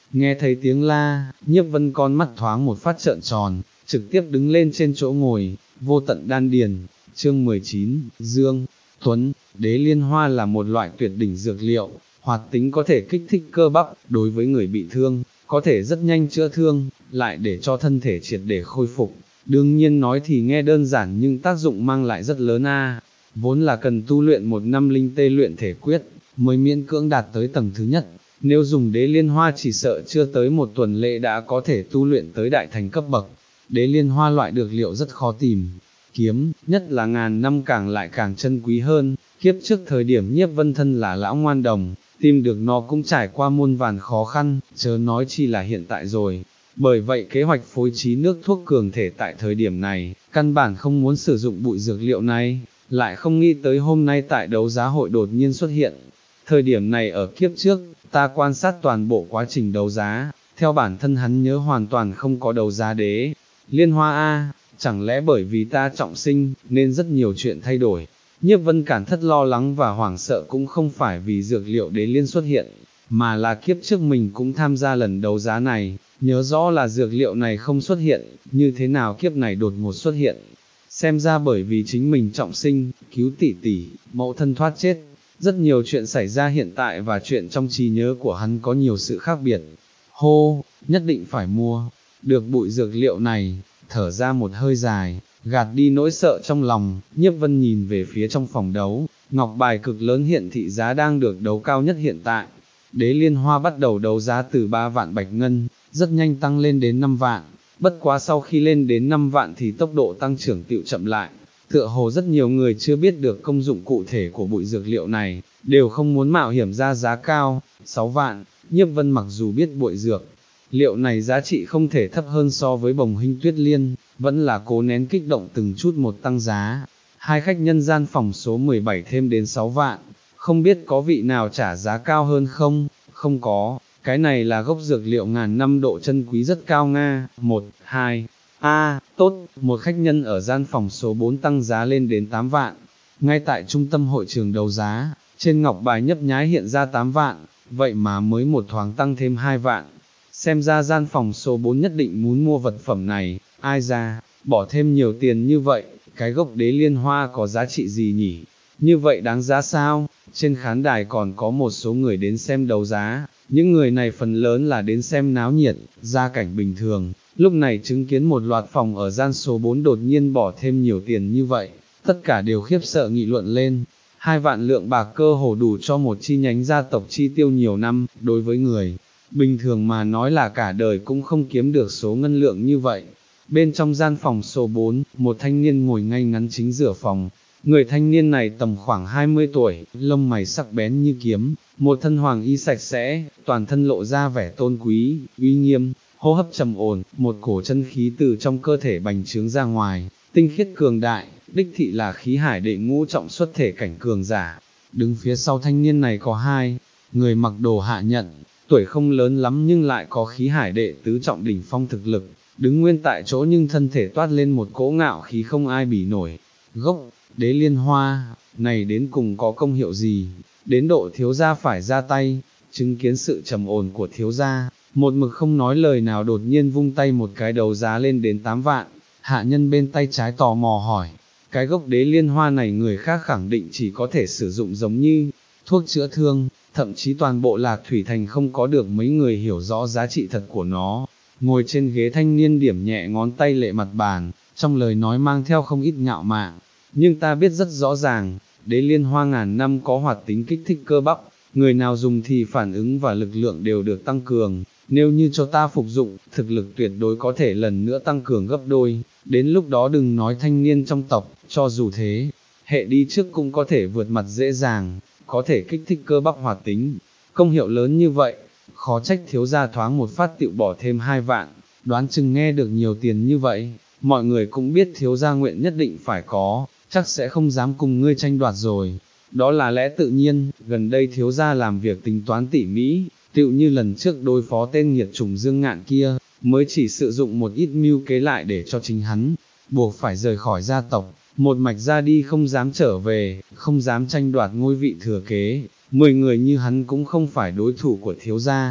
Nghe thấy tiếng la, Nhiếp Vân con mắt thoáng một phát trợn tròn, trực tiếp đứng lên trên chỗ ngồi, vô tận đan điền. Chương mười chín, Dương, Tuấn, đế liên hoa là một loại tuyệt đỉnh dược liệu, hoạt tính có thể kích thích cơ bắp, đối với người bị thương, có thể rất nhanh chữa thương, lại để cho thân thể triệt để khôi phục. Đương nhiên nói thì nghe đơn giản nhưng tác dụng mang lại rất lớn a. Vốn là cần tu luyện một năm linh tê luyện thể quyết, mới miễn cưỡng đạt tới tầng thứ nhất. Nếu dùng đế liên hoa chỉ sợ chưa tới một tuần lễ đã có thể tu luyện tới đại thành cấp bậc. Đế liên hoa loại dược liệu rất khó tìm, kiếm, nhất là ngàn năm càng lại càng chân quý hơn. Kiếp trước thời điểm Nhiếp Vân thân là lão ngoan đồng, tìm được nó cũng trải qua muôn vàn khó khăn, chớ nói chi là hiện tại rồi. Bởi vậy kế hoạch phối trí nước thuốc cường thể tại thời điểm này, căn bản không muốn sử dụng bụi dược liệu này, lại không nghĩ tới hôm nay tại đấu giá hội đột nhiên xuất hiện. Thời điểm này ở kiếp trước, ta quan sát toàn bộ quá trình đấu giá, theo bản thân hắn nhớ hoàn toàn không có đấu giá đế liên hoa a, chẳng lẽ bởi vì ta trọng sinh, nên rất nhiều chuyện thay đổi. Nhiếp Vân Cản thất lo lắng và hoảng sợ cũng không phải vì dược liệu đế liên xuất hiện, mà là kiếp trước mình cũng tham gia lần đấu giá này, nhớ rõ là dược liệu này không xuất hiện, như thế nào kiếp này đột ngột xuất hiện. Xem ra bởi vì chính mình trọng sinh, cứu tỷ tỷ, mẫu thân thoát chết, rất nhiều chuyện xảy ra hiện tại và chuyện trong trí nhớ của hắn có nhiều sự khác biệt. Hô, nhất định phải mua, được bụi dược liệu này, thở ra một hơi dài, gạt đi nỗi sợ trong lòng, Nhiếp Vân nhìn về phía trong phòng đấu, ngọc bài cực lớn hiện thị giá đang được đấu cao nhất hiện tại. Đế liên hoa bắt đầu đấu giá từ ba vạn bạch ngân, rất nhanh tăng lên đến năm vạn, bất quá sau khi lên đến năm vạn thì tốc độ tăng trưởng tựu chậm lại. Tựa hồ rất nhiều người chưa biết được công dụng cụ thể của bụi dược liệu này, đều không muốn mạo hiểm ra giá cao. Sáu vạn, Nhiếp Vân mặc dù biết bụi dược liệu này giá trị không thể thấp hơn so với bồng hinh tuyết liên, vẫn là cố nén kích động từng chút một tăng giá. Hai khách nhân gian phòng số mười bảy thêm đến sáu vạn, không biết có vị nào trả giá cao hơn không? Không có, cái này là gốc dược liệu ngàn năm độ chân quý rất cao nga. Một, hai, a, tốt, một khách nhân ở gian phòng số bốn tăng giá lên đến tám vạn. Ngay tại trung tâm hội trường đấu giá, trên ngọc bài nhấp nháy hiện ra tám vạn, vậy mà mới một thoáng tăng thêm hai vạn. Xem ra gian phòng số bốn nhất định muốn mua vật phẩm này, ai ra, bỏ thêm nhiều tiền như vậy, cái gốc đế liên hoa có giá trị gì nhỉ? Như vậy đáng giá sao? Trên khán đài còn có một số người đến xem đấu giá, những người này phần lớn là đến xem náo nhiệt, gia cảnh bình thường, lúc này chứng kiến một loạt phòng ở gian số bốn đột nhiên bỏ thêm nhiều tiền như vậy, tất cả đều khiếp sợ nghị luận lên. Hai vạn lượng bạc cơ hồ đủ cho một chi nhánh gia tộc chi tiêu nhiều năm, đối với người bình thường mà nói là cả đời cũng không kiếm được số ngân lượng như vậy. Bên trong gian phòng số bốn, một thanh niên ngồi ngay ngắn chính giữa phòng. Người thanh niên này tầm khoảng hai mươi tuổi, lông mày sắc bén như kiếm, một thân hoàng y sạch sẽ, toàn thân lộ ra vẻ tôn quý, uy nghiêm, hô hấp trầm ổn, một cổ chân khí từ trong cơ thể bành trướng ra ngoài, tinh khiết cường đại, đích thị là khí hải đệ ngũ trọng xuất thể cảnh cường giả. Đứng phía sau thanh niên này có hai người mặc đồ hạ nhận, tuổi không lớn lắm nhưng lại có khí hải đệ tứ trọng đỉnh phong thực lực, đứng nguyên tại chỗ nhưng thân thể toát lên một cỗ ngạo khí không ai bỉ nổi. Gốc đế liên hoa này đến cùng có công hiệu gì, đến độ thiếu gia phải ra tay? Chứng kiến sự trầm ổn của thiếu gia, một mực không nói lời nào đột nhiên vung tay một cái đấu giá lên đến tám vạn. Hạ nhân bên tay trái tò mò hỏi, cái gốc đế liên hoa này người khác khẳng định chỉ có thể sử dụng giống như thuốc chữa thương, thậm chí toàn bộ Lạc Thủy Thành không có được mấy người hiểu rõ giá trị thật của nó. Ngồi trên ghế thanh niên điểm nhẹ ngón tay lệ mặt bàn, trong lời nói mang theo không ít ngạo mạn. Nhưng ta biết rất rõ ràng, đế liên hoa ngàn năm có hoạt tính kích thích cơ bắp, người nào dùng thì phản ứng và lực lượng đều được tăng cường. Nếu như cho ta phục dụng, thực lực tuyệt đối có thể lần nữa tăng cường gấp đôi, đến lúc đó đừng nói thanh niên trong tộc, cho dù thế, hệ đi trước cũng có thể vượt mặt dễ dàng, có thể kích thích cơ bắp hoạt tính. Công hiệu lớn như vậy, khó trách thiếu gia thoáng một phát tựu bỏ thêm hai vạn, đoán chừng nghe được nhiều tiền như vậy, mọi người cũng biết thiếu gia nguyện nhất định phải có, chắc sẽ không dám cùng ngươi tranh đoạt rồi. Đó là lẽ tự nhiên, gần đây thiếu gia làm việc tính toán tỉ mỹ, tựu như lần trước đối phó tên nghiệt chủng Dương Ngạn kia, mới chỉ sử dụng một ít mưu kế lại để cho chính hắn, buộc phải rời khỏi gia tộc, một mạch ra đi không dám trở về, không dám tranh đoạt ngôi vị thừa kế, mười người như hắn cũng không phải đối thủ của thiếu gia.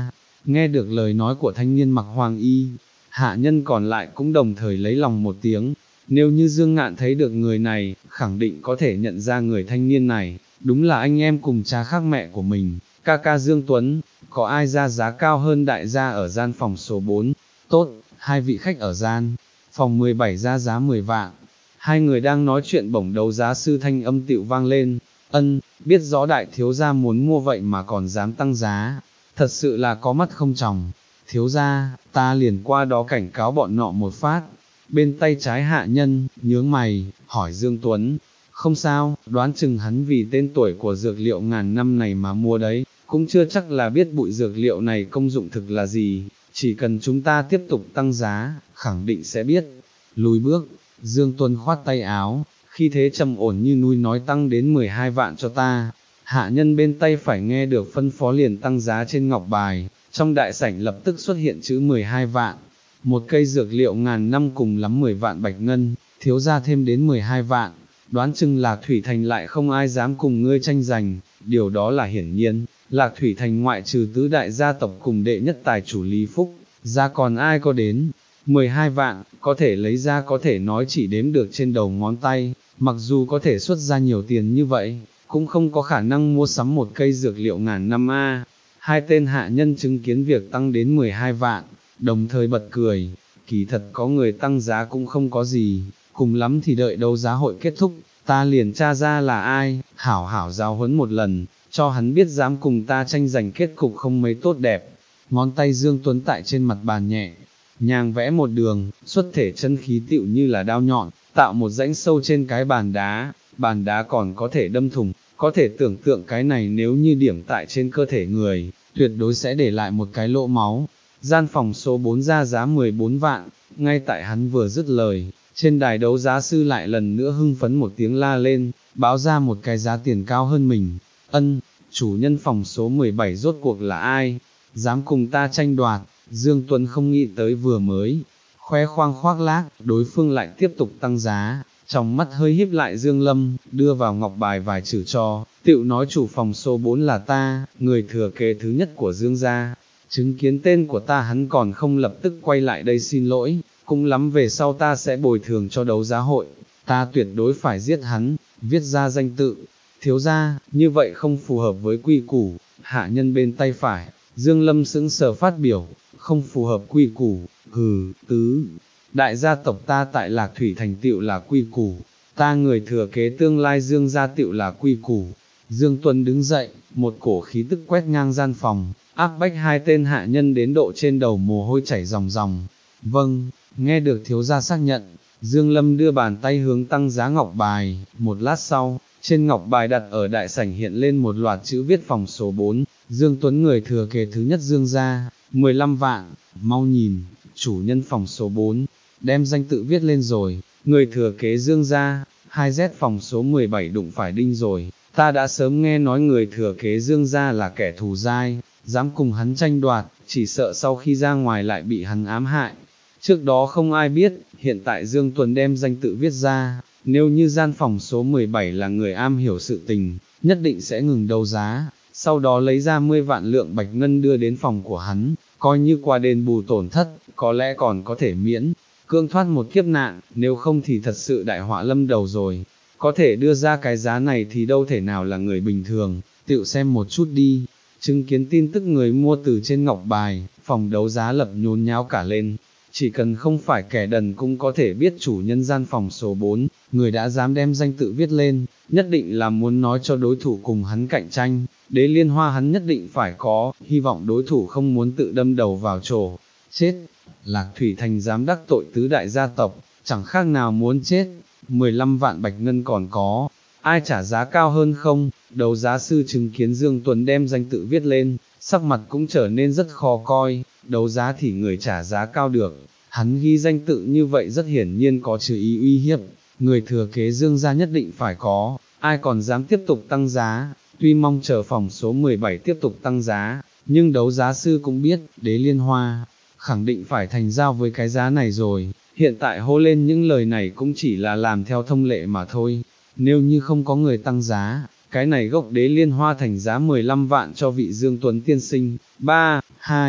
Nghe được lời nói của thanh niên mặc hoàng y, hạ nhân còn lại cũng đồng thời lấy lòng một tiếng. Nếu như Dương Ngạn thấy được người này, khẳng định có thể nhận ra người thanh niên này, đúng là anh em cùng cha khác mẹ của mình, ca ca Dương Tuấn. Có ai ra giá cao hơn đại gia ở gian phòng số bốn? Tốt, hai vị khách ở gian phòng mười bảy ra giá mười vạn. Hai người đang nói chuyện bổng đấu giá sư thanh âm tựu vang lên. Ân, biết rõ đại thiếu gia muốn mua vậy mà còn dám tăng giá, thật sự là có mắt không tròng. Thiếu gia, ta liền qua đó cảnh cáo bọn nọ một phát. Bên tay trái hạ nhân, nhướng mày, hỏi Dương Tuấn, không sao, đoán chừng hắn vì tên tuổi của dược liệu ngàn năm này mà mua đấy, cũng chưa chắc là biết bụi dược liệu này công dụng thực là gì, chỉ cần chúng ta tiếp tục tăng giá, khẳng định sẽ biết. Lùi bước, Dương Tuấn khoát tay áo, khi thế trầm ổn như núi nói tăng đến mười hai vạn cho ta. Hạ nhân bên tay phải nghe được phân phó liền tăng giá trên ngọc bài, trong đại sảnh lập tức xuất hiện chữ mười hai vạn. Một cây dược liệu ngàn năm cùng lắm mười vạn bạch ngân, thiếu ra thêm đến mười hai vạn, đoán chừng Lạc Thủy Thành lại không ai dám cùng ngươi tranh giành, điều đó là hiển nhiên. Lạc Thủy Thành ngoại trừ tứ đại gia tộc cùng đệ nhất tài chủ Lý Phúc, ra còn ai có đến, mười hai vạn, có thể lấy ra có thể nói chỉ đếm được trên đầu ngón tay, mặc dù có thể xuất ra nhiều tiền như vậy, cũng không có khả năng mua sắm một cây dược liệu ngàn năm a. Hai tên hạ nhân chứng kiến việc tăng đến mười hai vạn, đồng thời bật cười, kỳ thật có người tăng giá cũng không có gì, cùng lắm thì đợi đấu giá hội kết thúc, ta liền tra ra là ai, hảo hảo giáo huấn một lần, cho hắn biết dám cùng ta tranh giành kết cục không mấy tốt đẹp. Ngón tay Dương Tuấn tại trên mặt bàn nhẹ, nhàng vẽ một đường, xuất thể chân khí tựu như là đao nhọn, tạo một rãnh sâu trên cái bàn đá, bàn đá còn có thể đâm thủng, có thể tưởng tượng cái này nếu như điểm tại trên cơ thể người, tuyệt đối sẽ để lại một cái lỗ máu. Gian phòng số bốn ra giá mười bốn vạn, ngay tại hắn vừa dứt lời, trên đài đấu giá sư lại lần nữa hưng phấn một tiếng la lên, báo ra một cái giá tiền cao hơn mình. Ân, chủ nhân phòng số mười bảy rốt cuộc là ai? Dám cùng ta tranh đoạt? Dương Tuấn không nghĩ tới vừa mới khoe khoang khoác lác, đối phương lại tiếp tục tăng giá, trong mắt hơi híp lại Dương Lâm, đưa vào ngọc bài vài chữ cho, tựu nói chủ phòng số bốn là ta, người thừa kế thứ nhất của Dương gia. Chứng kiến tên của ta hắn còn không lập tức quay lại đây xin lỗi, cũng lắm về sau ta sẽ bồi thường cho đấu giá hội, ta tuyệt đối phải giết hắn, viết ra danh tự. Thiếu gia, như vậy không phù hợp với quy củ. Hạ nhân bên tay phải, Dương Lâm sững sờ phát biểu, không phù hợp quy củ, hừ, tứ. Đại gia tộc ta tại Lạc Thủy Thành tựu là quy củ, ta người thừa kế tương lai Dương gia tựu là quy củ. Dương Tuấn đứng dậy, một cổ khí tức quét ngang gian phòng, áp bách hai tên hạ nhân đến độ trên đầu mồ hôi chảy ròng ròng. Vâng, nghe được thiếu gia xác nhận, Dương Lâm đưa bàn tay hướng tăng giá ngọc bài, một lát sau, trên ngọc bài đặt ở đại sảnh hiện lên một loạt chữ viết phòng số bốn, Dương Tuấn người thừa kế thứ nhất Dương gia, mười lăm vạn, mau nhìn, chủ nhân phòng số bốn, đem danh tự viết lên rồi, người thừa kế Dương gia, hai Z phòng số mười bảy đụng phải đinh rồi, ta đã sớm nghe nói người thừa kế Dương gia là kẻ thù dai, dám cùng hắn tranh đoạt, chỉ sợ sau khi ra ngoài lại bị hắn ám hại. Trước đó không ai biết, hiện tại Dương Tuấn đem danh tự viết ra, nếu như gian phòng số mười bảy là người am hiểu sự tình, nhất định sẽ ngừng đấu giá, sau đó lấy ra mười vạn lượng bạch ngân đưa đến phòng của hắn, coi như qua đền bù tổn thất, có lẽ còn có thể miễn cương thoát một kiếp nạn, nếu không thì thật sự đại họa lâm đầu rồi. Có thể đưa ra cái giá này thì đâu thể nào là người bình thường, tựu xem một chút đi. Chứng kiến tin tức người mua từ trên ngọc bài, phòng đấu giá lập nhốn nháo cả lên. Chỉ cần không phải kẻ đần cũng có thể biết chủ nhân gian phòng số bốn, người đã dám đem danh tự viết lên, nhất định là muốn nói cho đối thủ cùng hắn cạnh tranh, đế liên hoa hắn nhất định phải có, hy vọng đối thủ không muốn tự đâm đầu vào chỗ. Chết, Lạc Thủy Thành dám đắc tội tứ đại gia tộc, chẳng khác nào muốn chết, mười lăm vạn bạch ngân còn có, ai trả giá cao hơn không? Đấu giá sư chứng kiến Dương Tuấn đem danh tự viết lên, sắc mặt cũng trở nên rất khó coi, đấu giá thì người trả giá cao được, hắn ghi danh tự như vậy rất hiển nhiên có chữ ý uy hiếp, người thừa kế Dương gia nhất định phải có, ai còn dám tiếp tục tăng giá, tuy mong chờ phòng số mười bảy tiếp tục tăng giá, nhưng đấu giá sư cũng biết, đế liên hoa, khẳng định phải thành giao với cái giá này rồi, hiện tại hô lên những lời này cũng chỉ là làm theo thông lệ mà thôi, nếu như không có người tăng giá, cái này gốc đế liên hoa thành giá mười lăm vạn cho vị Dương Tuấn tiên sinh. Ba, hai,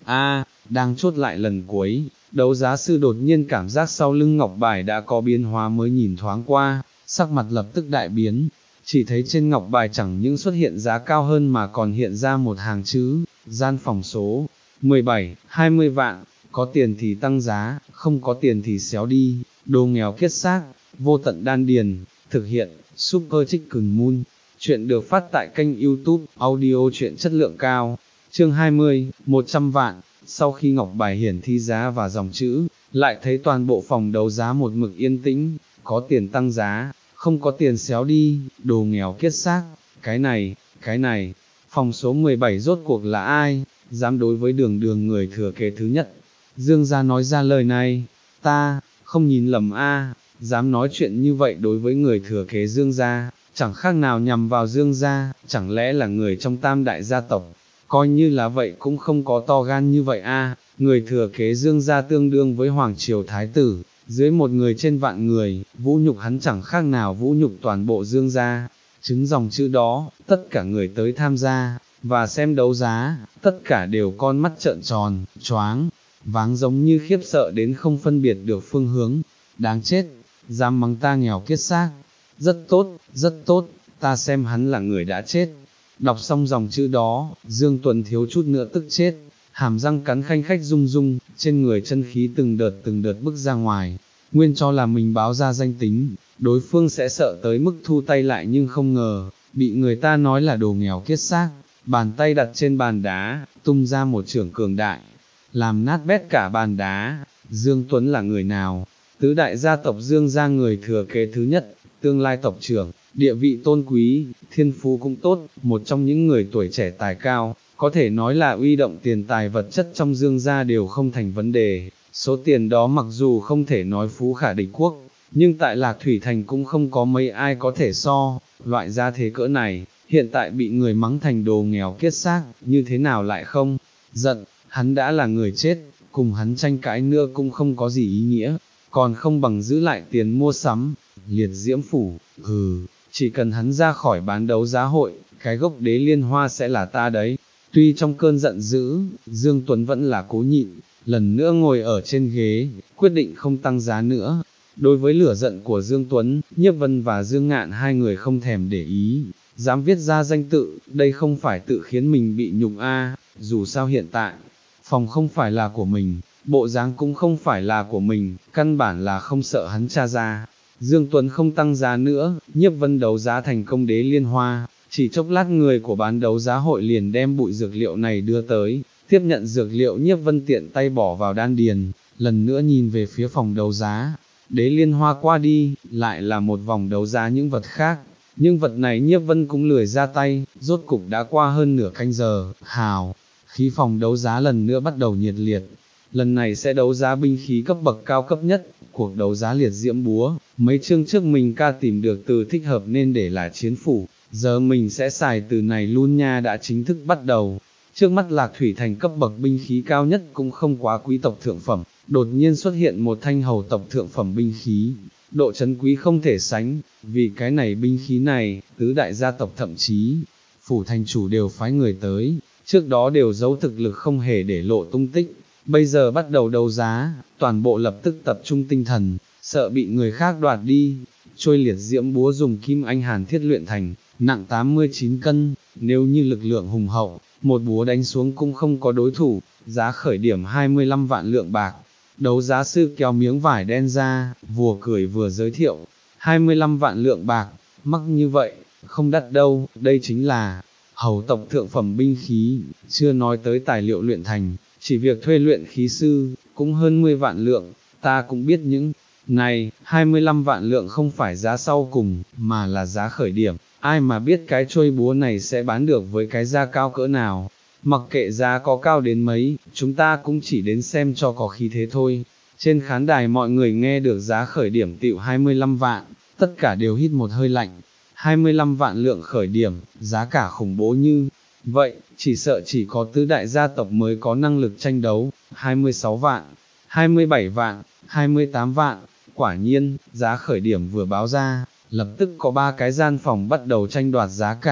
a, đang chốt lại lần cuối, đấu giá sư đột nhiên cảm giác sau lưng ngọc bài đã có biến hóa mới nhìn thoáng qua, sắc mặt lập tức đại biến, chỉ thấy trên ngọc bài chẳng những xuất hiện giá cao hơn mà còn hiện ra một hàng chữ, gian phòng số mười bảy, hai mươi vạn, có tiền thì tăng giá, không có tiền thì xéo đi, đồ nghèo kiết xác, vô tận đan điền, thực hiện, Super Chicken Moon. Chuyện được phát tại kênh YouTube, audio truyện chất lượng cao, chương hai mươi, một trăm vạn, sau khi ngọc bài hiển thị giá và dòng chữ, lại thấy toàn bộ phòng đấu giá một mực yên tĩnh, có tiền tăng giá, không có tiền xéo đi, đồ nghèo kiết xác, cái này, cái này, phòng số mười bảy rốt cuộc là ai, dám đối với đường đường người thừa kế thứ nhất. Dương gia nói ra lời này, ta, không nhìn lầm a, dám nói chuyện như vậy đối với người thừa kế Dương gia, chẳng khác nào nhằm vào Dương gia, chẳng lẽ là người trong tam đại gia tộc, coi như là vậy cũng không có to gan như vậy a. Người thừa kế Dương gia tương đương với Hoàng Triều Thái tử, dưới một người trên vạn người, vũ nhục hắn chẳng khác nào vũ nhục toàn bộ Dương gia. Chứng dòng chữ đó, tất cả người tới tham gia, và xem đấu giá, tất cả đều con mắt trợn tròn, choáng, váng giống như khiếp sợ đến không phân biệt được phương hướng. Đáng chết, dám mắng ta nghèo kiết xác, rất tốt, rất tốt, ta xem hắn là người đã chết. Đọc xong dòng chữ đó, Dương Tuấn thiếu chút nữa tức chết, hàm răng cắn khanh khách rung rung, trên người chân khí từng đợt từng đợt bức ra ngoài, nguyên cho là mình báo ra danh tính, đối phương sẽ sợ tới mức thu tay lại nhưng không ngờ, bị người ta nói là đồ nghèo kiết xác, bàn tay đặt trên bàn đá, tung ra một chưởng cường đại, làm nát bét cả bàn đá. Dương Tuấn là người nào? Tứ đại gia tộc Dương gia người thừa kế thứ nhất, tương lai tộc trưởng, địa vị tôn quý, thiên phú cũng tốt, một trong những người tuổi trẻ tài cao, có thể nói là uy động tiền tài vật chất trong Dương gia đều không thành vấn đề. Số tiền đó mặc dù không thể nói phú khả địch quốc, nhưng tại Lạc Thủy Thành cũng không có mấy ai có thể so, loại gia thế cỡ này, hiện tại bị người mắng thành đồ nghèo kiết xác, như thế nào lại không giận, hắn đã là người chết, cùng hắn tranh cãi nữa cũng không có gì ý nghĩa, còn không bằng giữ lại tiền mua sắm. Liệt diễm phủ, hừ, chỉ cần hắn ra khỏi bán đấu giá hội, cái gốc đế liên hoa sẽ là ta đấy. Tuy trong cơn giận dữ, Dương Tuấn vẫn là cố nhịn, lần nữa ngồi ở trên ghế, quyết định không tăng giá nữa. Đối với lửa giận của Dương Tuấn, Nhiếp Vân và Dương Ngạn hai người không thèm để ý, dám viết ra danh tự, đây không phải tự khiến mình bị nhục a. Dù sao hiện tại, phòng không phải là của mình, bộ dáng cũng không phải là của mình, căn bản là không sợ hắn tra ra. Dương Tuấn không tăng giá nữa, Nhiếp Vân đấu giá thành công đế liên hoa, chỉ chốc lát người của bán đấu giá hội liền đem bụi dược liệu này đưa tới, tiếp nhận dược liệu Nhiếp Vân tiện tay bỏ vào đan điền, lần nữa nhìn về phía phòng đấu giá, đế liên hoa qua đi, lại là một vòng đấu giá những vật khác, nhưng vật này Nhiếp Vân cũng lười ra tay, rốt cục đã qua hơn nửa canh giờ, hào, khí phòng đấu giá lần nữa bắt đầu nhiệt liệt. Lần này sẽ đấu giá binh khí cấp bậc cao cấp nhất, cuộc đấu giá liệt diễm búa, mấy chương trước mình ca tìm được từ thích hợp nên để là chiến phủ, giờ mình sẽ xài từ này luôn nha đã chính thức bắt đầu. Trước mắt Lạc Thủy Thành cấp bậc binh khí cao nhất cũng không quá quý tộc thượng phẩm, đột nhiên xuất hiện một thanh hầu tộc thượng phẩm binh khí, độ trấn quý không thể sánh, vì cái này binh khí này, tứ đại gia tộc thậm chí, phủ thành chủ đều phái người tới, trước đó đều giấu thực lực không hề để lộ tung tích. Bây giờ bắt đầu đấu giá, toàn bộ lập tức tập trung tinh thần, sợ bị người khác đoạt đi. Trôi liệt diễm búa dùng kim anh hàn thiết luyện thành, nặng tám mươi chín cân, nếu như lực lượng hùng hậu, một búa đánh xuống cũng không có đối thủ, giá khởi điểm hai mươi lăm vạn lượng bạc. Đấu giá sư kéo miếng vải đen ra, vừa cười vừa giới thiệu, hai mươi lăm vạn lượng bạc, mắc như vậy, không đắt đâu, đây chính là hầu tộc thượng phẩm binh khí, chưa nói tới tài liệu luyện thành. Chỉ việc thuê luyện khí sư, cũng hơn mười vạn lượng, ta cũng biết những này, hai mươi lăm vạn lượng không phải giá sau cùng, mà là giá khởi điểm, ai mà biết cái trôi búa này sẽ bán được với cái giá cao cỡ nào, mặc kệ giá có cao đến mấy, chúng ta cũng chỉ đến xem cho có khí thế thôi. Trên khán đài mọi người nghe được giá khởi điểm tựu hai mươi lăm vạn, tất cả đều hít một hơi lạnh, hai mươi lăm vạn lượng khởi điểm, giá cả khủng bố như vậy, chỉ sợ chỉ có tứ đại gia tộc mới có năng lực tranh đấu. Hai mươi sáu vạn, hai mươi bảy vạn, hai mươi tám vạn, quả nhiên, giá khởi điểm vừa báo ra, lập tức có ba cái gian phòng bắt đầu tranh đoạt giá cả,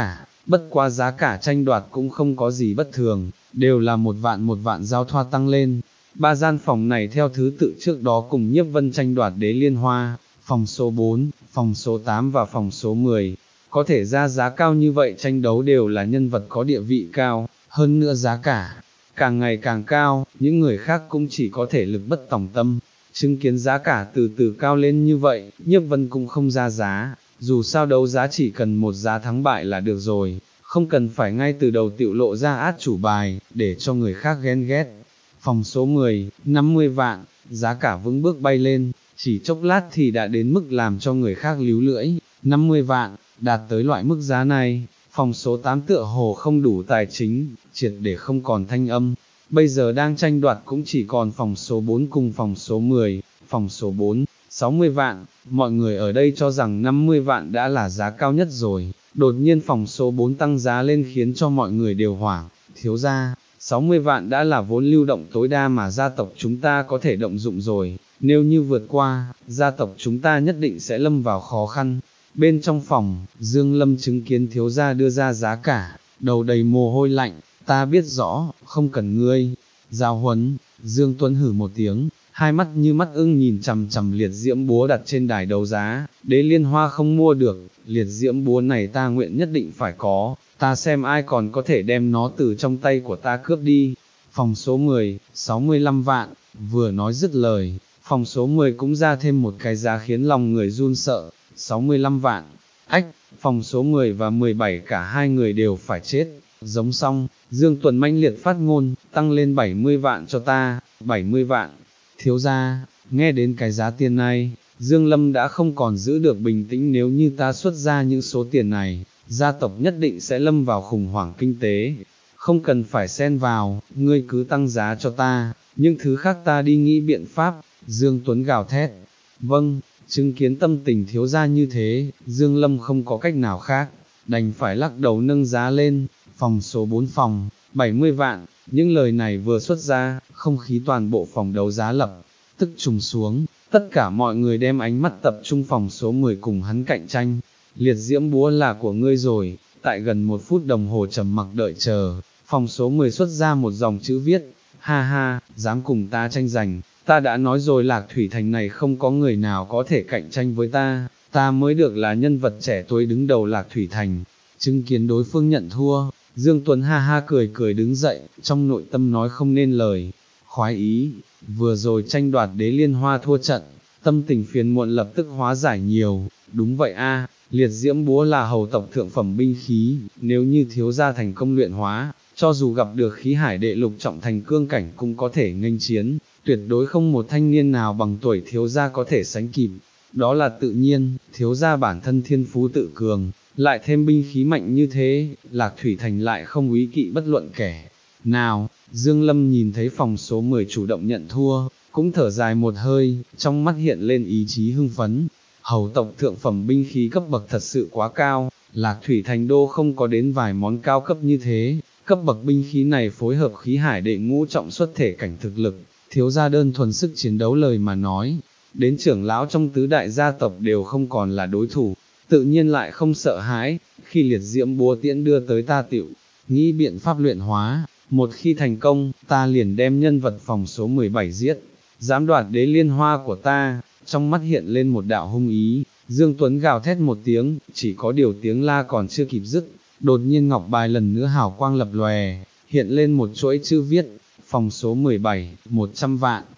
bất quá giá cả tranh đoạt cũng không có gì bất thường, đều là một vạn một vạn giao thoa tăng lên. Ba gian phòng này theo thứ tự trước đó cùng Nhiếp Vân tranh đoạt đế liên hoa, phòng số bốn, phòng số tám và phòng số mười. Có thể ra giá cao như vậy tranh đấu đều là nhân vật có địa vị cao, hơn nữa giá cả càng ngày càng cao, những người khác cũng chỉ có thể lực bất tòng tâm. Chứng kiến giá cả từ từ cao lên như vậy, Nhiếp Vân cũng không ra giá, dù sao đấu giá chỉ cần một giá thắng bại là được rồi, không cần phải ngay từ đầu tiểu lộ ra át chủ bài, để cho người khác ghen ghét. Phòng số mười, năm mươi vạn, giá cả vững bước bay lên, chỉ chốc lát thì đã đến mức làm cho người khác líu lưỡi, năm mươi vạn, đạt tới loại mức giá này. Phòng số tám tựa hồ không đủ tài chính, triệt để không còn thanh âm, bây giờ đang tranh đoạt cũng chỉ còn phòng số bốn cùng phòng số mười, phòng số bốn, sáu mươi vạn, mọi người ở đây cho rằng năm mươi vạn đã là giá cao nhất rồi, đột nhiên phòng số bốn tăng giá lên khiến cho mọi người đều hoảng, thiếu gia, sáu mươi vạn đã là vốn lưu động tối đa mà gia tộc chúng ta có thể động dụng rồi, nếu như vượt qua, gia tộc chúng ta nhất định sẽ lâm vào khó khăn. Bên trong phòng, Dương Lâm chứng kiến thiếu gia đưa ra giá cả, đầu đầy mồ hôi lạnh, ta biết rõ, không cần ngươi. Giao huấn, Dương Tuấn hử một tiếng, hai mắt như mắt ưng nhìn chằm chằm liệt diễm búa đặt trên đài đấu giá, đế liên hoa không mua được, liệt diễm búa này ta nguyện nhất định phải có, ta xem ai còn có thể đem nó từ trong tay của ta cướp đi. Phòng số mười, sáu mươi lăm vạn, vừa nói dứt lời, phòng số mười cũng ra thêm một cái giá khiến lòng người run sợ. sáu mươi lăm vạn, ách, phòng số mười và mười bảy cả hai người đều phải chết, giống xong, Dương Tuấn mãnh liệt phát ngôn, tăng lên bảy mươi vạn cho ta, bảy mươi vạn, thiếu gia, nghe đến cái giá tiền này, Dương Lâm đã không còn giữ được bình tĩnh nếu như ta xuất ra những số tiền này, gia tộc nhất định sẽ lâm vào khủng hoảng kinh tế, không cần phải xen vào, ngươi cứ tăng giá cho ta, những thứ khác ta đi nghĩ biện pháp, Dương Tuấn gào thét, vâng. Chứng kiến tâm tình thiếu gia như thế, Dương Lâm không có cách nào khác, đành phải lắc đầu nâng giá lên, phòng số bốn phòng, bảy mươi vạn, những lời này vừa xuất ra, không khí toàn bộ phòng đấu giá lập, tức trùng xuống, tất cả mọi người đem ánh mắt tập trung phòng số mười cùng hắn cạnh tranh, liệt diễm búa là của ngươi rồi, tại gần một phút đồng hồ trầm mặc đợi chờ, phòng số mười xuất ra một dòng chữ viết, ha ha, dám cùng ta tranh giành. Ta đã nói rồi Lạc Thủy Thành này không có người nào có thể cạnh tranh với ta, ta mới được là nhân vật trẻ tuổi đứng đầu Lạc Thủy Thành. Chứng kiến đối phương nhận thua, Dương Tuấn ha ha cười cười đứng dậy, trong nội tâm nói không nên lời. Khoái ý, vừa rồi tranh đoạt đế liên hoa thua trận, tâm tình phiền muộn lập tức hóa giải nhiều. Đúng vậy a, liệt diễm búa là hầu tộc thượng phẩm binh khí, nếu như thiếu gia thành công luyện hóa, cho dù gặp được khí hải đệ lục trọng thành cương cảnh cũng có thể nghênh chiến. Tuyệt đối không một thanh niên nào bằng tuổi thiếu gia có thể sánh kịp, đó là tự nhiên, thiếu gia bản thân thiên phú tự cường, lại thêm binh khí mạnh như thế, Lạc Thủy Thành lại không úy kỵ bất luận kẻ. Nào, Dương Lâm nhìn thấy phòng số mười chủ động nhận thua, cũng thở dài một hơi, trong mắt hiện lên ý chí hưng phấn, hầu tộc thượng phẩm binh khí cấp bậc thật sự quá cao, Lạc Thủy Thành đô không có đến vài món cao cấp như thế, cấp bậc binh khí này phối hợp khí hải đệ ngũ trọng xuất thể cảnh thực lực. Thiếu gia đơn thuần sức chiến đấu lời mà nói, đến trưởng lão trong tứ đại gia tộc đều không còn là đối thủ, tự nhiên lại không sợ hãi, khi liệt diễm búa tiễn đưa tới ta tiểu, nghĩ biện pháp luyện hóa, một khi thành công, ta liền đem nhân vật phòng số mười bảy giết, dám đoạt đế liên hoa của ta, trong mắt hiện lên một đạo hung ý, Dương Tuấn gào thét một tiếng, chỉ có điều tiếng la còn chưa kịp dứt, đột nhiên ngọc bài lần nữa hào quang lập lòe, hiện lên một chuỗi chữ viết, phòng số mười bảy, một trăm vạn,